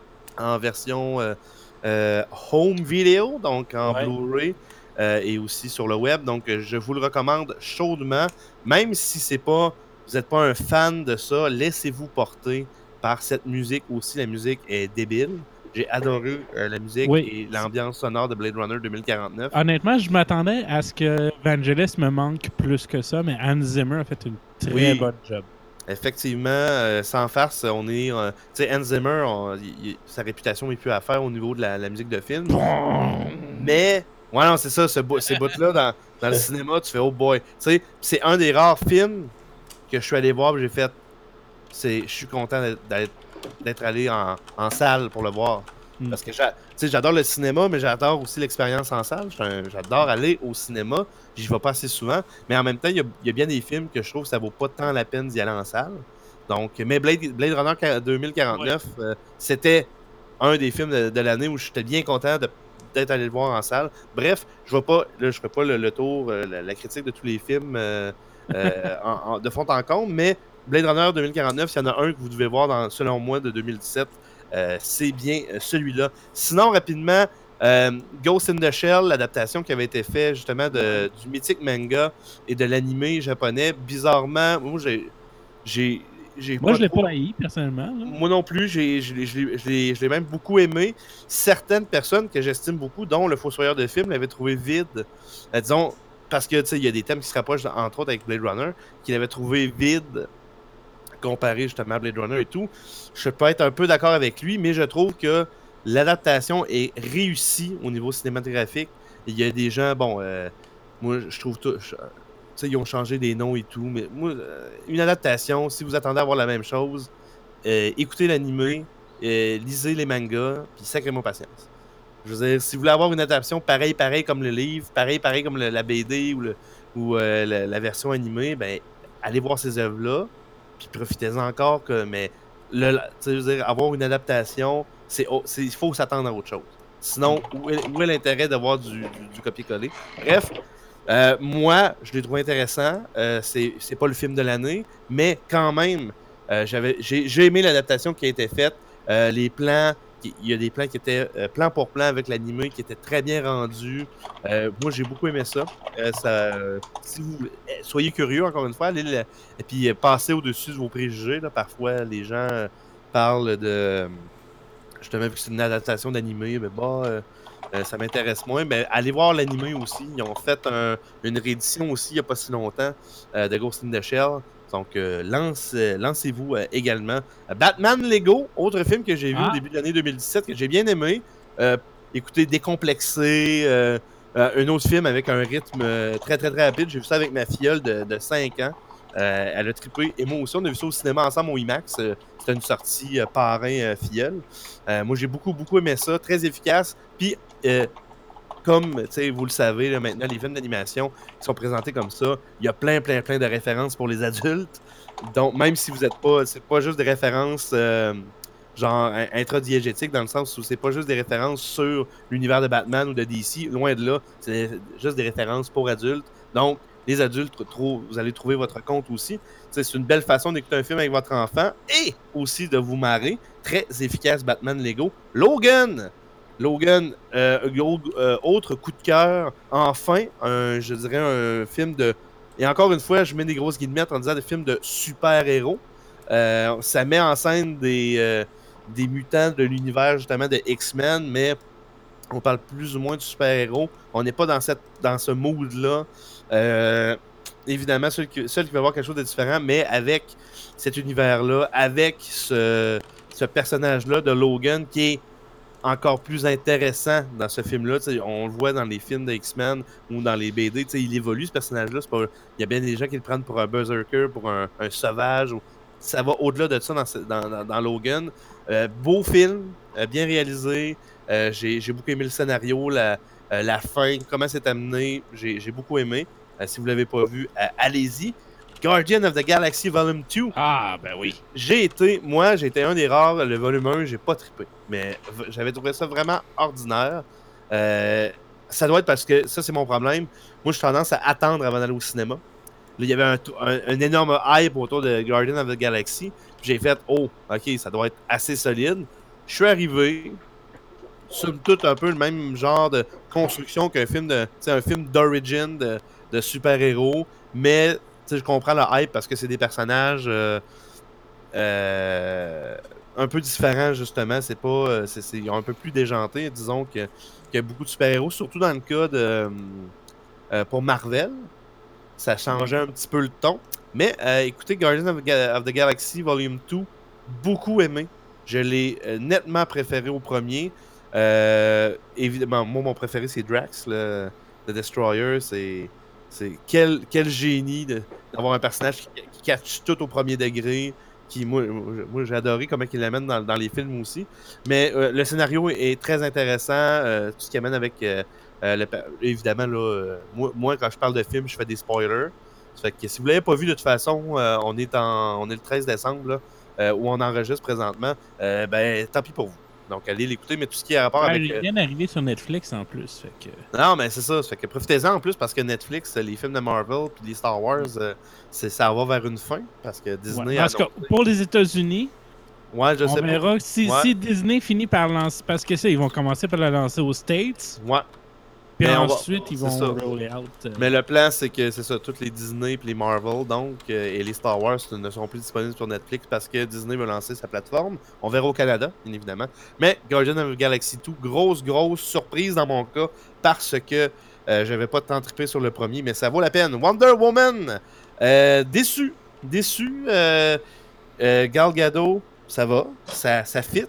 en version euh, euh, home video, donc en Ouais. Blu-ray. euh, et aussi sur le web. Donc, euh, je vous le recommande chaudement. Même si c'est pas, vous n'êtes pas un fan de ça, laissez-vous porter par cette musique aussi. La musique est débile. J'ai adoré euh, la musique Oui. et l'ambiance sonore de Blade Runner deux mille quarante-neuf. Honnêtement, je m'attendais à ce que Vangelis me manque plus que ça, mais Hans Zimmer a fait une très Oui. bonne job. Effectivement, euh, sans farce, on est. euh, tu sais, Hans Zimmer, on- il- il- sa réputation n'est plus à faire au niveau de la, la musique de film. Mais, ouais, non, c'est ça, ce bout- ces bouts-là dans, dans le cinéma, tu fais oh boy. Tu sais, c'est un des rares films que je suis allé voir et j'ai fait. c'est- Je suis content d'être- d'être d'être allé en, en salle pour le voir. Mm. Parce que j'a- tu sais, j'adore le cinéma, mais j'adore aussi l'expérience en salle. Je suis un- J'adore aller au cinéma. J'y vais pas assez souvent. Mais en même temps, il y a, il y a bien des films que je trouve que ça vaut pas tant la peine d'y aller en salle. Donc, mais Blade, Blade Runner qua- deux mille quarante-neuf, euh, c'était un des films de, de l'année où j'étais bien content de- d'être allé le voir en salle. Bref, je ne là, je ferai pas le, le tour, euh, la, la critique de tous les films euh, euh, en- en- de fond en comble, mais Blade Runner deux mille quarante-neuf, s'il y en a un que vous devez voir, dans, selon moi, de deux mille dix-sept, euh, c'est bien euh, celui-là. Sinon, rapidement, euh, Ghost in the Shell, l'adaptation qui avait été faite justement de, du mythique manga et de l'animé japonais, bizarrement, moi, j'ai... j'ai j'ai Moi, je l'ai trop- pas haï, personnellement. là. moi non plus, j'ai- je l'ai- je l'ai- je l'ai je l'ai même beaucoup aimé. Certaines personnes que j'estime beaucoup, dont le Fossoyeur de film, l'avaient trouvé vide. Euh, disons, parce que tu sais, il y a des thèmes qui se rapprochent, entre autres avec Blade Runner, qu'il avait trouvé vide comparé justement à Blade Runner et tout. Je peux être un peu d'accord avec lui, mais je trouve que l'adaptation est réussie au niveau cinématographique. Il y a des gens, bon, euh, moi je trouve tout. je- Tu sais, ils ont changé des noms et tout, mais moi, euh, une adaptation, si vous attendez à voir la même chose, euh, écoutez l'animé, euh, lisez les mangas, puis sacrément patience. Je veux dire, si vous voulez avoir une adaptation pareil, pareil comme le livre, pareil, pareil comme le- la B D ou, le, ou euh, la, la version animée, ben, allez voir ces œuvres-là, puis profitez-en encore. Que, mais le, tu sais, je veux dire, avoir une adaptation, c'est, oh, c'est- il faut s'attendre à autre chose. Sinon, où est, où est l'intérêt d'avoir du, du, du copier-coller? Bref. Euh, moi, je l'ai trouvé intéressant. Euh, c'est, c'est pas le film de l'année, mais quand même, Euh, j'avais, j'ai, j'ai aimé l'adaptation qui a été faite. Euh, les plans, il y a des plans qui étaient euh, plan pour plan avec l'animé qui étaient très bien rendus. Euh, moi, j'ai beaucoup aimé ça. Euh, ça euh, si vous soyez curieux, encore une fois, allez le, et puis euh, passez au-dessus de vos préjugés. Là. Parfois, les gens euh, parlent de. Justement, vu que c'est une adaptation d'animé, mais bah, euh, euh, ça m'intéresse moins. Mais allez voir l'animé aussi. Ils ont fait un, une réédition aussi il n'y a pas si longtemps euh, de Ghost in the Shell. Donc, euh, lance, euh, lancez-vous euh, également. Euh, Batman Lego, autre film que j'ai vu Ah. au début de l'année deux mille dix-sept, que j'ai bien aimé. Euh, écoutez, décomplexé. Euh, euh, un autre film avec un rythme euh, très, très, très rapide. J'ai vu ça avec ma filleule de, de cinq ans. Euh, elle a trippé. Et moi aussi, on a vu ça au cinéma ensemble au IMAX. Euh, C'était une sortie euh, parrain-filleule. Euh, moi, j'ai beaucoup, beaucoup aimé ça. Très efficace. Puis, euh, comme vous le savez, là, maintenant, les films d'animation qui sont présentés comme ça, il y a plein, plein, plein de références pour les adultes. Donc, même si vous n'êtes pas... C'est pas juste des références euh, genre intradiégétiques, dans le sens où c'est pas juste des références sur l'univers de Batman ou de D C. Loin de là, c'est juste des références pour adultes. Donc, les adultes, trop, vous allez trouver votre compte aussi. T'sais, c'est une belle façon d'écouter un film avec votre enfant et aussi de vous marrer. Très efficace, Batman Lego. Logan! Logan, euh, euh, autre coup de cœur, enfin, un, je dirais un film de... Et encore une fois, je mets des grosses guillemets en disant des films de super-héros. Euh, ça met en scène des, euh, des mutants de l'univers justement de X-Men, mais on parle plus ou moins de super-héros. On n'est pas dans, cette, dans ce mood-là. Euh, évidemment, seul qui, seul qui va avoir quelque chose de différent, mais avec cet univers-là, avec ce, ce personnage-là de Logan qui est encore plus intéressant dans ce film-là. T'sais, on le voit dans les films de X-Men ou dans les B D. Il évolue, ce personnage-là. Pas... Il y a bien des gens qui le prennent pour un berserker, pour un, un sauvage. Ou... Ça va au-delà de ça dans, dans, dans, dans Logan. Euh, beau film, euh, bien réalisé. Euh, j'ai, j'ai beaucoup aimé le scénario, la, euh, la fin, comment c'est amené. J'ai, j'ai beaucoup aimé. Euh, si vous ne l'avez pas vu, euh, allez-y. Guardian of the Galaxy Volume deux. Ah, ben oui. J'ai été, moi, j'ai été un des rares, le volume un, j'ai pas trippé. Mais v- j'avais trouvé ça vraiment ordinaire. Euh, ça doit être parce que, ça c'est mon problème, moi j'ai tendance à attendre avant d'aller au cinéma. Là, il y avait un, un, un énorme hype autour de Guardian of the Galaxy. Puis j'ai fait, oh, ok, ça doit être assez solide. Je suis arrivé, somme toute un peu le même genre de construction qu'un film de, tu sais, un film d'origin de, de super-héros, mais je comprends le hype parce que c'est des personnages euh, euh, un peu différents, justement. C'est pas. C'est, c'est, ils ont un peu plus déjanté, disons, que, qu'il y a beaucoup de super-héros, surtout dans le cas de. Euh, pour Marvel. Ça changeait un petit peu le ton. Mais euh, écoutez, Guardians of, of the Galaxy Volume deux, beaucoup aimé. Je l'ai euh, nettement préféré au premier. Euh, évidemment, moi, mon préféré, c'est Drax, le, le Destroyer. C'est. C'est quel, quel génie de, d'avoir un personnage qui, qui catch tout au premier degré. Qui, moi, moi j'ai adoré comment il l'amène dans, dans les films aussi. Mais euh, le scénario est, est très intéressant. Euh, tout ce qu'il amène avec. Euh, euh, le, évidemment, là, euh, moi, moi, quand je parle de film, je fais des spoilers. Ça fait que si vous ne l'avez pas vu, de toute façon, euh, on, est en, on est le treize décembre, là, euh, où on enregistre présentement. Euh, ben, tant pis pour vous. Donc, allez l'écouter, mais tout ce qui a rapport ouais, avec... Il vient d'arriver sur Netflix en plus. Fait que... Non, mais c'est ça. Ça fait que profitez-en en plus parce que Netflix, les films de Marvel puis les Star Wars, euh, c'est, ça va vers une fin parce que Disney... Ouais, parce que pour les États-Unis, ouais, je on sais verra pas. Si, ouais. si Disney finit par lancer... Parce que ça, ils vont commencer par la lancer aux States. Ouais. Puis mais ensuite, va... ils vont ça. roller out. Euh... Mais le plan, c'est que c'est ça, toutes les Disney et les Marvel, donc, euh, et les Star Wars ne sont plus disponibles sur Netflix parce que Disney veut lancer sa plateforme. On verra au Canada, bien évidemment. Mais Guardians of the Galaxy deux, grosse, grosse surprise dans mon cas parce que euh, j'avais pas tant trippé sur le premier, mais ça vaut la peine. Wonder Woman, euh, déçu, déçu. Euh, euh, Gal Gadot, ça va, ça, ça fit.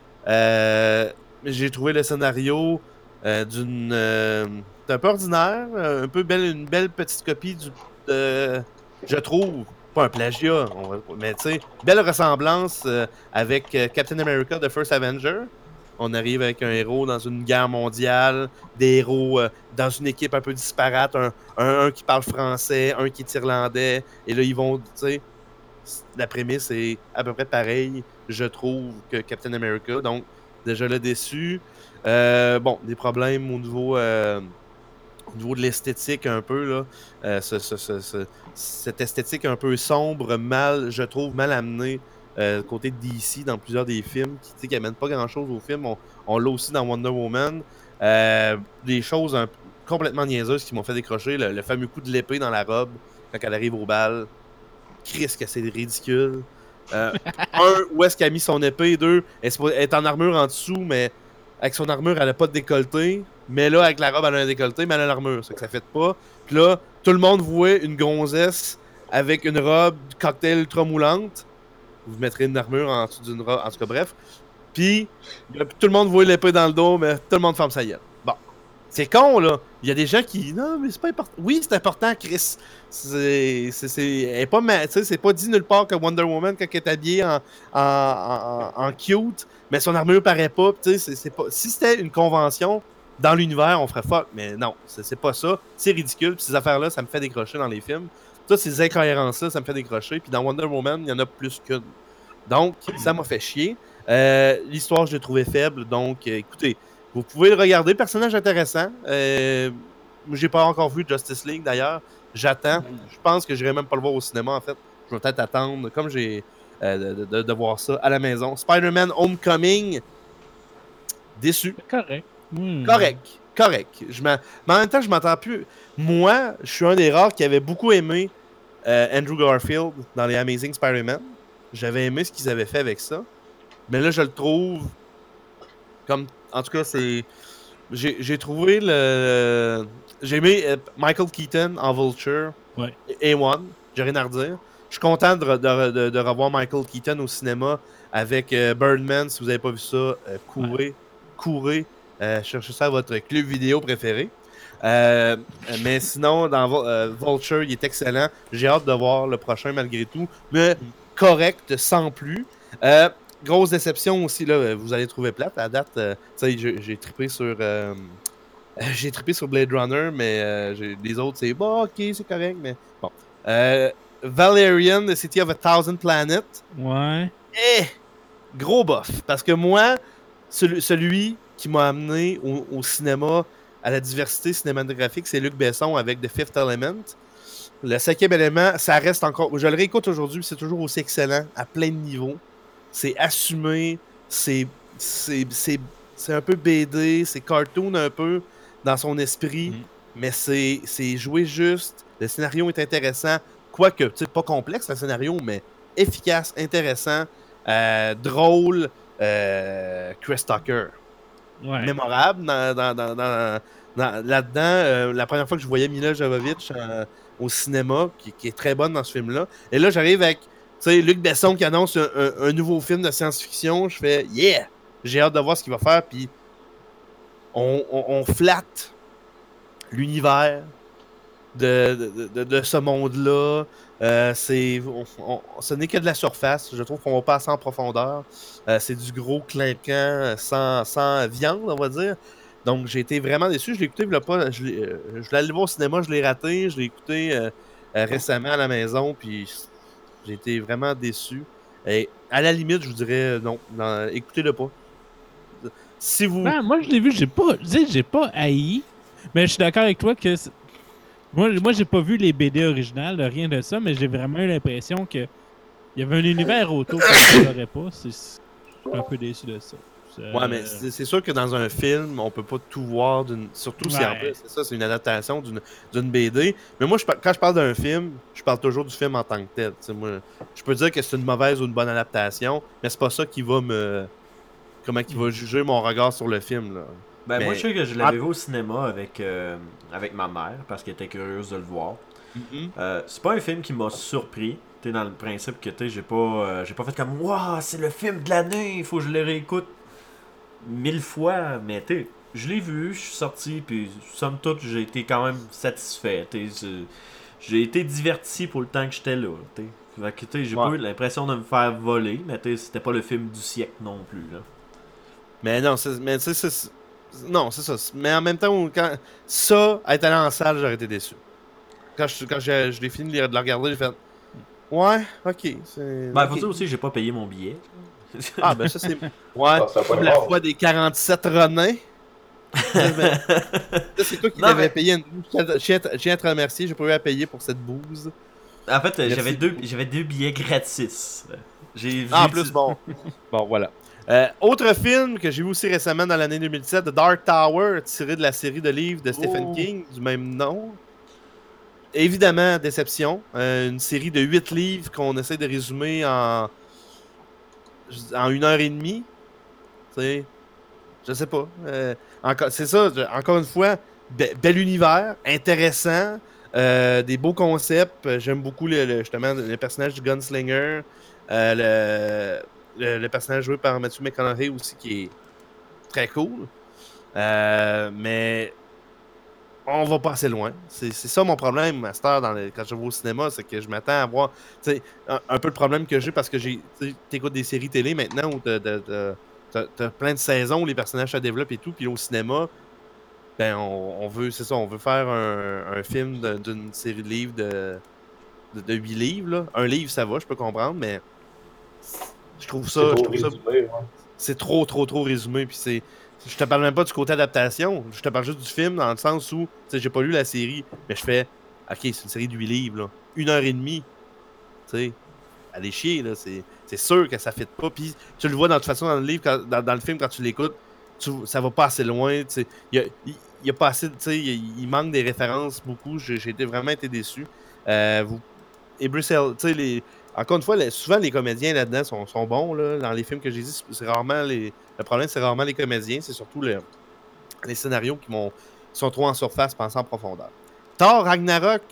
Euh, j'ai trouvé le scénario... Euh, d'une euh, un peu ordinaire, un peu belle, une belle petite copie du euh, je trouve, pas un plagiat, on va, mais tu sais, belle ressemblance euh, avec euh, Captain America The First Avenger. On arrive avec un héros dans une guerre mondiale, des héros euh, dans une équipe un peu disparate, un, un, un qui parle français, un qui est irlandais, et là ils vont, tu sais, la prémisse est à peu près pareille, je trouve, que Captain America, donc déjà là déçu. Euh, bon, des problèmes au niveau, euh, au niveau de l'esthétique un peu, là, euh, ce, ce, ce, ce, cette esthétique un peu sombre, mal, je trouve, mal amenée euh, côté de D C dans plusieurs des films, qui, qui amènent pas grand-chose au film. On, on l'a aussi dans Wonder Woman. Euh, des choses un, complètement niaiseuses qui m'ont fait décrocher. Le, le fameux coup de l'épée dans la robe, quand elle arrive au bal. Christ, que c'est ridicule. Euh, un, où est-ce qu'elle a mis son épée? Deux, elle est en armure en dessous, mais avec son armure, elle a pas de décolleté. Mais là, avec la robe, elle a un décolleté, mais elle a l'armure. C'est que ça fait pas. Puis là, tout le monde voit une gonzesse avec une robe cocktail ultra moulante. Vous mettrez une armure en dessous d'une robe. En tout cas, bref. Puis, tout le monde voit l'épée dans le dos, mais tout le monde ferme sa gueule. Bon. C'est con, là. Il y a des gens qui. Non, mais c'est pas important. Oui, c'est important, Chris. C'est. C'est. C'est pas, ma... c'est pas dit nulle part que Wonder Woman, quand elle est habillée en, en, en, en cute, mais son armure paraît pas. C'est, c'est pas... Si c'était une convention dans l'univers, on ferait fuck. Mais non, c'est, c'est pas ça. C'est ridicule. Puis ces affaires-là, ça me fait décrocher dans les films. Toutes ces incohérences-là, ça me fait décrocher. Puis dans Wonder Woman, il y en a plus qu'une. Donc, ça m'a fait chier. Euh, l'histoire, je l'ai trouvée faible. Donc, euh, écoutez. Vous pouvez le regarder, personnage intéressant. Euh, j'ai pas encore vu Justice League d'ailleurs. J'attends. Je pense que j'irai même pas le voir au cinéma en fait. Je vais peut-être attendre, comme j'ai euh, de, de, de voir ça à la maison. Spider-Man Homecoming. Déçu. Correct. Mmh. Correct. Correct. Je mais en même temps, je m'entends plus. Moi, je suis un des rares qui avait beaucoup aimé euh, Andrew Garfield dans les Amazing Spider-Man. J'avais aimé ce qu'ils avaient fait avec ça. Mais là, je le trouve comme. En tout cas, c'est. J'ai, j'ai trouvé le. J'ai aimé euh, Michael Keaton en Vulture. Ouais. A un. J'ai rien à redire. Je suis content de, de, de, de revoir Michael Keaton au cinéma avec euh, Birdman. Si vous n'avez pas vu ça, euh, courez. Ouais. Courez. Euh, cherchez ça à votre club vidéo préféré. Euh, mais sinon, dans euh, Vulture, il est excellent. J'ai hâte de voir le prochain malgré tout. Mais correct, sans plus. Euh. Grosse déception aussi, là, vous allez trouver plate. À date, euh, j'ai, j'ai trippé sur. Euh, j'ai trippé sur Blade Runner, mais euh, j'ai, les autres, c'est bon, ok, c'est correct, mais bon. Euh, Valerian, The City of a Thousand Planets. Ouais. Eh! Gros bof. Parce que moi, celui, celui qui m'a amené au, au cinéma, à la diversité cinématographique, c'est Luc Besson avec The Fifth Element. Le cinquième élément, ça reste encore. Je le réécoute aujourd'hui, c'est toujours aussi excellent, à plein de niveaux. C'est assumé, c'est, c'est, c'est, c'est un peu B D, c'est cartoon un peu dans son esprit, mm. mais c'est, c'est joué juste. Le scénario est intéressant, quoique, tu sais, pas complexe le scénario, mais efficace, intéressant, euh, drôle, euh, Chris Tucker. Ouais. Mémorable dans, dans, dans, dans, dans, là-dedans. Euh, la première fois que je voyais Mila Jovovich euh, au cinéma, qui, qui est très bonne dans ce film-là, et là, j'arrive avec. Tu sais, Luc Besson qui annonce un, un, un nouveau film de science-fiction, je fais « Yeah! » J'ai hâte de voir ce qu'il va faire, puis on, on, on flatte l'univers de, de, de, de ce monde-là. Euh, c'est, on, on, ce n'est que de la surface. Je trouve qu'on va pas assez en profondeur. Euh, c'est du gros clinquant sans, sans viande, on va dire. Donc, j'ai été vraiment déçu. Je l'ai écouté, je l'ai, pas, je l'ai, euh, je l'ai allé voir au cinéma, je l'ai raté. Je l'ai écouté euh, euh, récemment à la maison, puis... J'ai été vraiment déçu. Et à la limite, je vous dirais non. non écoutez-le pas. Si vous. Ben, moi, je l'ai vu, j'ai pas. Tu sais, j'ai pas haï. Mais je suis d'accord avec toi que. Moi, moi, j'ai pas vu les B D originales, rien de ça, mais j'ai vraiment eu l'impression que. Il y avait un univers autour que je n'aurais pas. C'est... Je suis un peu déçu de ça. C'est... Ouais, mais c'est, c'est sûr que dans un film, on peut pas tout voir, d'une... surtout si ouais. En plus, c'est ça, c'est une adaptation d'une, d'une B D. Mais moi, je, quand je parle d'un film, je parle toujours du film en tant que tel. T'sais, moi, je peux dire que c'est une mauvaise ou une bonne adaptation, mais c'est pas ça qui va me... Comment qui va juger mon regard sur le film, là. Ben, mais... moi, je sais que je l'avais vu au cinéma avec, euh, avec ma mère, parce qu'elle était curieuse de le voir. Mm-hmm. Euh, c'est pas un film qui m'a surpris. T'es dans le principe que t'es, j'ai pas, euh, j'ai pas fait comme « Wow, c'est le film de l'année, il faut que je le réécoute ». Mille fois, mais tu je l'ai vu, je suis sorti, puis somme toute, j'ai été quand même satisfait. T'sais, j'ai été diverti pour le temps que j'étais là. T'sais. Fait que, t'sais, j'ai ouais. pas eu l'impression de me faire voler, mais c'était pas le film du siècle non plus. Là. Mais non, c'est, mais c'est, c'est, non, c'est ça. Mais en même temps, quand ça, être allé en salle, j'aurais été déçu. Quand je, quand je, je l'ai fini de le regarder, j'ai fait ouais, ok. C'est... Ben, okay. faut dire aussi, j'ai pas payé mon billet. Ah, ben ça, c'est. Ouais, ça, ça comme la fois des quarante-sept Renins. C'est toi qui Non, l'avais mais- payé une bouse. Je tiens à- je tiens à te remercier, j'ai pas eu à payer pour cette bouse. En fait, euh, Merci. j'avais deux, j'avais deux billets gratis. J'ai, Ah, en j'ai plus, uti- bon. Bon, voilà. Euh, autre film que j'ai vu aussi récemment dans l'année deux mille dix-sept, The Dark Tower, tiré de la série de livres de Stephen Oh. King, du même nom. Évidemment, déception. Euh, une série de huit livres qu'on essaie de résumer en, en une heure et demie. Tu sais, je sais pas. Euh, encore, c'est ça, je- encore une fois, be- bel univers, intéressant, euh, des beaux concepts. Euh, J'aime beaucoup le, le- justement le personnage du gunslinger, euh, le, le, le personnage joué par Matthew McConaughey aussi qui est très cool. Euh, mais on va pas assez loin. C'est c'est ça mon problème, Master, dans le- quand je vais au cinéma, c'est que je m'attends à voir tu sais, un, un peu le problème que j'ai parce que j'ai tu écoutes des séries télé maintenant où t'as- t'as- t'as- t'as t'as plein de saisons où les personnages se développent et tout, puis au cinéma, ben on, on veut, c'est ça, on veut faire un, un film de- d'une série de livres de, de, de huit livres. Là. Un livre, ça va, je peux comprendre, mais je trouve ça. C'est je trop trouve ça- résumé, ouais. c'est trop, trop, trop résumé. Puis c'est. Je te parle même pas du côté adaptation. Je te parle juste du film dans le sens où, tu sais, j'ai pas lu la série, mais je fais, ok, c'est une série de huit livres, là. Une heure et demie. Tu sais, allez chier, là. C'est, c'est sûr que ça fit pas. Puis tu le vois dans toute façon dans le livre, quand- dans, dans le film, quand tu l'écoutes, tu- ça va pas assez loin. Tu sais, il y a, il- il y a pas assez, tu sais, il, il manque des références beaucoup. J'ai, j'ai été vraiment été déçu. Euh, vous, et Bruxelles, tu sais, les. Encore une fois, les- souvent les comédiens là-dedans sont, sont bons. Là. Dans les films que j'ai dit, c'est- c'est rarement les. Le problème, c'est rarement les comédiens, c'est surtout le- les scénarios qui, m'ont- qui sont trop en surface, pas en profondeur. Thor Ragnarok,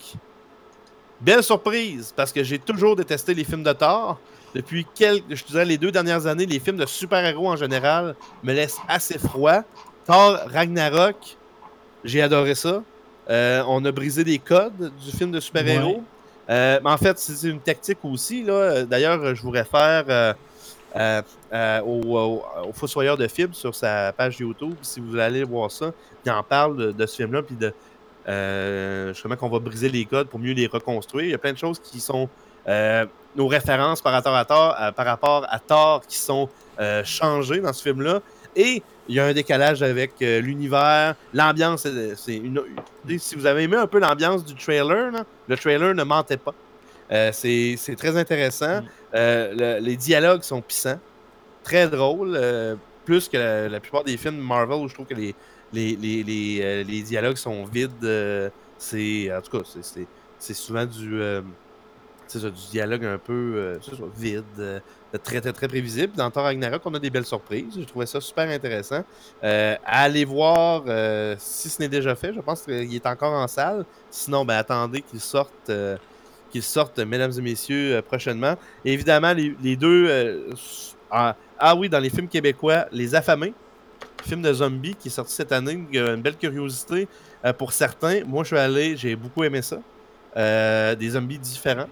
belle surprise, parce que j'ai toujours détesté les films de Thor. Depuis quelques, je te dirais, les deux dernières années, les films de super-héros en général me laissent assez froid. Thor Ragnarok, j'ai adoré ça. Euh, on a brisé les codes du film de super-héros. Ouais. Euh, mais en fait, c'est une tactique aussi. Là. D'ailleurs, je vous réfère euh, euh, euh, au, au, au Fossoyeur de films sur sa page YouTube. Si vous allez voir ça, il en parle de, de ce film-là, puis de euh, justement qu'on va briser les codes pour mieux les reconstruire. Il y a plein de choses qui sont euh, nos références par rapport à Thor, euh, par rapport à Thor qui sont euh, changées dans ce film-là. Et il y a un décalage avec euh, l'univers, l'ambiance. C'est, c'est une, une- si vous avez aimé un peu l'ambiance du trailer, là, le trailer ne mentait pas. Euh, c'est, c'est très intéressant. Euh, le- les dialogues sont puissants, très drôles, euh, plus que la, la plupart des films Marvel où je trouve que les, les, les, les, euh, les dialogues sont vides. euh, c'est, en tout cas, c'est, c'est, c'est souvent du, euh, c'est ça, du dialogue un peu euh, c'est ça, vide, euh, très, très, très prévisible. Dans Thor Ragnarok, on a des belles surprises. Je trouvais ça super intéressant. Euh, à aller voir, euh, si ce n'est déjà fait, je pense qu'il est encore en salle. Sinon, ben, attendez qu'il sorte, euh, qu'il sorte, mesdames et messieurs, euh, prochainement. Et évidemment, les, les deux... euh, ah, ah oui, dans les films québécois, Les Affamés, film de zombies qui est sorti cette année, une, une belle curiosité euh, pour certains. Moi, je suis allé, j'ai beaucoup aimé ça. Euh, des zombies différents.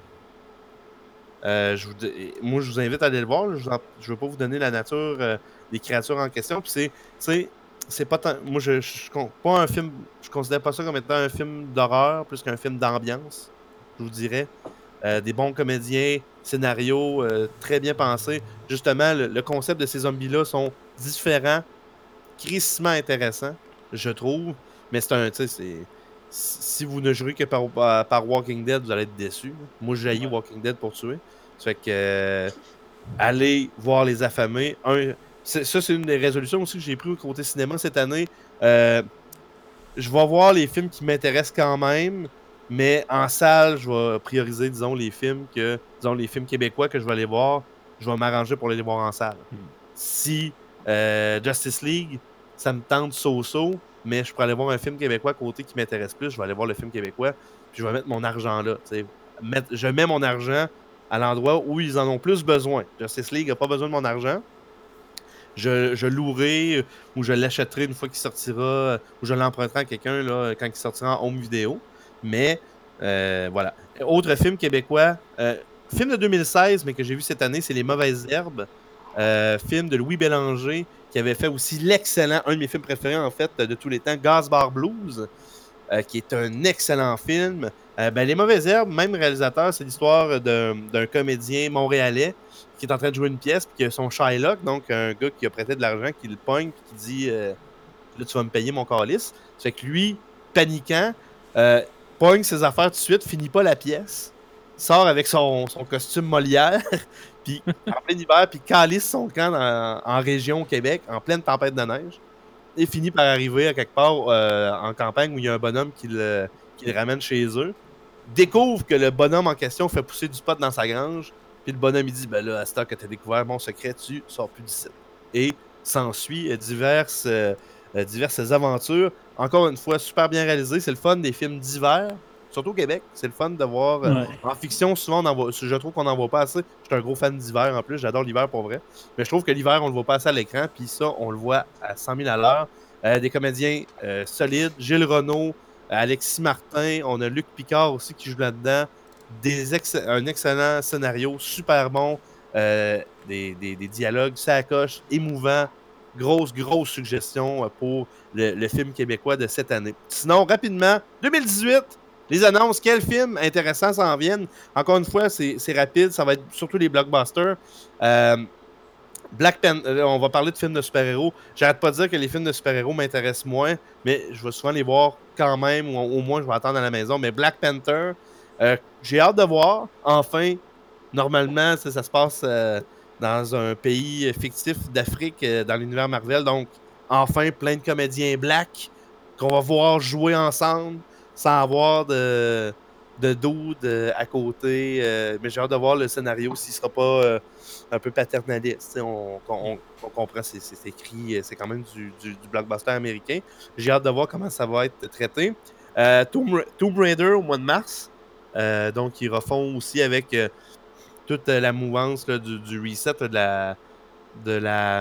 Euh, je vous, moi, je vous invite à aller le voir. Je ne veux pas vous donner la nature euh, des créatures en question. Puis c'est, tu sais, c'est pas tant. Moi, je, je, je, pas un film. Je considère pas ça comme étant un film d'horreur, plus qu'un film d'ambiance. Je vous dirais. Euh, des bons comédiens, scénarios euh, très bien pensés. Justement, le, le concept de ces zombies-là sont différents, crissement intéressants, je trouve. Mais c'est un, tu sais, c'est. Si vous ne jouez que par, par, par Walking Dead, vous allez être déçus. Moi, j'ai haï Walking Dead pour tuer. Ça fait que euh, allez voir Les Affamés. Un, c'est, ça, c'est une des résolutions aussi que j'ai pris au côté cinéma cette année. Euh, je vais voir les films qui m'intéressent quand même, mais en salle, je vais prioriser, disons, les films que, disons, les films québécois que je vais aller voir. Je vais m'arranger pour aller les voir en salle. Mm. Si euh, Justice League, ça me tente so-so, mais je pourrais aller voir un film québécois côté qui m'intéresse plus, je vais aller voir le film québécois, puis je vais mettre mon argent là. Mettre, je mets mon argent à l'endroit où ils en ont plus besoin. Justice League n'a pas besoin de mon argent. Je, je louerai ou je l'achèterai une fois qu'il sortira, ou je l'emprunterai à quelqu'un là, quand il sortira en home vidéo. Mais euh, voilà. Autre film québécois, euh, film de deux mille seize, mais que j'ai vu cette année, c'est Les Mauvaises Herbes. Euh, film de Louis Bélanger, qui avait fait aussi l'excellent, un de mes films préférés en fait de tous les temps, Gasbar Blues, euh, qui est un excellent film. Euh, ben, Les Mauvaises Herbes, même réalisateur, c'est l'histoire d'un, d'un comédien montréalais qui est en train de jouer une pièce, puis qui a son Shylock, donc un gars qui a prêté de l'argent, qui le pogne, puis qui dit euh, là, tu vas me payer mon calice. Fait que lui, paniquant, euh, pogne ses affaires tout de suite, finit pas la pièce, sort avec son, son costume Molière, puis en plein hiver, puis calisse son camp dans- en région au Québec, en pleine tempête de neige, et finit par arriver à quelque part euh, en campagne où il y a un bonhomme qui le, qui le ramène chez eux. Découvre que le bonhomme en question fait pousser du pot dans sa grange, puis le bonhomme il dit ben là, à ce temps que t'as découvert mon secret, tu sors plus d'ici. Et s'ensuit euh, diverses, euh, euh, diverses aventures. Encore une fois, super bien réalisé. C'est le fun des films d'hiver, surtout au Québec. C'est le fun de voir. euh, Ouais. En fiction, souvent, on en voit, je trouve qu'on n'en voit pas assez. Je suis un gros fan d'hiver en plus, j'adore l'hiver pour vrai. Mais je trouve que l'hiver, on le voit pas assez à l'écran, puis ça, on le voit à cent mille à l'heure. Euh, des comédiens euh, solides, Gilles Renaud, Alexis Martin, on a Luc Picard aussi qui joue là-dedans. Des ex- un excellent scénario, super bon. Euh, des, des, des dialogues, ça coche, émouvant. Grosse, grosse suggestion euh, pour le, le film québécois de cette année. Sinon, rapidement, deux mille dix-huit, les annonces, quels films intéressants s'en viennent. Encore une fois, c'est c'est rapide, ça va être surtout les blockbusters. Euh, Black Panther, on va parler de films de super-héros. J'arrête pas de dire que les films de super-héros m'intéressent moins, mais je vais souvent les voir quand même, ou au moins je vais attendre à la maison. Mais Black Panther, euh, j'ai hâte de voir. Enfin, normalement, ça, ça se passe euh, dans un pays fictif d'Afrique, euh, dans l'univers Marvel. Donc, enfin, plein de comédiens black qu'on va voir jouer ensemble sans avoir de, de dude euh, à côté. euh, mais j'ai hâte de voir le scénario s'il sera pas euh, un peu paternaliste. Tu sais, On, on, on comprend, c'est c'est écrit, euh, c'est quand même du, du, du blockbuster américain. J'ai hâte de voir comment ça va être traité. Euh, Tomb, Ra- Tomb Raider au mois de mars. Euh, donc, ils refont aussi avec euh, toute euh, la mouvance là, du, du reset là, de la de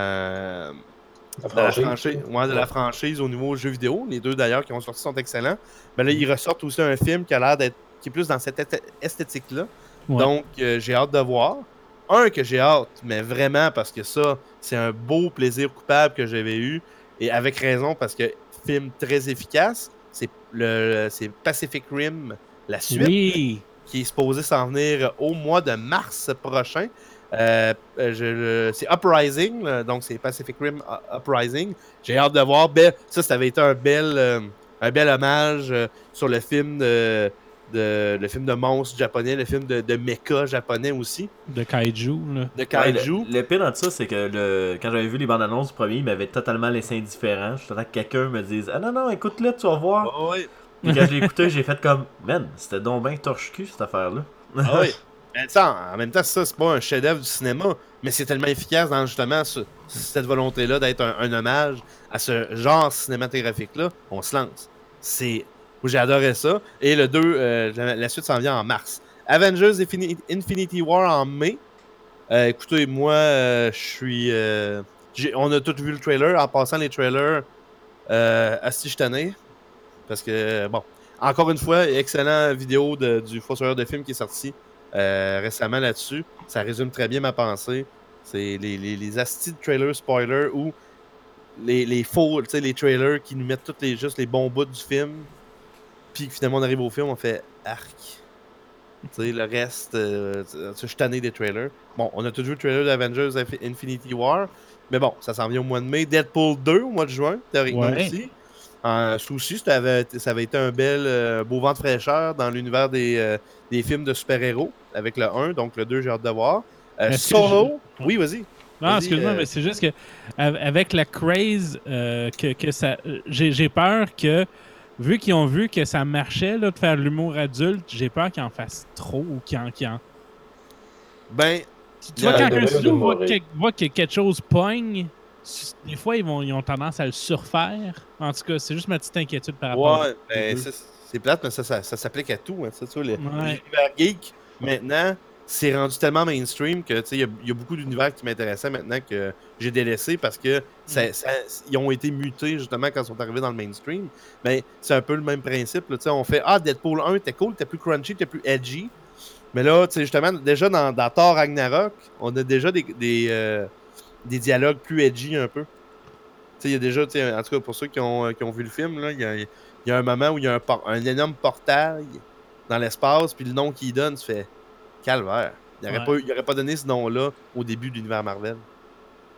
la, La de la franchise. franchise, ouais, de la franchise au niveau jeux vidéo. Les deux d'ailleurs qui ont sorti sont excellents. Mais là, ils ressortent aussi un film qui a l'air d'être qui est plus dans cette esthé- esthétique-là. Ouais. Donc, euh, j'ai hâte de voir. Un que j'ai hâte, mais vraiment parce que ça, c'est un beau plaisir coupable que j'avais eu. Et avec raison, parce que film très efficace, c'est le c'est Pacific Rim, la suite, Oui. qui est supposé s'en venir au mois de mars prochain. Euh, euh, je le- c'est Uprising, là, donc c'est Pacific Rim U- Uprising. J'ai hâte de voir. Bel- ça, ça avait été un bel, euh, un bel hommage euh, sur le film de, de le film de monstres japonais, le film de, de mecha japonais aussi, De Kaiju, là. de Ouais, kaiju. le, le pire dans tout ça, c'est que le, quand j'avais vu les bandes annonces du premier, il m'avait totalement laissé indifférent. Je t'attends que quelqu'un me dise ah non, non, écoute-le, tu vas voir. Ah ouais. Puis quand je l'ai écouté, j'ai fait comme man, c'était donc bien torche-cul cette affaire-là. Ah oui. Mais tu sais, en en même temps, ça, c'est pas un chef-d'œuvre du cinéma, mais c'est tellement efficace dans justement ce- cette volonté-là d'être un, un hommage à ce genre cinématographique-là. On se lance. C'est. J'ai adoré ça. Et le deux, euh, la, la suite s'en vient en mars. Avengers Infini- Infinity War en mai. Euh, écoutez, moi, euh, je suis. euh, j'ai- on a tous vu le trailer. En passant les trailers, euh, asti, je tenais. Parce que, bon, encore une fois, excellent vidéo de- du Fossoyeur de film qui est sorti euh, récemment là-dessus. Ça résume très bien ma pensée. C'est les, les, les astis de trailers spoilers ou les, les faux, tu sais, les trailers qui nous mettent tous les, juste les bons bouts du film. Puis finalement, on arrive au film, on fait arc. Tu sais, le reste, euh, tu sais, je suis tanné des trailers. Bon, on a tous vu le trailer d'Avengers Infi- Infinity War. Mais bon, ça s'en vient au mois de mai. Deadpool deux au mois de juin, théoriquement Ouais. aussi. En souci, ça avait, ça avait été un bel euh, beau vent de fraîcheur dans l'univers des, euh, des films de super-héros avec le un, donc le deux, j'ai hâte de voir. Euh, Est-ce que Solo, oui, vas-y. Non, Vas-y, excuse-moi, euh, mais c'est juste que av- avec la craze euh, que, que ça. euh, J'ai j'ai peur que, vu qu'ils ont vu que ça marchait là, de faire l'humour adulte, j'ai peur qu'ils en fassent trop ou qu'ils en. qu'ils en- Ben, Tu vois, il y a quand de un même studio de voit mourir. que, voit que quelque chose pogne, s- des fois, ils, vont, ils ont tendance à le surfaire. En tout cas, c'est juste ma petite inquiétude par rapport ouais, à ben, c'est c'est plate, mais ça, ça, ça s'applique à tout. Hein, ça, tu vois, le- Ouais. l'univers geek, maintenant, c'est rendu tellement mainstream que tu sais, il y, a- il y a beaucoup d'univers qui m'intéressaient maintenant que j'ai délaissé parce que ça, ça- ils ont été mutés justement quand ils sont arrivés dans le mainstream. Mais c'est un peu le même principe. Là, tu sais, on fait Ah, Deadpool un, t'es cool, t'es plus crunchy, t'es plus edgy. Mais là, tu sais, justement, déjà dans, dans Thor Ragnarok, on a déjà des, des, euh, des dialogues plus edgy un peu. Tu sais, il y a déjà, tu sais, en tout cas pour ceux qui ont, qui ont vu le film, là, il y a, il y a un moment où il y a un, por- un énorme portail dans l'espace, puis le nom qu'il donne, tu fais calvaire. Il n'aurait Ouais. pas, il aurait pas donné ce nom-là au début de l'univers Marvel.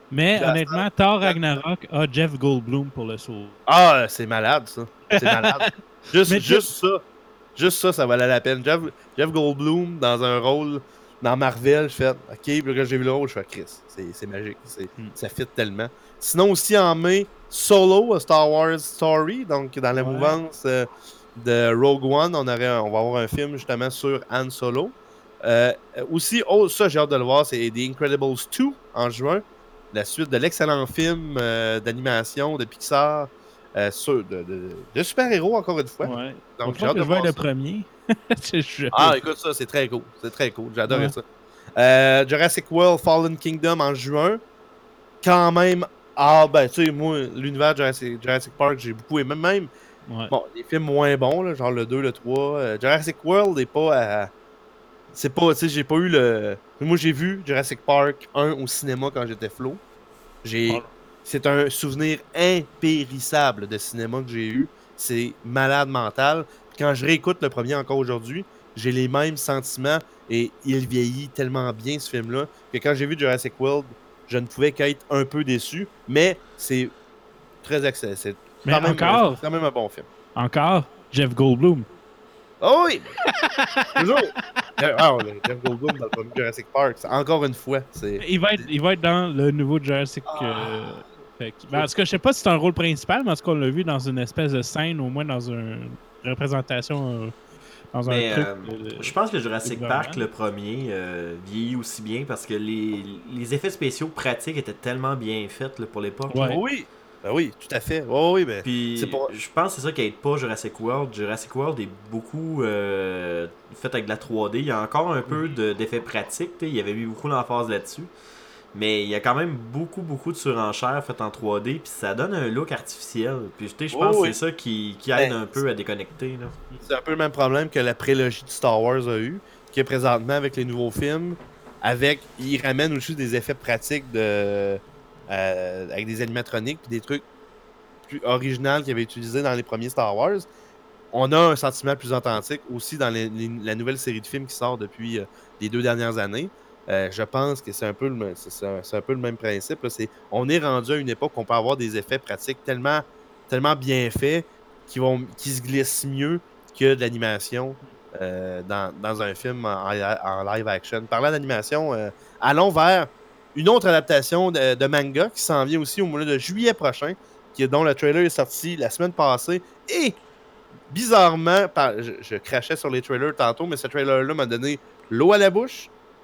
Mais Puis, honnêtement, Thor Ragnarok a Jeff Goldblum pour le sauver. Ah, c'est malade, ça. C'est malade. juste, Mais juste ça. Juste ça, ça valait la peine. Jeff, Jeff Goldblum dans un rôle dans Marvel, je fais OK, puis quand j'ai vu le rôle, je fais Chris. C'est, c'est magique. C'est, Mm. Ça fit tellement. Sinon, aussi en mai, Solo, a Star Wars Story. Donc, dans la Ouais. mouvance euh, de Rogue One, on, aurait, un- on va avoir un film justement sur Han Solo. Euh, aussi, oh, ça, j'ai hâte de le voir, c'est The Incredibles deux en juin. La suite de l'excellent film euh, d'animation de Pixar euh, sur, de, de, de super-héros, encore une fois. Ouais. Donc, Donc, j'ai hâte que de je vois voir le ça. premier. Je- je- Ah, écoute, ça, c'est très cool. C'est très cool. J'adorais Ouais. ça. Euh, Jurassic World Fallen Kingdom en juin. Quand même, ah, ben, tu sais, moi, l'univers Jurassic, Jurassic Park, j'ai beaucoup aimé. Même, Ouais. bon, les films moins bons, là, genre le deux, le trois. euh, Jurassic World n'est pas à. C'est pas, tu sais, j'ai pas eu le. Moi, j'ai vu Jurassic Park un au cinéma quand j'étais flow. J'ai. Ah. C'est un souvenir impérissable de cinéma que j'ai eu. C'est malade mental. Puis quand je réécoute le premier encore aujourd'hui, j'ai les mêmes sentiments et il vieillit tellement bien ce film-là que quand j'ai vu Jurassic World, je ne pouvais qu'être un peu déçu. Mais c'est très accessible. C'est Mais quand même, encore? c'est quand même un bon film. Encore, Jeff Goldblum. Oh oui! Toujours! Ah, on a Jeff Goldblum dans le premier Jurassic Park. C'est- Encore une fois, c'est. Il va être, il va être dans le nouveau Jurassic. euh, fait que- ben, en tout cas, je sais pas si c'est un rôle principal, mais en tout cas, on l'a vu dans une espèce de scène, au moins dans une représentation, euh, dans Mais un truc. euh, euh, je pense que le Jurassic gouvernement. Park, le premier, euh, vieillit aussi bien parce que les, les effets spéciaux pratiques étaient tellement bien faits là, pour l'époque. Ouais. Oui! Ben oui, tout à fait. Oh, oui, ben. Puis, c'est pour- je pense que c'est ça qui aide pas Jurassic World. Jurassic World est beaucoup euh, fait avec de la trois D. Il y a encore un peu de- d'effets pratiques. t'sais. Il y avait mis beaucoup d'emphase là-dessus. Mais il y a quand même beaucoup, beaucoup de surenchères faites en trois D. Puis ça donne un look artificiel. Puis tu sais, je Oh, pense que oui. c'est ça qui, qui aide Ben, un peu à déconnecter. Là. C'est un peu le même problème que la prélogie de Star Wars a eu, qui est présentement avec les nouveaux films. Avec, ils ramènent aussi des effets pratiques de, euh, avec des animatroniques puis des trucs plus originaux qu'ils avaient utilisés dans les premiers Star Wars. On a un sentiment plus authentique aussi dans les- les- la nouvelle série de films qui sort depuis euh, les deux dernières années. Euh, je pense que c'est un peu le, me- c'est, c'est un, c'est un peu le même principe. Là. C'est, on est rendu à une époque où on peut avoir des effets pratiques tellement, tellement bien faits qui, vont, qui se glissent mieux que de l'animation euh, dans, dans un film en, en live action. Parlant d'animation, euh, allons vers une autre adaptation de, de manga qui s'en vient aussi au mois de juillet prochain, qui, dont le trailer est sorti la semaine passée. Et bizarrement, par- je, je crachais sur les trailers tantôt, mais ce trailer-là m'a donné l'eau à la bouche.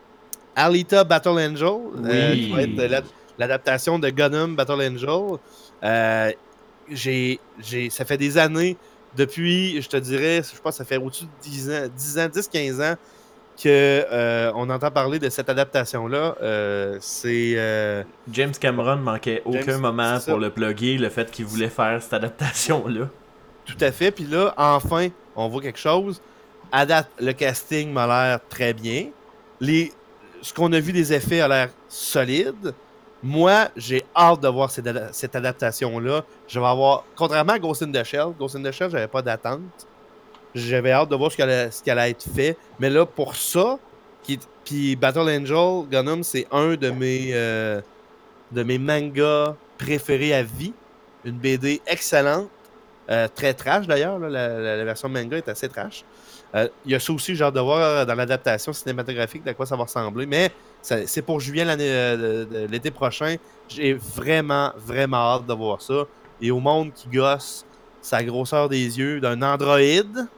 Alita Battle Angel, euh, qui va être l'ad- l'adaptation de Gundam Battle Angel. Euh, j'ai, j'ai, ça fait des années, depuis, je te dirais, je pense que ça fait au-dessus de dix ans, dix ans, dix quinze ans, que euh, on entend parler de cette adaptation-là. Euh, c'est... euh, James Cameron manquait aucun James, moment c'est pour ça. le plugger, le fait qu'il voulait faire cette adaptation-là. Tout à fait. Puis là, enfin, on voit quelque chose. À date, le casting m'a l'air très bien. Les... Ce qu'on a vu des effets a l'air solide. Moi, j'ai hâte de voir cette, ada- cette adaptation-là. Je vais avoir... Contrairement à Ghost in the Shell, Ghost in the Shell, j'avais pas d'attente. J'avais hâte de voir ce qui allait, ce qui allait être fait. Mais là, pour ça, qui... puis Battle Angel, Gundam, c'est un de mes, euh, de mes mangas préférés à vie. Une B D excellente. Euh, très trash d'ailleurs, là, la, la- la version manga est assez trash. Euh, Il y a ça aussi, j'ai hâte de voir euh, dans l'adaptation cinématographique de quoi ça va ressembler, mais ça- c'est pour juillet l'année, euh, de- de l'été prochain. J'ai vraiment, vraiment hâte de voir ça. Et au monde qui gosse sa grosseur des yeux d'un androïde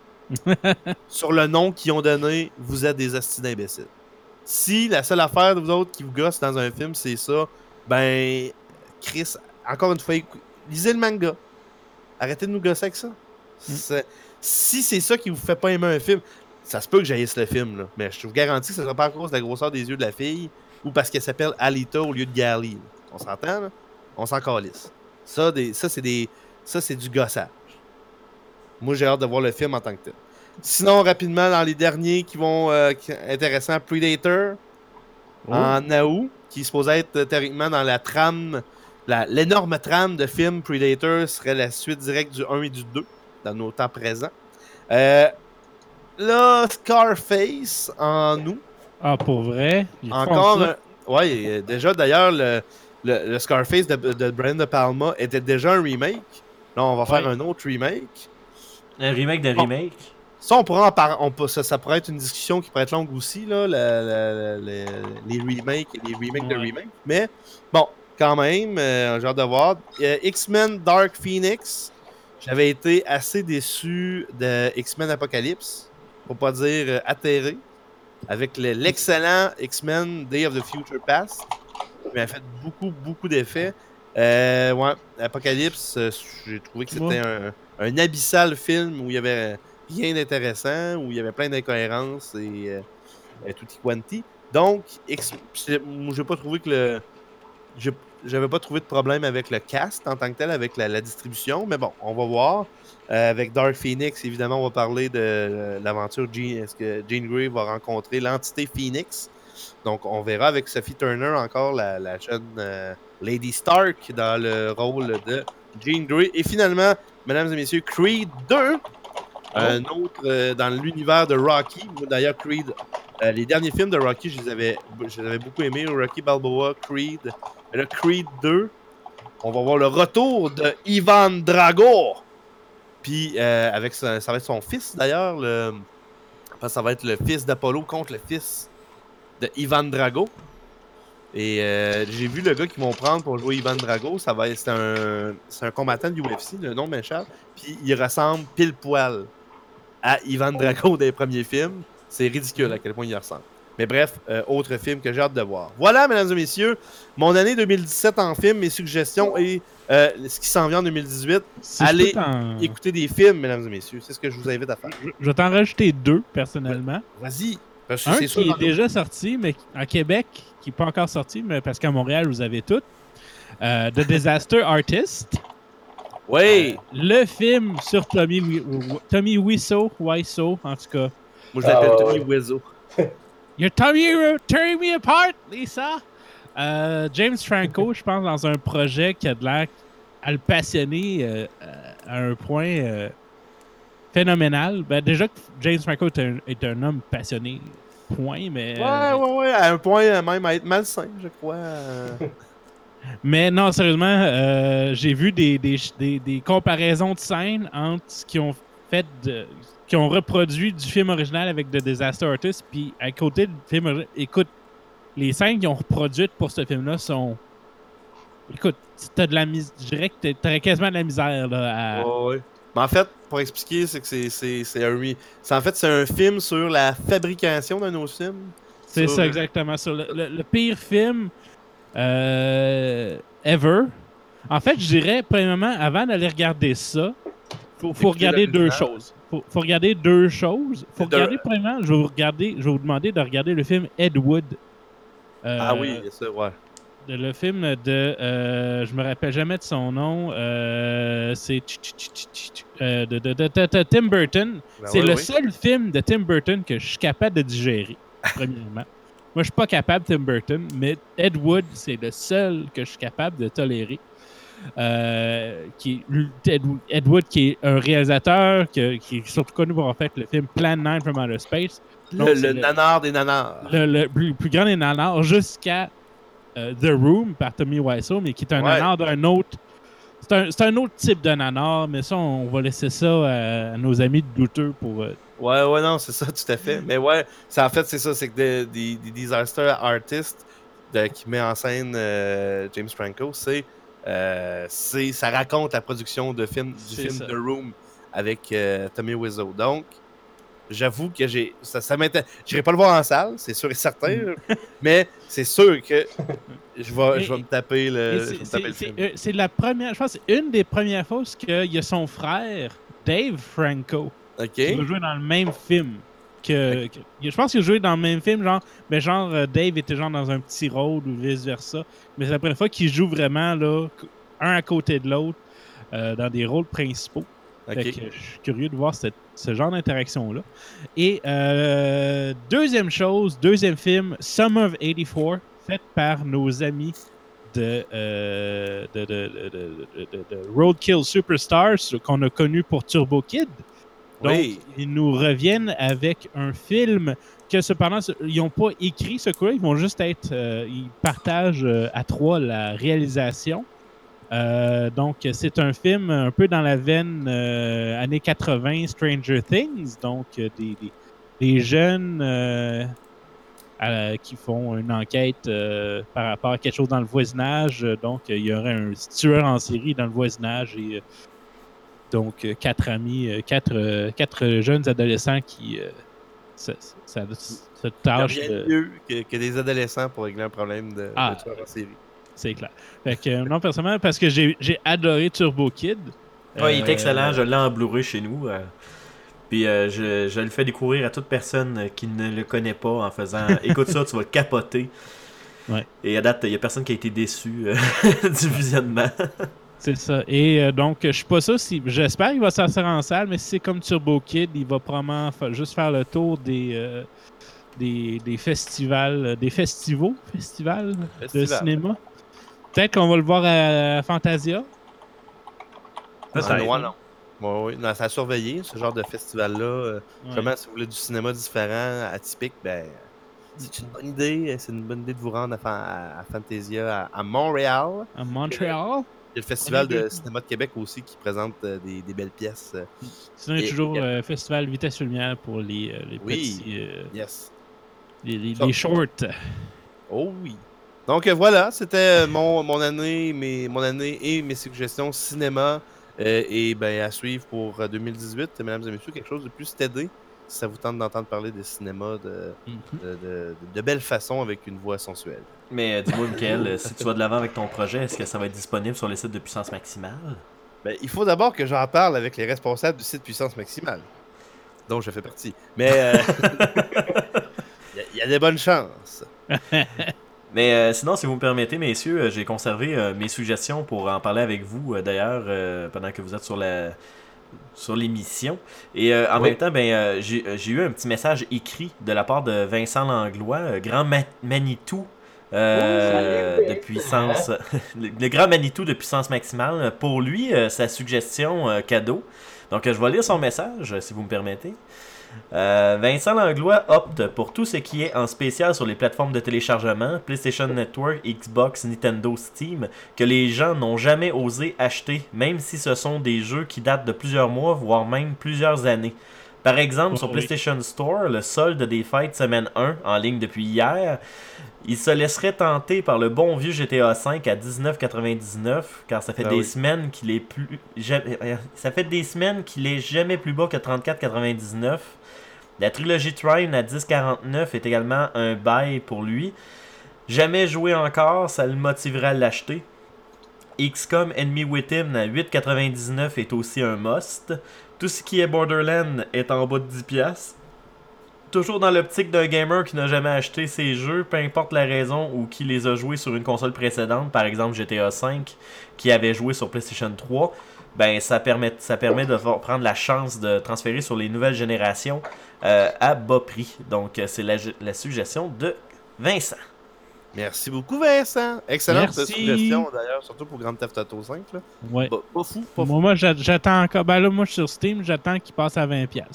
sur le nom qu'ils ont donné, vous êtes des hosties d'imbéciles. Si la seule affaire de vous autres qui vous gosse dans un film, c'est ça, ben, Chris, encore une fois, écou- lisez le manga. Arrêtez de nous gosser avec ça. C'est- Si c'est ça qui vous fait pas aimer un film, ça se peut que j'haïsse le film, là. Mais je vous garantis que ce sera pas à cause de la grosseur des yeux de la fille ou parce qu'elle s'appelle Alita au lieu de Gali. là. On s'entend, là? On s'en calisse. Ça, des, ça, c'est des. Ça, c'est du gossage. Moi, j'ai hâte de voir le film en tant que tel. Sinon, rapidement, dans les derniers qui vont euh, qui- intéressants, Predator Oh. en août, qui est supposé être euh, théoriquement dans la trame, la- l'énorme trame de film Predator serait la suite directe du un et du deux dans nos temps présents. Euh, là, Scarface en août. Ah, pour vrai? Ils font Encore ça? un... Ouais, euh, déjà d'ailleurs, le... le, le Scarface de, de Brian De Palma était déjà un remake. Là, on va faire Ouais. un autre remake. Un remake de Bon. remake. Ça, on pourra en par... on peut... ça, ça pourrait être une discussion qui pourrait être longue aussi, là, la- la- la- la- les remakes et les remakes de Ouais. remakes. Mais bon, quand même, euh, j'ai hâte de voir. Euh, X-Men Dark Phoenix, j'avais été assez déçu de X-Men Apocalypse, pour pas dire euh, atterré, avec le- l'excellent X-Men Day of the Future Past. Il m'a fait beaucoup, beaucoup d'effets. Euh, ouais, Apocalypse, euh, j'ai trouvé que c'était Ouais. un, un abyssal film où il y avait rien d'intéressant, où il y avait plein d'incohérences et, euh, et tutti quanti. Donc, ex- c'est- moi, j'ai pas trouvé que le. j'ai- J'avais pas trouvé de problème avec le cast en tant que tel, avec la, la distribution, mais bon, on va voir. Euh, avec Dark Phoenix, évidemment, on va parler de euh, l'aventure. Jean- Est-ce que Jean Grey va rencontrer l'entité Phoenix? Donc, on verra avec Sophie Turner encore, la, la jeune euh, Lady Stark, dans le rôle de Jean Grey. Et finalement, mesdames et messieurs, Creed deux, un autre euh, dans l'univers de Rocky. Moi, d'ailleurs, Creed, euh, les derniers films de Rocky, je les avais, je les avais beaucoup aimés. Rocky Balboa, Creed. Mais là, Creed deux, on va voir le retour de Ivan Drago. Puis, euh, avec sa- ça va être son fils, d'ailleurs. Le... je pense que ça va être le fils d'Apollo contre le fils de Ivan Drago. Et euh, j'ai vu le gars qui vont prendre pour jouer Ivan Drago. Ça va être, c'est un, c'est un combattant du U F C, le nom m'échappe. Puis il ressemble pile poil à Ivan Drago des premiers films. C'est ridicule à quel point il ressemble. Mais bref, euh, autre film que j'ai hâte de voir. Voilà, mesdames et messieurs, mon année deux mille dix-sept en film, mes suggestions et euh, ce qui s'en vient en deux mille dix-huit. Si je Allez peux t'en- écouter des films, mesdames et messieurs. C'est ce que je vous invite à faire. Je vais t'en rajouter deux, personnellement. Vas-y. Parce que Un c'est qui sûr, est dans- déjà sorti, mais à Québec, qui n'est pas encore sorti, mais parce qu'à Montréal, vous avez tout. Euh, The Disaster Artist. Oui. Euh, le film sur Tommy, Wi- Wi- Tommy Wiseau, Wiseau, en tout cas. Moi, je l'appelle Ah, Tommy ouais. Wiseau. You're Tommy, you're tearing me apart, Lisa! Euh, James Franco, je pense, dans un projet qui a de l'air à le passionner euh, à un point euh, phénoménal. Ben, déjà que James Franco est un, est un homme passionné, point, mais... Ouais, euh, ouais, ouais. À un point euh, même à être malsain, je crois. euh. Mais non, sérieusement, euh, j'ai vu des, des, des, des comparaisons de scènes entre ce qu'ils ont fait, de, qui ont reproduit du film original avec The Disaster Artist, puis à côté du film original, écoute, les scènes qu'ils ont reproduites pour ce film-là sont... Écoute, t'as de la misère, je dirais que t'a- t'aurais quasiment de la misère, là, à... Ouais, ouais. Mais en fait, pour expliquer, c'est que c'est, c'est, c'est un re- c'est en fait c'est un film sur la fabrication de nos films. C'est Sur- ça, exactement. Sur le, le- le pire film euh, ever. En fait, je dirais, premièrement, avant d'aller regarder ça, faut, faut Écoutez regarder deux l'original. choses. Faut, faut regarder deux choses. Faut De- regarder, premièrement, je vais vous regarder, je vais vous demander de regarder le film Ed Wood. Euh, Ah oui, c'est ça, ouais. de- le film de, euh, je me rappelle jamais de son nom, euh, c'est tch, tch, tch, tch, tch, euh, de, de- de- de- de Tim Burton. Ben c'est ouais, le oui. seul film de Tim Burton que je suis capable de digérer, premièrement. Moi, je suis pas capable de Tim Burton, mais Ed Wood, c'est le seul que je suis capable de tolérer. Euh, qui est, Ed, Ed Wood, qui est un réalisateur que- qui est surtout connu pour avoir fait le film Plan nine from Outer Space. Le, Donc, le c'est nanar des nanars. le, le plus, plus grand des nanars jusqu'à euh, The Room par Tommy Wiseau, mais qui est un Ouais. nanar d'un autre. C'est un, c'est un autre type de nanar, mais ça, on va laisser ça à, à nos amis de douteux pour. euh, Ouais, ouais, non, c'est ça, tout à fait. Mais ouais, c'est, en fait, c'est ça, c'est que des, des, des disaster artists de- qui met en scène euh, James Franco, c'est, euh, c'est, ça raconte la production de film, du C'est film ça. The Room avec euh, Tommy Wiseau. Donc, j'avoue que j'ai, ça, ça m'intéresse. J'irai pas le voir en salle, c'est sûr et certain, là. Mais c'est sûr que je vais, je vais me taper le, Et je c'est- vais me taper le c'est- film. c'est- euh, C'est la première, je pense, que c'est une des premières fois où il y a son frère, Dave Franco, qui va jouer dans le même film. Que, que- je pense qu'il a joué dans le même film, genre, mais genre, euh, Dave était genre dans un petit rôle ou vice-versa. Mais c'est la première fois qu'il joue vraiment, là, un à côté de l'autre, euh, dans des rôles principaux. Fait Ok. que je suis curieux de voir cette- ce genre d'interaction-là. Et euh, deuxième chose, deuxième film, Summer of eighty-four, fait par nos amis de, euh, de, de, de, de- de- de Roadkill Superstars, qu'on a connu pour Turbo Kid. Donc, Oui. ils nous reviennent avec un film que cependant, ils n'ont pas écrit ce coup-là, ils vont juste être... Euh, ils partagent euh, à trois la réalisation. Euh, donc, c'est un film un peu dans la veine euh, années quatre-vingts, Stranger Things. Donc, euh, des, des, des jeunes euh, euh, qui font une enquête euh, par rapport à quelque chose dans le voisinage. Donc, il y aurait un tueur en série dans le voisinage et euh, donc quatre amis, euh, quatre, euh, quatre jeunes adolescents qui... Euh, ça, ça, ça tâche Il y a rien de mieux que, que des adolescents pour régler un problème de, ah, de tueur en série. C'est clair. Fait que, euh, non, personnellement, parce que j'ai, j'ai adoré Turbo Kid. Ouais, euh, il est excellent. euh, Je l'ai en Blu-ray chez nous. Euh, puis euh, je, je le fais découvrir à toute personne qui ne le connaît pas en faisant « Écoute ça, tu vas capoter ouais. ». Et à date, il n'y a personne qui a été déçu euh, du visionnement. C'est ça. Et euh, donc, je suis pas sûr si... J'espère qu'il va sortir en salle, mais si c'est comme Turbo Kid, il va probablement fa- juste faire le tour des... Euh, des, des festivals... Des festivals? Festivals Festival. de cinéma. Peut-être qu'on va le voir à Fantasia. Ça, c'est loin, non. Ouais, oui, non, ça a surveillé, ce genre de festival-là. Euh, ouais. Comment, si vous voulez du cinéma différent, atypique, ben, c'est une bonne idée. C'est une bonne idée de vous rendre à, à, à Fantasia, à, à Montréal. À Montréal? Il y a le Festival de cinéma de Québec aussi qui présente euh, des, des belles pièces. Euh, Sinon, il y a toujours le euh, Festival Vitesse Lumière pour les, euh, les oui, petits... Euh, yes. Les, les, les shorts. Oh oui. Donc euh, voilà, c'était mon, mon, année, mes, mon année et mes suggestions cinéma. Euh, et ben, à suivre pour deux mille dix-huit, mesdames et messieurs, quelque chose de plus stédé. Si ça vous tente d'entendre parler de cinéma de, mm-hmm. de, de, de, de belle façon avec une voix sensuelle. Mais euh, dis-moi, Mickaël, si tu vas de l'avant avec ton projet, est-ce que ça va être disponible sur les sites de Puissance Maximale? Ben, il faut d'abord que j'en parle avec les responsables du site Puissance Maximale, dont je fais partie. Mais il euh, y, y a des bonnes chances. Mais euh, sinon, si vous me permettez, messieurs, euh, j'ai conservé euh, mes suggestions pour en parler avec vous, euh, d'ailleurs, euh, pendant que vous êtes sur la sur l'émission. Et euh, en oui. même temps, ben, euh, j'ai, j'ai eu un petit message écrit de la part de Vincent Langlois, euh, grand ma- Manitou euh, oh, de puissance, le, le grand Manitou de puissance maximale. Pour lui, euh, sa suggestion euh, cadeau. Donc, euh, je vais lire son message, si vous me permettez. Euh, Vincent Langlois opte pour tout ce qui est en spécial sur les plateformes de téléchargement, PlayStation Network, Xbox, Nintendo, Steam, que les gens n'ont jamais osé acheter, même si ce sont des jeux qui datent de plusieurs mois, voire même plusieurs années. Par exemple, oh, sur oui. PlayStation Store, le solde des fêtes semaine un, en ligne depuis hier, il se laisserait tenter par le bon vieux G T A cinq à dix-neuf quatre-vingt-dix-neuf, car ça fait ah, des oui. semaines qu'il est plus... Ça fait des semaines qu'il est jamais plus bas que trente-quatre quatre-vingt-dix-neuf. La trilogie Trine à dix quarante-neuf est également un bail pour lui. Jamais joué encore, ça le motiverait à l'acheter. X COM Enemy Within à huit quatre-vingt-dix-neuf est aussi un must. Tout ce qui est Borderlands est en bas de dix dollars. Toujours dans l'optique d'un gamer qui n'a jamais acheté ses jeux, peu importe la raison ou qui les a joués sur une console précédente, par exemple G T A cinq, qui avait joué sur PlayStation trois, ben ça permet, ça permet de prendre la chance de transférer sur les nouvelles générations euh, à bas prix. Donc c'est la, la suggestion de Vincent. Merci beaucoup, Vincent. Excellente Merci. suggestion, d'ailleurs, surtout pour Grand Theft Auto cinq. Là. Ouais. Bah, pas fou, pas fou. Moi, moi j'attends encore. Ben là, moi, je suis sur Steam, j'attends qu'il passe à vingt dollars.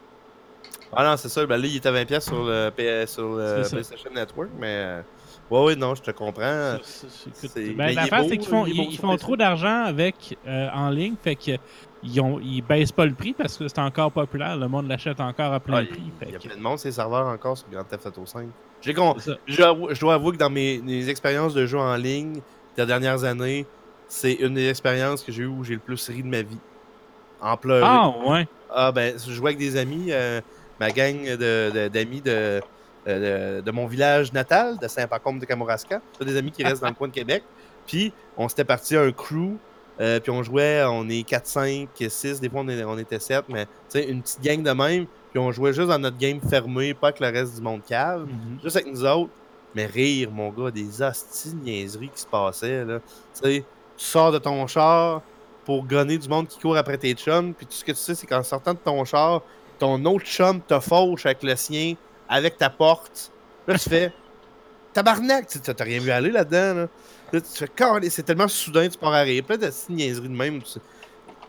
Ah non, c'est ça. Ben là, il est à vingt dollars sur le, P- sur le PlayStation Network, mais... Ouais, oui, non, je te comprends. C'est, c'est, c'est... Ben, l'affaire, c'est qu'ils font, ils, ils font trop d'argent avec euh, en ligne, fait que ils, ont, ils baissent pas le prix parce que c'est encore populaire. Le monde l'achète encore à plein ah, prix. Il y a que... plein de monde, ces serveurs encore sur Grand Theft Auto cinq. J'ai con... je, je dois avouer que dans mes, mes expériences de jeu en ligne des dernières années, c'est une des expériences que j'ai eues où j'ai le plus ri de ma vie. En pleurant. Ah, ouais. Ah, ben, je jouais avec des amis, euh, ma gang de, de, d'amis de. De, de mon village natal, de Saint-Pacôme de Kamouraska. C'est des amis qui restent dans le coin de Québec. Puis, on s'était parti à un crew, euh, puis on jouait, on est quatre, cinq, six, des fois on, est, on était sept, mais tu sais, une petite gang de même, puis on jouait juste dans notre game fermé, pas avec le reste du monde cave, mm-hmm. juste avec nous autres. Mais rire, mon gars, des hosties de niaiseries qui se passaient, là. Tu sais, tu sors de ton char pour gonner du monde qui court après tes chums, puis tout ce que tu sais, c'est qu'en sortant de ton char, ton autre chum te fauche avec le sien, avec ta porte. Là, tu fais tabarnak, tu t'as rien vu aller là-dedans. Là, là tu fais c'est tellement soudain, tu pars à rire. Plein de niaiseries de même. Tu...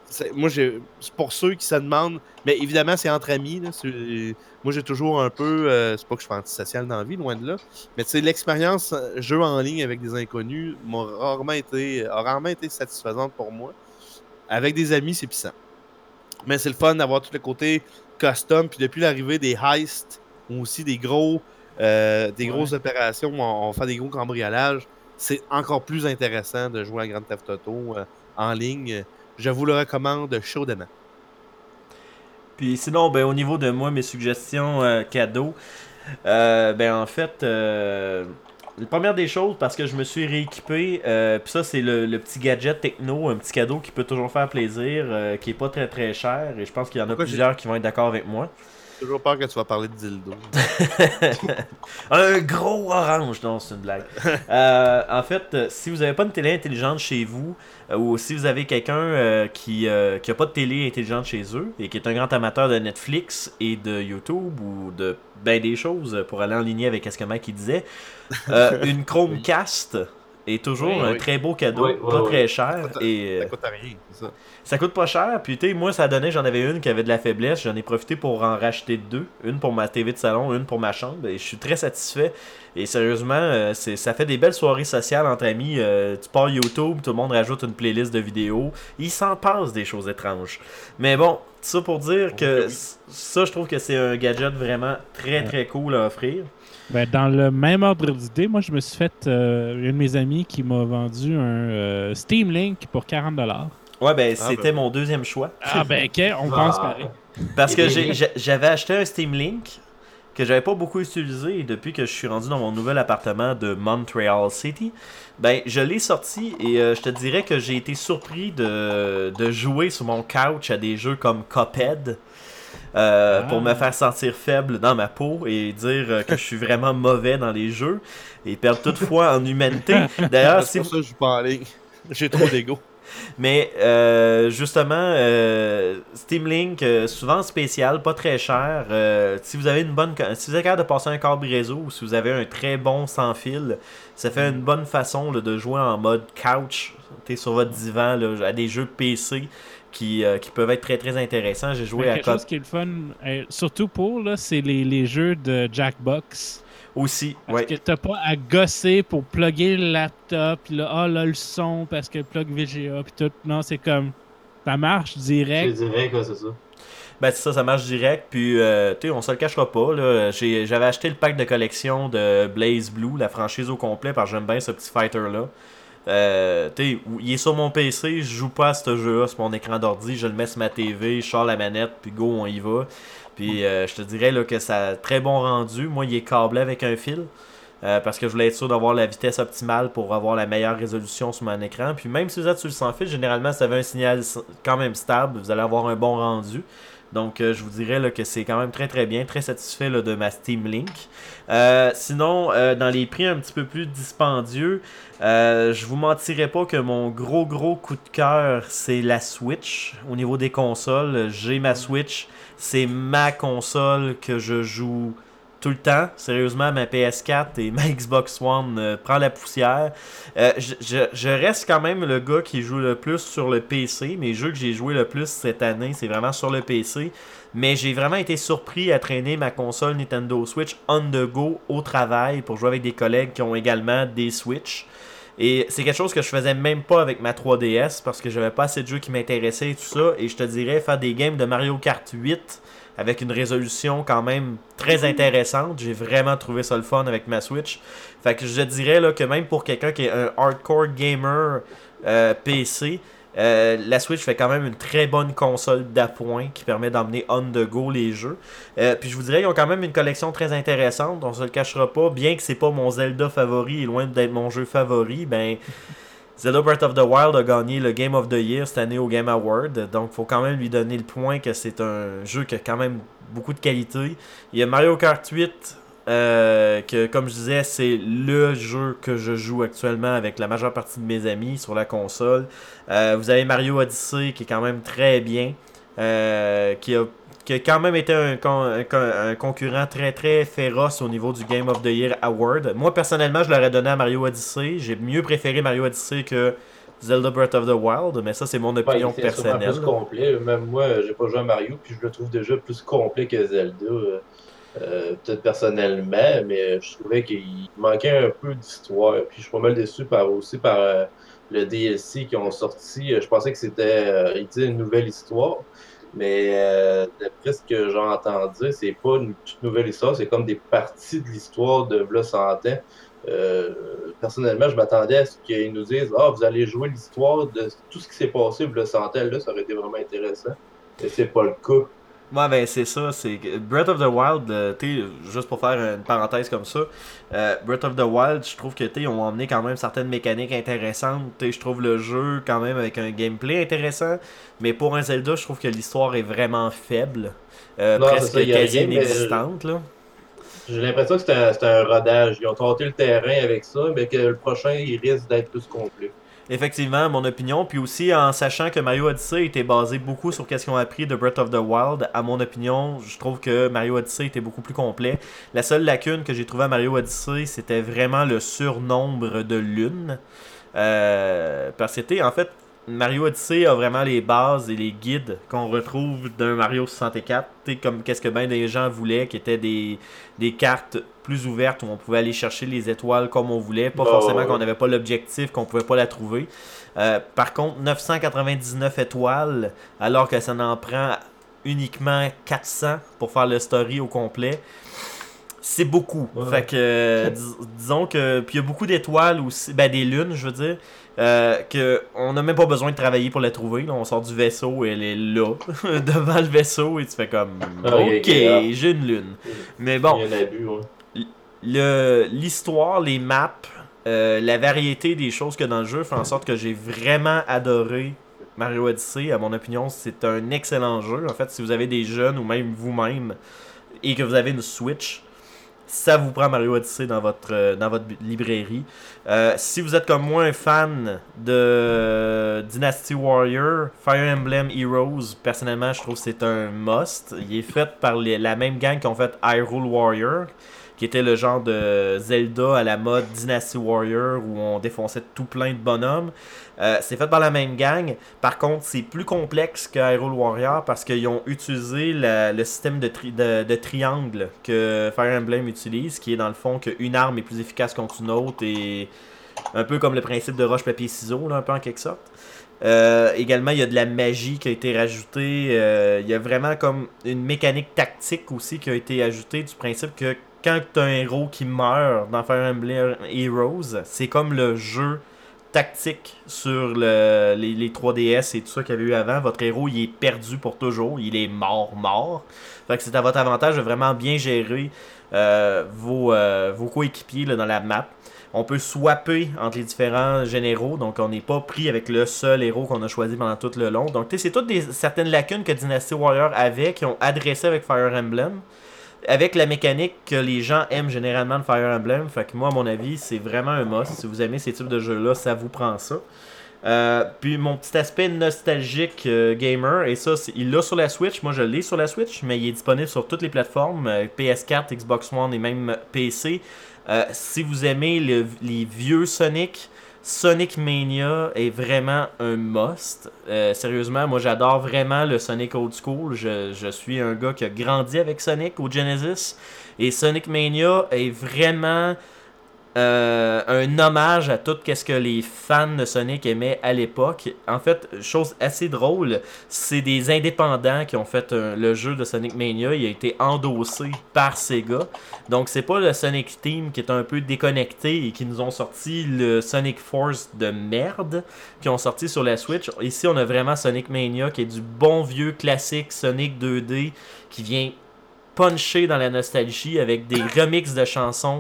c'est, moi, j'ai, c'est pour ceux qui se demandent, mais évidemment, c'est entre amis. Là, c'est, moi, j'ai toujours un peu, euh, c'est pas que je suis antisocial dans la vie, loin de là, mais tu sais, l'expérience euh, jeu en ligne avec des inconnus m'a rarement été, a rarement été satisfaisante pour moi. Avec des amis, c'est puissant. Mais c'est le fun d'avoir tout le côté custom, puis depuis l'arrivée des heists, ou aussi des gros, euh, des ouais. grosses opérations, où on, on fait des gros cambriolages, c'est encore plus intéressant de jouer à Grand Theft Auto euh, en ligne. Je vous le recommande chaudement. Puis sinon, ben, au niveau de moi, mes suggestions euh, cadeaux, euh, ben en fait, euh, la première des choses, parce que je me suis rééquipé, euh, puis ça c'est le, le petit gadget techno, un petit cadeau qui peut toujours faire plaisir, euh, qui est pas très très cher, et je pense qu'il y en a Pourquoi plusieurs j'ai... qui vont être d'accord avec moi. J'ai toujours peur que tu vas parler de dildo. Un gros orange, non, c'est une blague. euh, en fait, si vous n'avez pas une télé intelligente chez vous, euh, ou si vous avez quelqu'un euh, qui euh, qui a pas de télé intelligente chez eux, et qui est un grand amateur de Netflix et de YouTube, ou de ben des choses, pour aller en ligne avec ce que Mike il disait, euh, une Chromecast est toujours oui, un oui. très beau cadeau, oui, oui, pas oui. très cher. Ça coûte, et, ça coûte rien, c'est ça. Ça coûte pas cher, puis tu sais, moi ça donnait, j'en avais une qui avait de la faiblesse, j'en ai profité pour en racheter deux, une pour ma T V de salon, une pour ma chambre, et je suis très satisfait. Et sérieusement, euh, c'est, ça fait des belles soirées sociales entre amis, euh, tu pars YouTube, tout le monde rajoute une playlist de vidéos, il s'en passe des choses étranges. Mais bon, ça pour dire que ça, je trouve que c'est un gadget vraiment très très cool à offrir. Ben, dans le même ordre d'idée, moi je me suis fait, euh, une de mes amies qui m'a vendu un euh, Steam Link pour quarante dollars. Ouais, ben ah, c'était ben... mon deuxième choix. Ah, ben ok, on ah. pense pareil. Parce que j'ai, j'avais acheté un Steam Link que j'avais pas beaucoup utilisé depuis que je suis rendu dans mon nouvel appartement de Montreal City. Ben, je l'ai sorti et euh, je te dirais que j'ai été surpris de, de jouer sur mon couch à des jeux comme Cuphead. Euh, ah. Pour me faire sentir faible dans ma peau et dire euh, que je suis vraiment mauvais dans les jeux et perdre toute foi en humanité. D'ailleurs, c'est pour ça que je joue pas en ligne. J'ai trop d'ego. Mais euh, justement, euh, Steam Link, euh, souvent spécial, pas très cher. Euh, si vous avez une bonne, si vous êtes capable de passer un câble réseau ou si vous avez un très bon sans fil, ça fait une bonne façon là, de jouer en mode couch, t'es sur votre divan là, à des jeux P C. Qui, euh, qui peuvent être très très intéressants. J'ai joué à quelque chose qui est le fun, euh, surtout pour, là, c'est les, les jeux de Jackbox. Aussi, parce ouais. que t'as pas à gosser pour plugger le laptop, puis là, ah là, le son, parce que le plug V G A, puis tout. Non, c'est comme, ça marche direct. C'est direct, ouais, c'est ça. Ben c'est ça, ça marche direct, puis euh, tu sais, on se le cachera pas, là. J'ai, j'avais acheté le pack de collection de Blaze Blue, la franchise au complet, parce que j'aime bien ce petit fighter-là. Euh, t'sais, il est sur mon P C, je joue pas à ce jeu-là sur mon écran d'ordi, je le mets sur ma T V, je sors la manette, puis go, on y va. Puis euh, je te dirais là, que ça a très bon rendu. Moi, il est câblé avec un fil, euh, parce que je voulais être sûr d'avoir la vitesse optimale pour avoir la meilleure résolution sur mon écran. Puis même si vous êtes sur le sans fil, généralement, si vous avez un signal quand même stable, vous allez avoir un bon rendu. Donc, euh, je vous dirais là, que c'est quand même très très bien, très satisfait là, de ma Steam Link. Euh, sinon, euh, dans les prix un petit peu plus dispendieux, euh, je vous mentirais pas que mon gros gros coup de cœur, c'est la Switch. Au niveau des consoles, j'ai ma Switch. C'est ma console que je joue tout le temps. Sérieusement, ma P S quatre et ma Xbox One euh, prend la poussière. Euh, je, je, je reste quand même le gars qui joue le plus sur le P C. Mes jeux que j'ai joué le plus cette année, c'est vraiment sur le P C. Mais j'ai vraiment été surpris à traîner ma console Nintendo Switch on the go au travail pour jouer avec des collègues qui ont également des Switch. Et c'est quelque chose que je faisais même pas avec ma trois D S parce que j'avais pas assez de jeux qui m'intéressaient et tout ça. Et je te dirais, faire des games de Mario Kart huit avec une résolution quand même très intéressante. J'ai vraiment trouvé ça le fun avec ma Switch. Fait que je dirais là, que même pour quelqu'un qui est un hardcore gamer euh, P C, euh, la Switch fait quand même une très bonne console d'appoint qui permet d'emmener on the go les jeux. Euh, puis je vous dirais, ils ont quand même une collection très intéressante, on se le cachera pas. Bien que c'est pas mon Zelda favori et loin d'être mon jeu favori, ben... Zelda Breath of the Wild a gagné le Game of the Year cette année au Game Award, donc faut quand même lui donner le point que c'est un jeu qui a quand même beaucoup de qualité. Il y a Mario Kart huit, euh, que comme je disais, c'est le jeu que je joue actuellement avec la majeure partie de mes amis sur la console. Euh, vous avez Mario Odyssey qui est quand même très bien, euh, qui a qui a quand même été un, con, un, un concurrent très très féroce au niveau du Game of the Year Award. Moi personnellement, je l'aurais donné à Mario Odyssey. J'ai mieux préféré Mario Odyssey que Zelda Breath of the Wild, mais ça c'est mon opinion Ouais, c'est personnelle. plus complet. Même moi, j'ai pas joué à Mario, puis je le trouve déjà plus complet que Zelda. Euh, euh, peut-être personnellement, mais je trouvais qu'il manquait un peu d'histoire. Puis je suis pas mal déçu par aussi par euh, le D L C qu'ils ont sorti. Je pensais que c'était euh, il disait une nouvelle histoire. Mais euh, d'après ce que j'ai entendu, c'est pas une toute nouvelle histoire, c'est comme des parties de l'histoire de V'là cent ans. Euh, personnellement, je m'attendais à ce qu'ils nous disent « Ah, vous allez jouer l'histoire de tout ce qui s'est passé V'là cent ans. » Là, ça aurait été vraiment intéressant. Mais c'est pas le cas. Ouais, ben c'est ça, c'est que Breath of the Wild, euh, tu sais, juste pour faire une parenthèse comme ça, euh, Breath of the Wild, je trouve que tu ils ont emmené quand même certaines mécaniques intéressantes. Tu sais, je trouve le jeu quand même avec un gameplay intéressant, mais pour un Zelda, je trouve que l'histoire est vraiment faible, euh, Non, presque c'est ça, il y a quasi rien, mais- inexistante là. J'ai l'impression que c'était un, c'était un rodage. Ils ont tenté le terrain avec ça, mais que le prochain, il risque d'être plus complet. Effectivement, mon opinion, puis aussi en sachant que Mario Odyssey était basé beaucoup sur ce qu'ils ont appris de Breath of the Wild, à mon opinion, je trouve que Mario Odyssey était beaucoup plus complet. La seule lacune que j'ai trouvée à Mario Odyssey, c'était vraiment le surnombre de lunes. Euh, parce que, tu sais, en fait, Mario Odyssey a vraiment les bases et les guides qu'on retrouve d'un Mario soixante-quatre, tu sais, comme qu'est-ce que ben des gens voulaient, qui étaient des, des cartes plus ouvertes où on pouvait aller chercher les étoiles comme on voulait, pas Oh, forcément ouais. qu'on n'avait pas l'objectif, qu'on pouvait pas la trouver. Euh, par contre, neuf cent quatre-vingt-dix-neuf étoiles, alors que ça en prend uniquement quatre cents pour faire le story au complet. C'est beaucoup. Ouais. Fait que, euh, dis- disons que. Puis il y a beaucoup d'étoiles aussi, ben des lunes, je veux dire, euh, que on n'a même pas besoin de travailler pour la trouver. Là. On sort du vaisseau et elle est là, devant le vaisseau, et tu fais comme. Ah, Ok, ok, ah. j'ai une lune. Mais bon, Il y en a abus, ouais. le l'histoire, les maps, euh, la variété des choses que dans le jeu fait en sorte que j'ai vraiment adoré Mario Odyssey. À mon opinion, c'est un excellent jeu. En fait, si vous avez des jeunes ou même vous-même et que vous avez une Switch, ça vous prend Mario Odyssey dans votre, euh, dans votre librairie. Euh, si vous êtes comme moi un fan de Dynasty Warrior, Fire Emblem Heroes, personnellement, je trouve que c'est un must. Il est fait par les- la même gang qui ont fait Hyrule Warrior, qui était le genre de Zelda à la mode Dynasty Warrior où on défonçait tout plein de bonhommes. Euh, c'est fait par la même gang. Par contre, c'est plus complexe que Hyrule Warrior parce qu'ils ont utilisé la- le système de, tri- de, de triangle que Fire Emblem utilise, qui est dans le fond qu'une arme est plus efficace contre une autre et un peu comme le principe de roche-papier-ciseaux, là, un peu en quelque sorte. Euh, également, il y a de la magie qui a été rajoutée. Euh, il y a vraiment comme une mécanique tactique aussi qui a été ajoutée du principe que quand tu as un héros qui meurt dans Fire Emblem Heroes, c'est comme le jeu tactique sur le, les, les trois D S et tout ça qu'il y avait eu avant. Votre héros, il est perdu pour toujours. Il est mort, mort. Fait que c'est à votre avantage de vraiment bien gérer euh, vos, euh, vos coéquipiers là, dans la map. On peut swapper entre les différents généraux, donc on n'est pas pris avec le seul héros qu'on a choisi pendant tout le long. Donc tu sais, c'est toutes des, certaines lacunes que Dynasty Warrior avait, qui ont adressé avec Fire Emblem, avec la mécanique que les gens aiment généralement de Fire Emblem. Fait que moi, à mon avis, c'est vraiment un must. Si vous aimez ces types de jeux-là, ça vous prend ça. Euh, puis mon petit aspect nostalgique euh, gamer, et ça, c'est- il l'a sur la Switch. Moi, je l'ai sur la Switch, mais il est disponible sur toutes les plateformes, euh, P S quatre, Xbox One et même P C. Euh, si vous aimez le- les vieux Sonic, Sonic Mania est vraiment un must. Euh, sérieusement, moi j'adore vraiment le Sonic Old School. Je, je suis un gars qui a grandi avec Sonic au Genesis. Et Sonic Mania est vraiment euh, un hommage à tout ce que les fans de Sonic aimaient à l'époque. En fait, chose assez drôle, c'est des indépendants qui ont fait euh, le jeu de Sonic Mania. Il a été endossé par Sega. Donc c'est pas le Sonic Team qui est un peu déconnecté et qui nous ont sorti le Sonic Force de merde qui ont sorti sur la Switch. Ici on a vraiment Sonic Mania qui est du bon vieux classique Sonic deux D qui vient puncher dans la nostalgie avec des remixes de chansons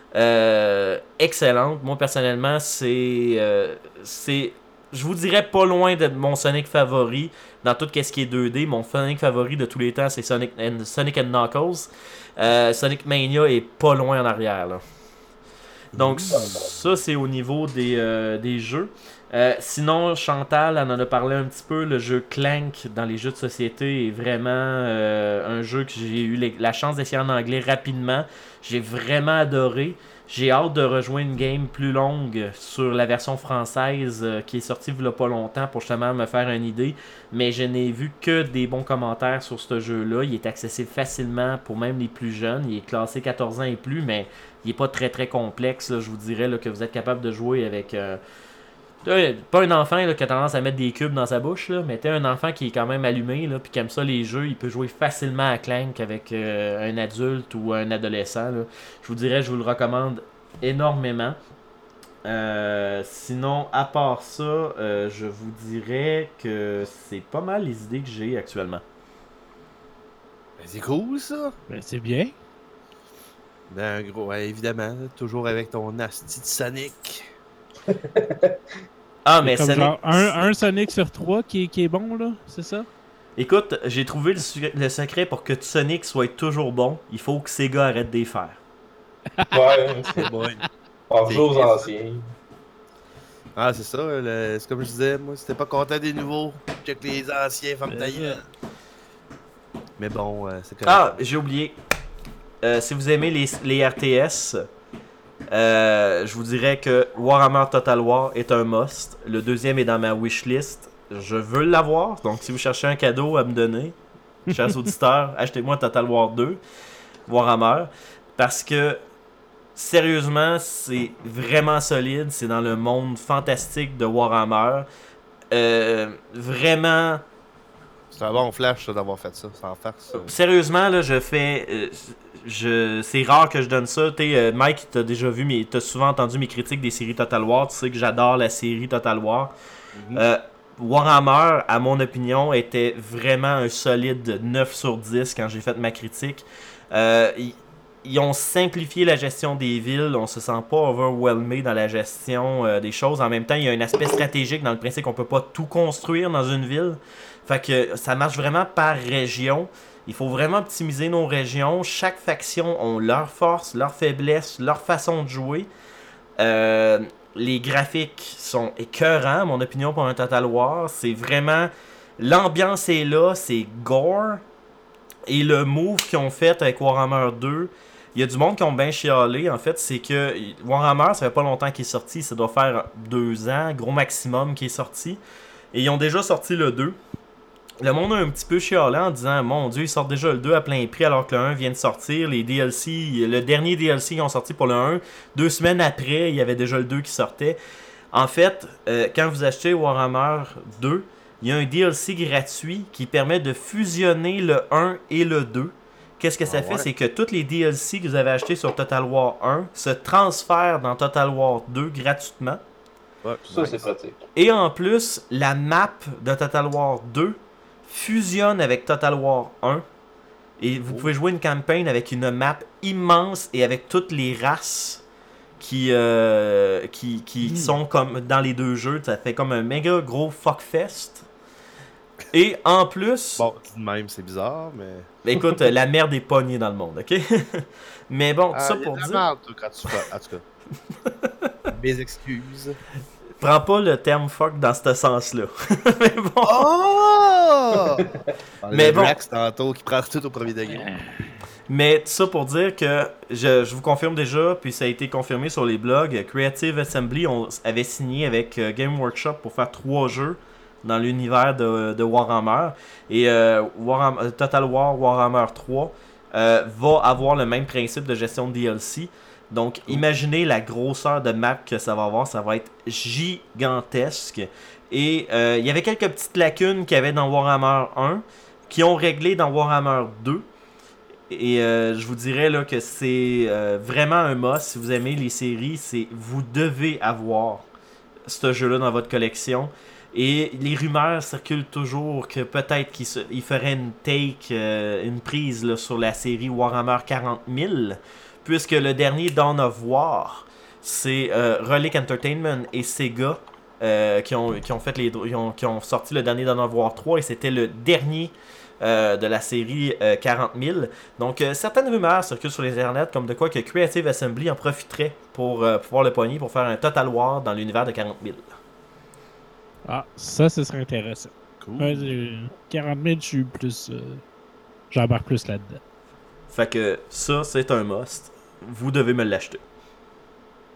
euh, excellentes. Moi personnellement c'est euh, c'est je vous dirais pas loin de mon Sonic favori dans tout ce qui est deux D. Mon Sonic favori de tous les temps c'est Sonic and, Sonic and Knuckles. Euh, Sonic Mania est pas loin en arrière là. Donc ça c'est au niveau des, euh, des jeux. Euh, sinon Chantal elle en a parlé un petit peu. Le jeu Clank dans les jeux de société est vraiment euh, un jeu que j'ai eu les- la chance d'essayer en anglais rapidement. J'ai vraiment adoré. J'ai hâte de rejoindre une game plus longue sur la version française euh, qui est sortie il y a pas longtemps pour justement me faire une idée. Mais je n'ai vu que des bons commentaires sur ce jeu-là. Il est accessible facilement pour même les plus jeunes. Il est classé quatorze ans et plus, mais il n'est pas très très complexe. Là. Je vous dirais là, que vous êtes capable de jouer avec... Euh, euh, pas un enfant là, qui a tendance à mettre des cubes dans sa bouche, là, mais t'es un enfant qui est quand même allumé et qui aime ça les jeux. Il peut jouer facilement à Clank avec euh, un adulte ou un adolescent. Là. Je vous dirais, je vous le recommande énormément. Euh, sinon, à part ça, euh, je vous dirais que c'est pas mal les idées que j'ai actuellement. Ben, c'est cool ça. Ben, c'est bien. Ben, gros, ouais, évidemment, toujours avec ton asti de Sonic. Ah, mais comme Sonic... genre un, un Sonic sur trois qui est, qui est bon, là, c'est ça? Écoute, j'ai trouvé le, su- le secret pour que Sonic soit toujours bon. Il faut que Sega arrête de les faire. Ouais, c'est bon. On joue aux anciens. Ah, c'est ça. Le... C'est comme je disais, moi, si t'es pas content des nouveaux, check les anciens, femme ta gueule. Mais bon, euh, c'est correct. Ah, j'ai oublié. Euh, si vous aimez les, les R T S, euh, je vous dirais que Warhammer Total War est un must. Le deuxième est dans ma wishlist. Je veux l'avoir. Donc, si vous cherchez un cadeau à me donner, chers auditeurs, achetez-moi Total War deux, Warhammer. Parce que, sérieusement, c'est vraiment solide. C'est dans le monde fantastique de Warhammer. Euh, vraiment... C'est un bon flash ça, d'avoir fait ça, sans farce. Euh. Sérieusement, là, je fais... Euh, je, c'est rare que je donne ça. T'sais, euh, Mike, t'as déjà vu, mais t'as souvent entendu mes critiques des séries Total War. Tu sais que j'adore la série Total War. Mm-hmm. Euh, Warhammer, à mon opinion, était vraiment un solide neuf sur dix quand j'ai fait ma critique. Euh, ils, ils ont simplifié la gestion des villes. On se sent pas overwhelmé dans la gestion euh, des choses. En même temps, il y a un aspect stratégique dans le principe qu'on peut pas tout construire dans une ville. Fait que ça marche vraiment par région. Il faut vraiment optimiser nos régions. Chaque faction ont leur force, leur faiblesse, leur façon de jouer. Euh, les graphiques sont écœurants, à mon opinion, pour un Total War. C'est vraiment... L'ambiance est là, c'est gore. Et le move qu'ils ont fait avec Warhammer deux, il y a du monde qui ont bien chialé. En fait, c'est que Warhammer, ça fait pas longtemps qu'il est sorti. Ça doit faire deux ans, gros maximum, qu'il est sorti. Et ils ont déjà sorti le deux. Le monde a un petit peu chialé en disant « Mon Dieu, ils sortent déjà le deux à plein prix alors que le un vient de sortir. Les D L C, le dernier D L C qu'ils ont sorti pour le un, deux semaines après, il y avait déjà le deux qui sortait. » En fait, euh, quand vous achetez Warhammer deux, il y a un D L C gratuit qui permet de fusionner le un et le deux. Qu'est-ce que ça ah, fait? Ouais. C'est que tous les D L C que vous avez achetés sur Total War un se transfèrent dans Total War deux gratuitement. Ouais, ça, nice. C'est pratique. Et en plus, la map de Total War deux fusionne avec Total War un. Et vous oh. pouvez jouer une campagne avec une map immense et avec toutes les races qui, euh, qui, qui mmh. sont comme dans les deux jeux. Ça fait comme un méga gros fuckfest. Et en plus... Bon, même, c'est bizarre, mais... Écoute, la merde est pognée dans le monde, ok? Mais bon, ah, ça pour dire... Merde, quand tu fais... En tout cas, mes excuses. Prends pas le terme fuck dans ce sens-là. Mais bon... Oh! Mais bon... Drax, tantôt, qui prend tout au premier degré. Mais ça pour dire que, je, je vous confirme déjà, puis ça a été confirmé sur les blogs, Creative Assembly on avait signé avec euh, Game Workshop pour faire trois jeux dans l'univers de, de Warhammer. Et euh, Warhammer, Total War Warhammer trois euh, va avoir le même principe de gestion de D L C. Donc, imaginez la grosseur de map que ça va avoir. Ça va être gigantesque. Et euh, il y avait quelques petites lacunes qu'il y avait dans Warhammer un qui ont réglé dans Warhammer deux. Et euh, je vous dirais là, que c'est euh, vraiment un must. Si vous aimez les séries, c'est vous devez avoir ce jeu-là dans votre collection. Et les rumeurs circulent toujours que peut-être qu'il se, il ferait une take, euh, une prise là, sur la série Warhammer quarante mille. Puisque le dernier Dawn of War, c'est euh, Relic Entertainment et Sega euh, qui, ont, qui, ont fait les, qui, ont, qui ont sorti le dernier Dawn of War trois. Et c'était le dernier euh, de la série euh, quarante mille. Donc euh, certaines rumeurs circulent sur les internets comme de quoi que Creative Assembly en profiterait pour euh, pouvoir le pogner pour faire un Total War dans l'univers de quarante mille. Ah, ça, ce serait intéressant. Cool. Ouais, quarante mille, je suis plus... Euh, j'embarque plus là-dedans. Fait que ça, c'est un must. Vous devez me l'acheter.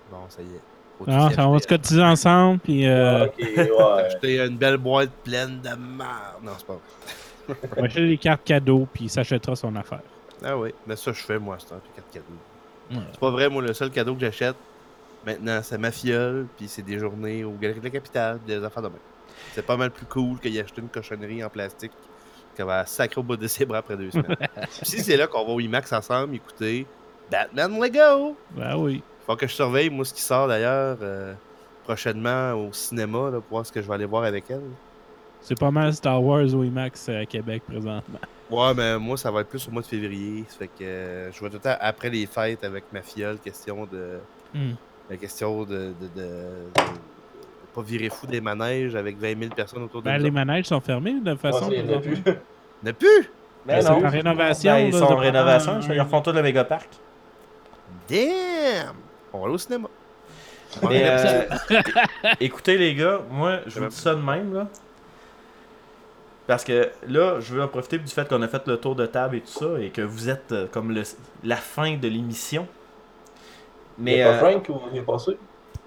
Bon, ça y est. Faut Non, tout ça, on va se acheter. cotiser ensemble, puis euh, Ok, ouais. Acheter une belle boîte pleine de merde. Non, c'est pas vrai. on va acheter des cartes cadeaux, puis il s'achètera son affaire. Ah oui, mais ça, je fais, moi, c'est un peu quatre cadeaux. Ouais. C'est pas vrai, moi, le seul cadeau que j'achète, maintenant, c'est ma fiole, puis c'est des journées aux Galeries de la Capitale, des affaires de même. C'est pas mal plus cool qu'il acheter une cochonnerie en plastique qu'elle va sacrer au bout de ses bras après deux semaines. Si c'est là qu'on va au IMAX ensemble écouter Batman Lego! Ben oui. Faut que je surveille, moi, ce qui sort d'ailleurs euh, prochainement au cinéma, là, pour voir ce que je vais aller voir avec elle. C'est pas mal Star Wars au IMAX à Québec présentement. Ouais, mais moi, ça va être plus au mois de février. Ça fait que euh, je vais tout le temps après les fêtes avec ma fiole, question de. Mm. La question de, de, de, de, de pas virer fou des manèges avec vingt mille personnes autour de Ben, nous. les manèges sont fermés de façon. Ouais, il y en a plus. N'a plus? Ben c'est non. en rénovation. Ben, ils là, sont en de- rénovation, Ah, ils refont tout le mégaparc. Damn! On va aller au cinéma. Mais, euh, écoutez les gars, moi je vous dis ça de même là. Parce que là, je veux en profiter du fait qu'on a fait le tour de table et tout ça, et que vous êtes euh, comme le, la fin de l'émission. Il Mais y a pas euh, Frank ou il est passé?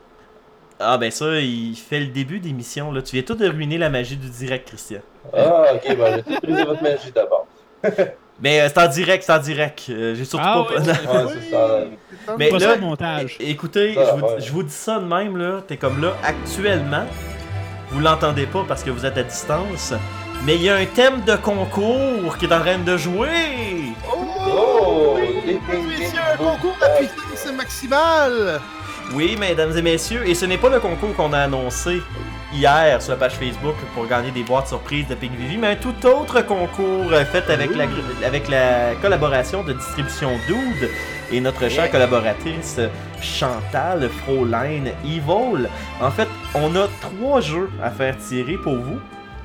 ah ben ça, il fait le début d'émission là. Tu viens tout de ruiner la magie du direct, Christian. Ah, ok, ben j'ai tout brisé votre magie d'abord. Mais euh, c'est en direct, c'est en direct. Euh, J'ai surtout Ah pas. oui, Ouais, c'est ça. Mais Pas là, ça, le montage. é- écoutez, Ça, je vous, ouais. je vous dis ça de même là. T'es comme là actuellement. Vous l'entendez pas parce que vous êtes à distance. Mais il y a un thème de concours qui est en train de jouer. Oh! Oui, messieurs, un concours de puissance maximale! Oui, mesdames et messieurs, et ce n'est pas le concours qu'on a annoncé hier sur la page Facebook pour gagner des boîtes surprises de Pink Vivi, mais un tout autre concours euh, fait avec la, gr- avec la collaboration de Distribution Dude et notre chère collaboratrice Chantal Froline Evil. En fait, on a trois jeux à faire tirer pour vous.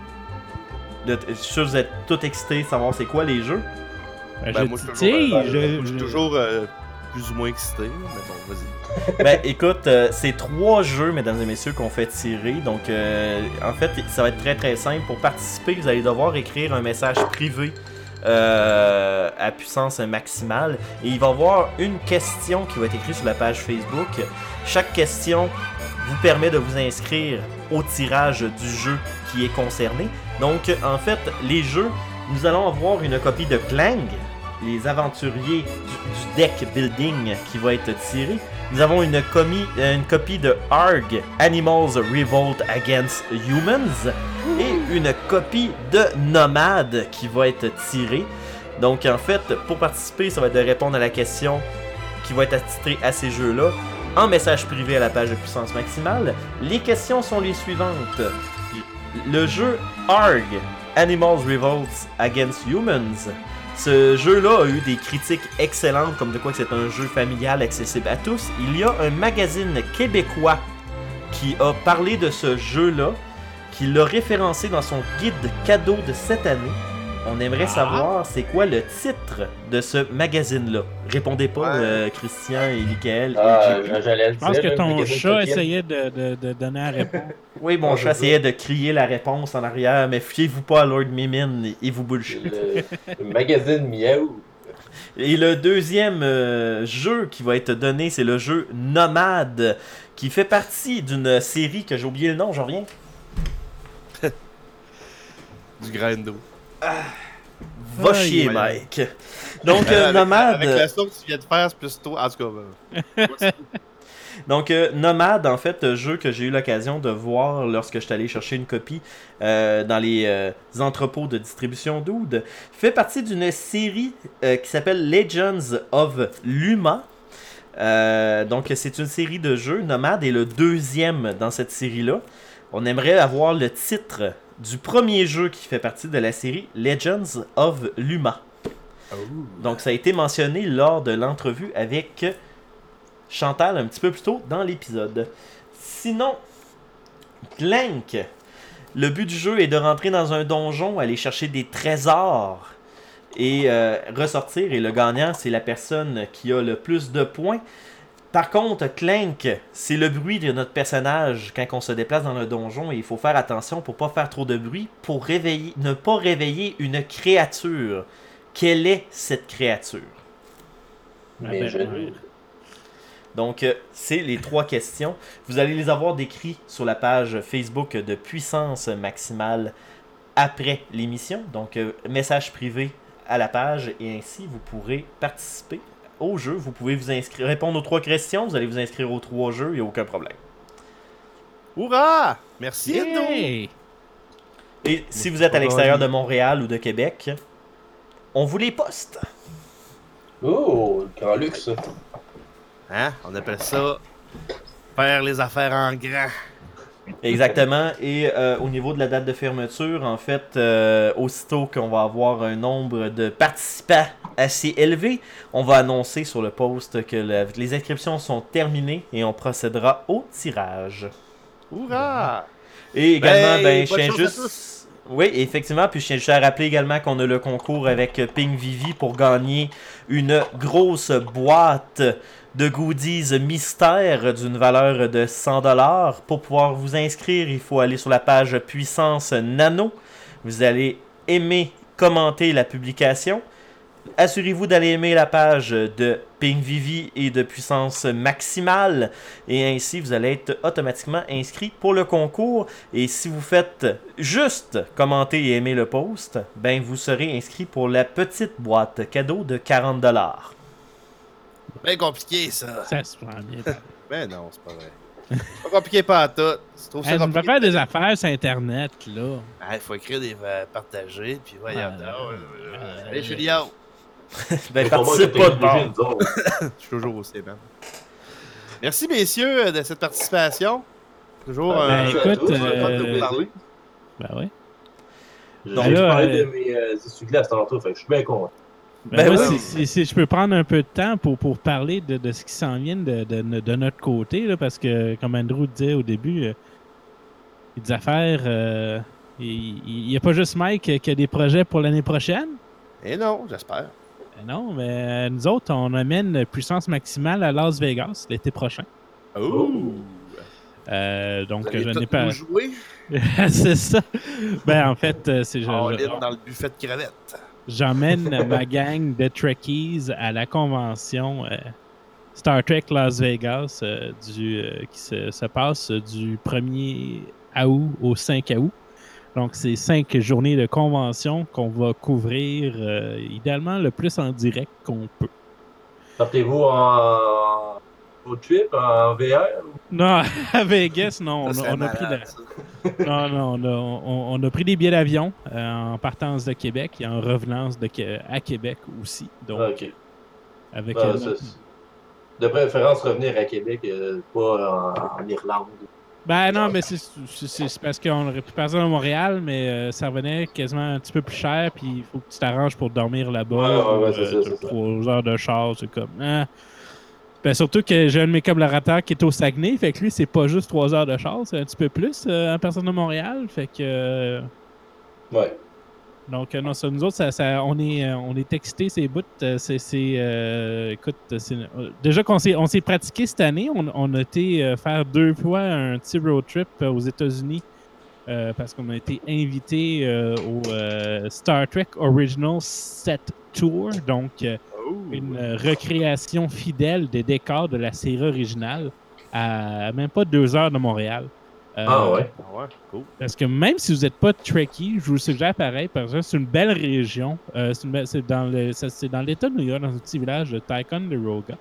De- Je suis sûr que vous êtes tous excités de savoir c'est quoi les jeux. Ben, Ben, je moi, je suis titille, toujours, euh, je- je suis je- toujours euh, plus ou moins excité, mais bon, vas-y. Ben écoute, euh, c'est trois jeux, mesdames et messieurs, qu'on fait tirer. Donc, euh, en fait, ça va être très très simple. Pour participer, vous allez devoir écrire un message privé euh, à puissance maximale. Et il va y avoir une question qui va être écrite sur la page Facebook. Chaque question vous permet de vous inscrire au tirage du jeu qui est concerné. Donc, en fait, les jeux, nous allons avoir une copie de Clang, les aventuriers du, du deck building qui va être tiré. Nous avons une, commis, euh, une copie de Arg, Animals Revolt Against Humans, et une copie de Nomade qui va être tirée. Donc en fait, pour participer, ça va être de répondre à la question qui va être attitrée à ces jeux-là en message privé à la page de puissance maximale. Les questions sont les suivantes. Le jeu Arg, Animals Revolt Against Humans. Ce jeu-là a eu des critiques excellentes, comme de quoi que c'est un jeu familial accessible à tous. Il y a un magazine québécois qui a parlé de ce jeu-là, qui l'a référencé dans son guide cadeau de cette année. On aimerait savoir c'est quoi le titre de ce magazine-là. Répondez pas, euh, Christian et Michael. Ah, et J P. j'allais le Je pense dire, que le ton magazine chat Tolkien. essayait de, de, de donner la réponse. Oui, mon Ah, chat je veux essayait de crier la réponse en arrière, mais fiez-vous pas à Lord Mimine et vous bullshit. Le, le magazine Miaou. Et le deuxième euh, jeu qui va être donné, c'est le jeu Nomade, qui fait partie d'une série que j'ai oublié le nom, je reviens. Du grindo. Va Aïe, chier, aïe, aïe. Mike. Donc, euh, avec, Nomade. Avec la son que tu viens de faire, c'est plus tôt. En tout cas, ben, Donc, euh, Nomade, en fait, euh, jeu que j'ai eu l'occasion de voir lorsque je suis allé chercher une copie euh, dans les euh, entrepôts de distribution Dude, fait partie d'une série euh, qui s'appelle Legends of Luma. Euh, donc, c'est une série de jeux. Nomade est le deuxième dans cette série-là. On aimerait avoir le titre du premier jeu qui fait partie de la série Legends of Luma. Donc, ça a été mentionné lors de l'entrevue avec Chantal un petit peu plus tôt dans l'épisode. Sinon, Clank. Le but du jeu est de rentrer dans un donjon, aller chercher des trésors et euh, ressortir. Et le gagnant, c'est la personne qui a le plus de points. Par contre, Clank, c'est le bruit de notre personnage quand on se déplace dans le donjon. Et il faut faire attention pour ne pas faire trop de bruit, pour réveiller, ne pas réveiller une créature. Quelle est cette créature? Mes genoux. Donc, euh, c'est les trois questions. Vous allez les avoir décrits sur la page Facebook de Puissance Maximale après l'émission. Donc, euh, message privé à la page et ainsi, vous pourrez participer au jeu. Vous pouvez vous inscrire, répondre aux trois questions. Vous allez vous inscrire aux trois jeux, il n'y a aucun problème. Hourra! Merci, Yay! Edno! Et si vous êtes à l'extérieur de Montréal ou de Québec, on vous les poste. Oh, grand luxe. Hein? On appelle ça faire les affaires en grand. Exactement. Et euh, au niveau de la date de fermeture, en fait, euh, aussitôt qu'on va avoir un nombre de participants assez élevé, on va annoncer sur le post que la- les inscriptions sont terminées et on procédera au tirage. Hourra! Et également, Ben, ben, je bonne tiens chance à juste... tous. Oui, effectivement, puis je tiens juste à rappeler également qu'on a le concours avec Ping Vivi pour gagner une grosse boîte de goodies mystère d'une valeur de cent dollars. Pour pouvoir vous inscrire, il faut aller sur la page Puissance Nano. Vous allez aimer, commenter la publication. Assurez-vous d'aller aimer la page de Ping Vivi et de Puissance Maximale. Et ainsi, vous allez être automatiquement inscrit pour le concours. Et si vous faites juste commenter et aimer le post, ben vous serez inscrit pour la petite boîte cadeau de quarante dollars. Bien compliqué, ça. Ça se prend bien. Ben non, c'est pas vrai. C'est pas compliqué pas à tout. Tu trouves ça Hey, on compliqué? peut faire des affaires sur Internet, là. Il faut écrire des euh, partagés, puis voyons. Ah, donc. euh, Allez, Julien. Ben, participe pas de bord. Je suis toujours au C, man. Merci, messieurs, de cette participation. Toujours Ben, un écoute, un fun de euh, vous parler. Ben oui. J'ai Donc j'ai là, parlé euh, de mes euh, essuie-glaces tantôt, fait que je suis bien content. Ben, Ben moi, oui. si, si- si je peux prendre un peu de temps pour, pour parler de, de ce qui s'en vient de, de, de notre côté, là, parce que, comme Andrew disait au début, euh, il y a des affaires. euh, il n'y a pas juste Mike qui a des projets pour l'année prochaine. Et non, j'espère. Ben non, mais euh, nous autres, on amène Puissance Maximale à Las Vegas l'été prochain. Oh! Euh, donc, Vous allez je tous n'ai pas. nous jouer? C'est ça. Ben, en fait, euh, c'est. je- On je- est dans le buffet de crevettes. J'emmène ma gang de Trekkies à la convention euh, Star Trek Las Vegas euh, du, euh, qui se, se passe du premier août au cinq août. Donc, c'est cinq journées de convention qu'on va couvrir euh, idéalement le plus en direct qu'on peut. Partez-vous en au trip, en V R? Non, à Vegas, non. On, Ça a- serait on a pris malade, la- non, non, on a, on- on a pris des billets d'avion euh, en partance de Québec et en revenance de, Qué- à Québec aussi. Donc, Ah, ok. avec Ah, euh, ça, c'est- de préférence, revenir à Québec, euh, pas en, en Irlande. Ben non, mais c'est c'est- c'est- c'est parce qu'on aurait pu passer à Montréal, mais euh, ça revenait quasiment un petit peu plus cher, puis il faut que tu t'arranges pour dormir là-bas. Ouais, ouais, ouais, c'est Euh, ça, t'as c'est ça. trois heures de char, c'est comme... hein. Ben surtout que j'ai un de mes collaborateurs qui est au Saguenay, fait que lui, c'est pas juste trois heures de char, c'est un petit peu plus euh, en personne de Montréal, fait que... euh, Ouais. Donc, euh, non, ça, nous autres, ça, ça- on est, euh, on est excités, ces bouts. euh, c'est, c'est, euh, écoute, c'est, euh, déjà qu'on s'est, on s'est pratiqué cette année, on, on a été euh, faire deux fois un petit road trip euh, aux États-Unis euh, parce qu'on a été invité euh, au euh, Star Trek Original Set Tour, donc euh, une euh, recréation fidèle des décors de la série originale à même pas deux heures de Montréal. Euh, Ah ouais. Ah ouais, cool. Parce que même si vous n'êtes pas Trekkie, je vous le suggère pareil, parce que c'est une belle région. Euh, c'est, une belle- c'est dans le, ça- c'est dans l'État de New York, dans un petit village de Ticonderoga.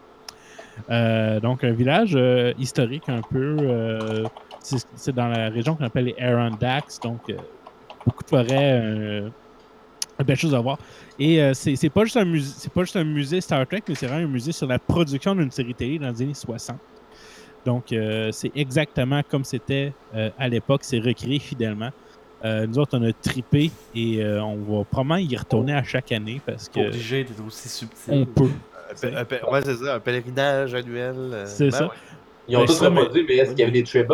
Euh, donc, un village euh, historique un peu. euh, c'est, c'est dans la région qu'on appelle les Adirondacks, donc euh, beaucoup de forêts, euh, une belle chose à voir. Et euh, c'est, c'est, pas juste un musée, c'est pas juste un musée Star Trek, mais c'est vraiment un musée sur la production d'une série télé dans les années soixante. Donc, euh, c'est exactement comme c'était euh, à l'époque. C'est recréé fidèlement. Euh, nous autres, on a trippé et euh, on va probablement y retourner à chaque année parce que Obligé d'être aussi subtil. on peut. Un pe- un pe- ouais, c'est ça, un pèlerinage annuel. euh, C'est ben ça. ouais. Ils ont Ben, tous ça, mais- reproduit, mais est-ce qu'il y avait des tribbles?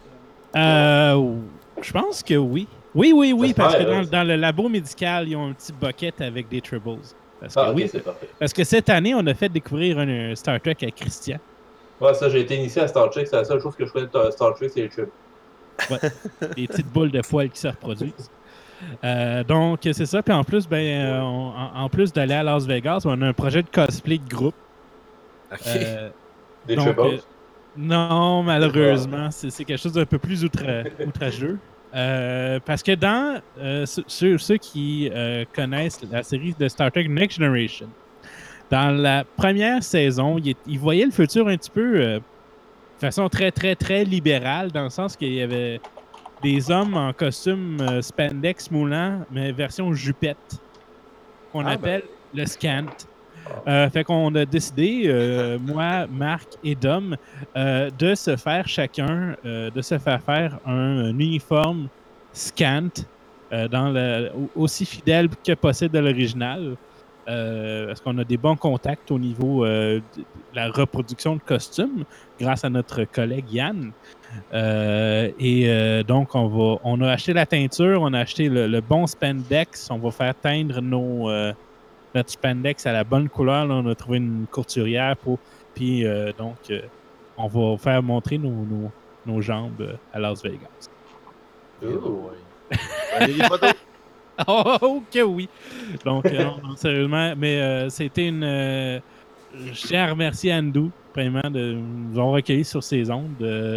Euh, je pense que oui. Oui, oui, oui, J'espère, parce que hein. dans, dans le labo médical, ils ont un petit bucket avec des tribbles. Parce que, Ah, ok, oui, c'est parfait. parce que cette année, on a fait découvrir un, un Star Trek à Christian. Ouais, ça, j'ai été initié à Star Trek, c'est la seule chose que je connais de Star Trek, c'est les tribbles. Ouais. Des petites boules de poils qui se reproduisent. Euh, donc, c'est ça. Puis en plus, ben, euh, on- en, en plus d'aller à Las Vegas, on a un projet de cosplay de groupe. Ok. Euh, Des Donc, triples? euh, non, malheureusement, c'est c'est quelque chose d'un peu plus outra- outrageux. Euh, parce que dans euh, ceux- ceux, ceux qui euh, connaissent la série de Star Trek Next Generation, dans la première saison, ils il voyaient le futur un petit peu euh, de façon très, très, très libérale, dans le sens qu'il y avait des hommes en costume euh, spandex moulant, mais version jupette, qu'on Ah, appelle le scant. Euh, fait qu'on a décidé, euh, moi, Marc et Dom, euh, de se faire chacun, euh, de se faire faire un, un uniforme scant euh, dans le, au- aussi fidèle que possible de l'original. Euh, parce qu'on a des bons contacts au niveau euh, de la reproduction de costumes grâce à notre collègue Yann. Euh, et euh, donc, on, va, on a acheté la teinture, on a acheté le, le bon spandex, on va faire teindre nos, euh, notre spandex à la bonne couleur. Là, on a trouvé une courturière pour. Puis, euh, donc, euh, on va faire montrer nos, nos, nos jambes euh, à Las Vegas. Ooh. Prenez des photos. Oh, ok, oui. Donc, euh, non, non, sérieusement, mais euh, c'était une. euh, je tiens à remercier Andrew, vraiment, de nous avoir recueillis sur ses ondes. euh,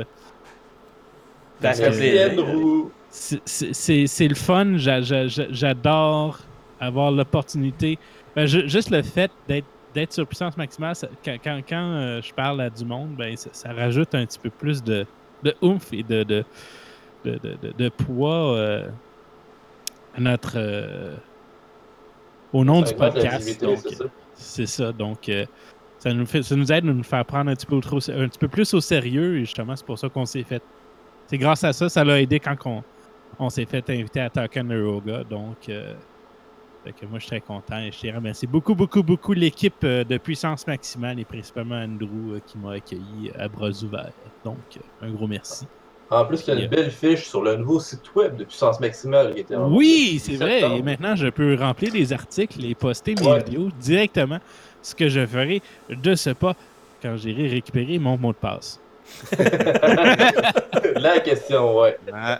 parce Merci, que Andrew. c'est- c'est c'est- c'est le fun. J'a- j'a- j'a- J'adore avoir l'opportunité. Ben, ju- juste le fait d'être d'être sur puissance maximale, ça- quand, quand, quand, euh, je parle à du monde, ben, ça, ça rajoute un petit peu plus de, de oomph et de, de, de, de, de- de poids euh, à notre. euh, au nom Ça du augmente la podcast. visibilité, Donc, c'est ça. c'est ça. Donc, euh, ça, nous fait, ça nous aide à nous faire prendre un petit peu, trop- un petit peu plus au sérieux. Et justement, c'est pour ça qu'on s'est fait. C'est grâce à ça, ça l'a aidé quand on, on s'est fait inviter à Ticonderoga. Donc, euh, fait que moi, je suis très content et je tiens à remercier beaucoup, beaucoup, beaucoup l'équipe euh, de Puissance Maximale et principalement Andrew euh, qui m'a accueilli à bras ouverts. Donc, euh, un gros merci. En plus, il y a une belle fiche sur le nouveau site web de Puissance Maximale qui était en Oui, c'est vrai. septembre. Et maintenant, je peux remplir des articles et poster mes Ouais. vidéos directement. Ce que je ferai de ce pas quand j'irai récupérer mon mot de passe. La question, ouais.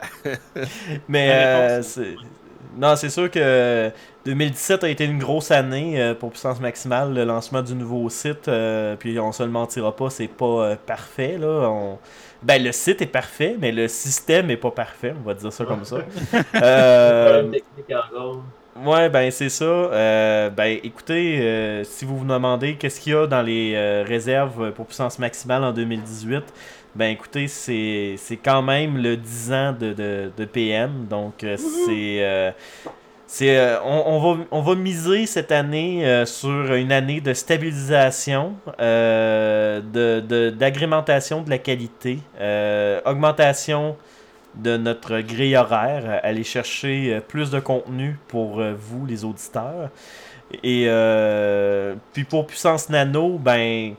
Mais La euh, réponse, c'est- non, c'est sûr que deux mille dix-sept a été une grosse année euh, pour Puissance Maximale, le lancement du nouveau site. euh, puis on se le mentira pas, c'est pas euh, parfait. Là. On... Ben, le site est parfait, mais le système est pas parfait, on va dire ça comme ça. Euh, Problème technique encore. Ouais, ben c'est ça. Euh, ben écoutez, euh, si vous vous demandez qu'est-ce qu'il y a dans les euh, réserves pour puissance maximale en deux mille dix-huit, ben écoutez, c'est c'est quand même le dix ans de, de, de P M. Donc euh, c'est euh, c'est euh, on, on va on va miser cette année euh, sur une année de stabilisation, euh, de, de d'agrémentation de la qualité, euh, augmentation de notre grille horaire, euh, aller chercher euh, plus de contenu pour euh, vous, les auditeurs. Et euh, puis pour Puissance Nano, ben,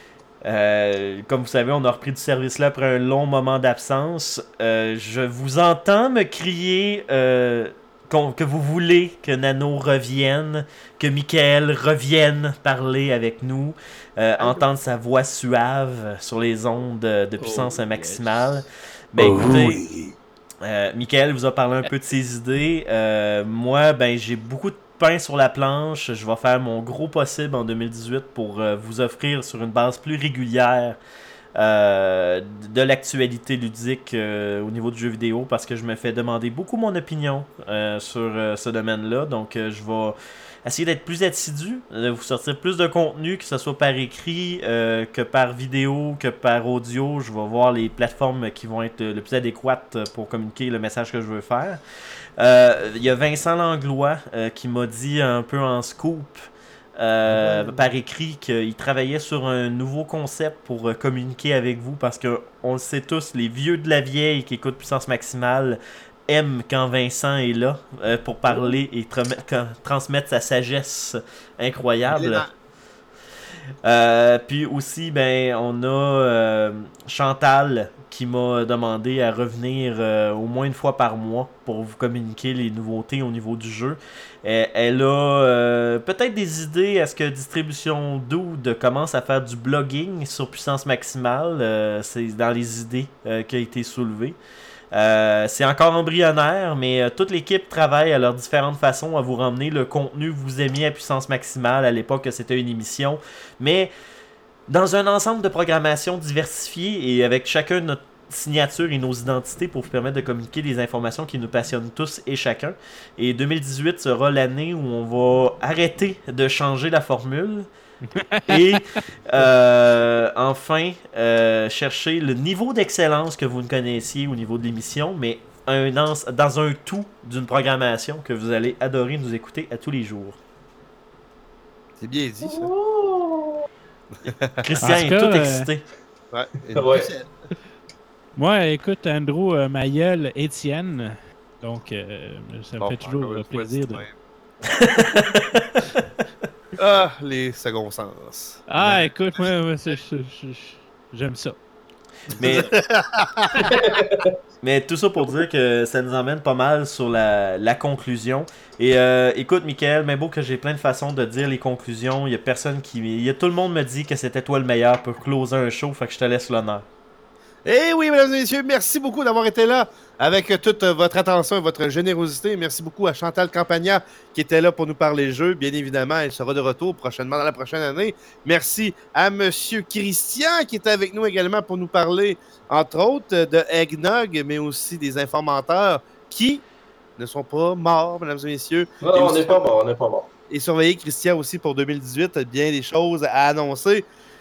euh, comme vous savez, on a repris du service là après un long moment d'absence. Euh, je vous entends me crier euh, qu'on- que vous voulez que Nano revienne, que Michael revienne parler avec nous, euh, entendre sa voix suave sur les ondes de, de puissance maximale. Ben Oh, écoutez, oui. euh, Michael vous a parlé un peu de ses idées. Euh, moi, ben j'ai beaucoup de pain sur la planche. Je vais faire mon gros possible en deux mille dix-huit pour euh, vous offrir sur une base plus régulière euh, de l'actualité ludique euh, au niveau du jeu vidéo parce que je me fais demander beaucoup mon opinion euh, sur euh, ce domaine-là. Donc euh, je vais essayer d'être plus assidu, de vous sortir plus de contenu, que ce soit par écrit, euh, que par vidéo, que par audio. Je vais voir les plateformes qui vont être le plus adéquates pour communiquer le message que je veux faire. Euh, Il y a Vincent Langlois euh, qui m'a dit un peu en scoop euh, par écrit qu'il travaillait sur un nouveau concept pour euh, communiquer avec vous parce que on le sait tous, les vieux de la vieille qui écoutent Puissance Maximale aime quand Vincent est là euh, pour parler et tra- quand- transmettre sa sagesse incroyable. Euh, puis aussi, ben, on a euh, Chantal qui m'a demandé à revenir euh, au moins une fois par mois pour vous communiquer les nouveautés au niveau du jeu. Elle, elle a euh, peut-être des idées à ce que Distribution Dude commence à faire du blogging sur Puissance Maximale. Euh, c'est dans les idées euh, qui a été soulevées. Euh, c'est encore embryonnaire, mais euh, toute l'équipe travaille à leurs différentes façons à vous ramener le contenu que vous aimiez à Puissance Maximale. À l'époque, c'était une émission. Mais Dans un ensemble de programmation diversifiée et avec chacun notre signature et nos identités pour vous permettre de communiquer des informations qui nous passionnent tous et chacun. Et deux mille dix-huit sera l'année où on va arrêter de changer la formule et euh, enfin euh, chercher le niveau d'excellence que vous ne connaissiez au niveau de l'émission, mais un, dans, dans un tout d'une programmation que vous allez adorer nous écouter à tous les jours. C'est bien dit, ça. Christian est tout euh... excité. Ouais. Ouais. Moi, écoute, Andrew, euh, ma gueule, Étienne. Donc, euh, ça me Bon, fait toujours encore une fois, plaisir c'est de... même. Ah, les seconds sens. Ah, Ouais. écoute, moi, moi c'est- je- je- je- j'aime ça. Mais... Mais tout ça pour dire que ça nous emmène pas mal sur la, la conclusion. Et euh, écoute, Michael, mais beau que j'ai plein de façons de dire les conclusions. Il y a personne qui... Il y a, tout le monde me dit que c'était toi le meilleur pour closer un show, fait que je te laisse l'honneur. Eh oui, mesdames et messieurs, merci beaucoup d'avoir été là avec toute votre attention et votre générosité. Merci beaucoup à Chantal Campagna qui était là pour nous parler jeux. Bien évidemment, elle sera de retour prochainement dans la prochaine année. Merci à Monsieur Christian qui était avec nous également pour nous parler, entre autres, de Eggnog, mais aussi des informateurs qui ne sont pas morts, mesdames et messieurs. Non, Et on aussi- n'est pas mort, on n'est pas mort. Et surveillez Christian aussi pour deux mille dix-huit, bien des choses à annoncer.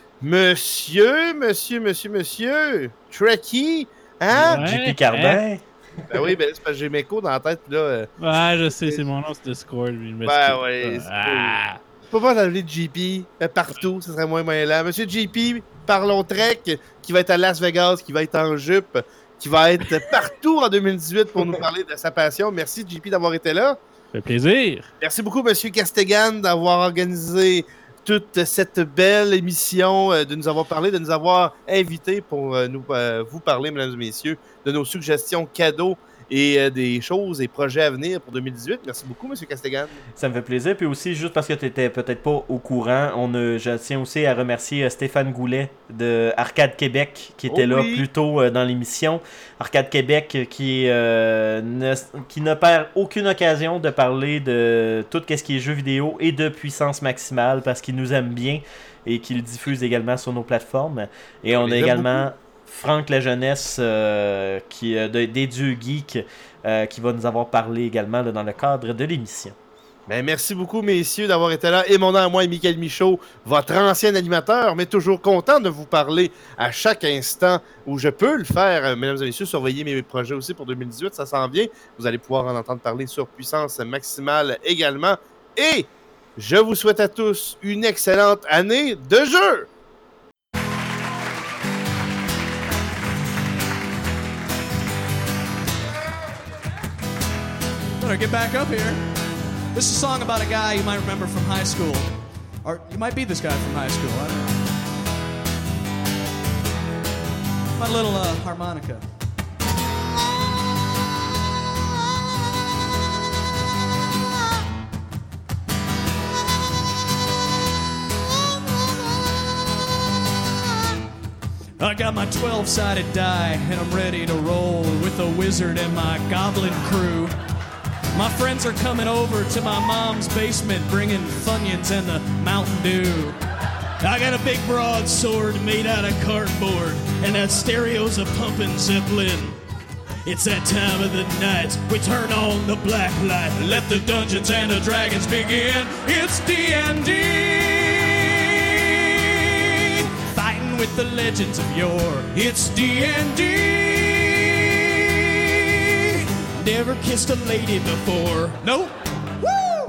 Monsieur, monsieur, monsieur, monsieur, Trekkie, hein? Ouais, J P Cardin. Ben oui, ben c'est parce que j'ai mes cours dans la tête, puis là... euh, Ouais, je sais, c'est mon nom, c'est Discord. mais je m'excuse. Ben ouais, c'est Ah. Je peux pas t'appeler J P euh, partout, ce serait moins moyen là. Monsieur J P, parlons Trek, qui va être à Las Vegas, qui va être en jupe, qui va être partout en deux mille dix-huit pour nous parler de sa passion. Merci J P d'avoir été là. Ça fait plaisir. Merci beaucoup, Monsieur Castegan, d'avoir organisé toute cette belle émission, euh, de nous avoir parlé, de nous avoir invités pour euh, nous, euh, vous parler, mesdames et messieurs, de nos suggestions cadeaux et euh, des choses et projets à venir pour deux mille dix-huit. Merci beaucoup, Monsieur Castegan. Ça me fait plaisir. Puis aussi, juste parce que tu n'étais peut-être pas au courant, on a, je tiens aussi à remercier euh, Stéphane Goulet de Arcade Québec qui était Oh là oui. plus tôt euh, dans l'émission. Arcade Québec euh, qui, euh, ne, qui ne perd aucune occasion de parler de tout ce qui est jeux vidéo et de puissance maximale parce qu'il nous aime bien et qu'il diffuse également sur nos plateformes. Et On on, les a aime également Franck La Jeunesse euh, qui, euh, de- des Dieux Geeks euh, qui va nous avoir parlé également là, dans le cadre de l'émission. Ben, merci beaucoup, messieurs, d'avoir été là. Et mon nom à moi est Michael Michaud, votre ancien animateur, mais toujours content de vous parler à chaque instant où je peux le faire. Euh, Mesdames et messieurs, surveillez mes projets aussi pour deux mille dix-huit, ça s'en vient. Vous allez pouvoir en entendre parler sur Puissance Maximale également. Et je vous souhaite à tous une excellente année de jeu! Better get back up here. This is a song about a guy you might remember from high school. Or you might be this guy from high school. I don't know. My little uh, harmonica. I got my twelve-sided die, and I'm ready to roll with the wizard and my goblin crew. My friends are coming over to my mom's basement, bringing Funyuns and the Mountain Dew. I got a big broadsword made out of cardboard, and that stereo's a pumping Zeppelin. It's that time of the night, we turn on the black light, let the Dungeons and the Dragons begin. It's D and D, fighting with the legends of yore. It's D and D. Never kissed a lady before. Nope. Woo!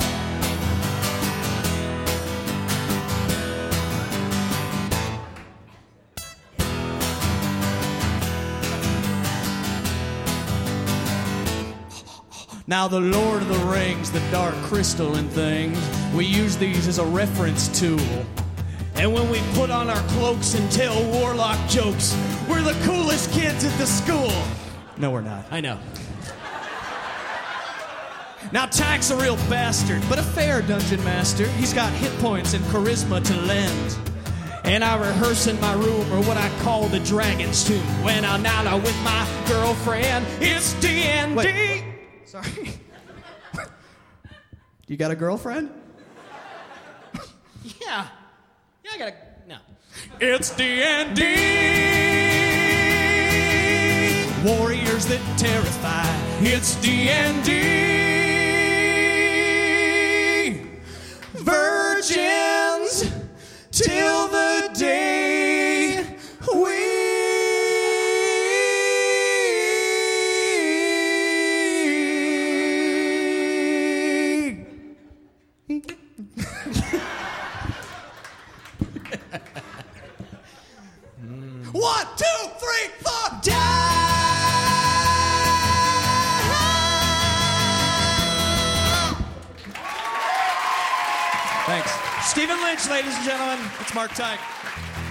Now the Lord of the Rings, the Dark Crystal and things, we use these as a reference tool. And when we put on our cloaks and tell warlock jokes, we're the coolest kids at the school. No, we're not. I know. Now, Tack's a real bastard, but a fair dungeon master. He's got hit points and charisma to lend. And I rehearse in my room, or what I call the Dragon's Tomb. When I'm out with my girlfriend, it's D and D. Wait. Sorry. You got a girlfriend? Yeah. Yeah, I got a... No. It's D and D. Warriors that terrify. It's D and D. Virgins till the day we One, two, three, four, die! Thanks. Stephen Lynch, ladies and gentlemen. It's Mark Tyke.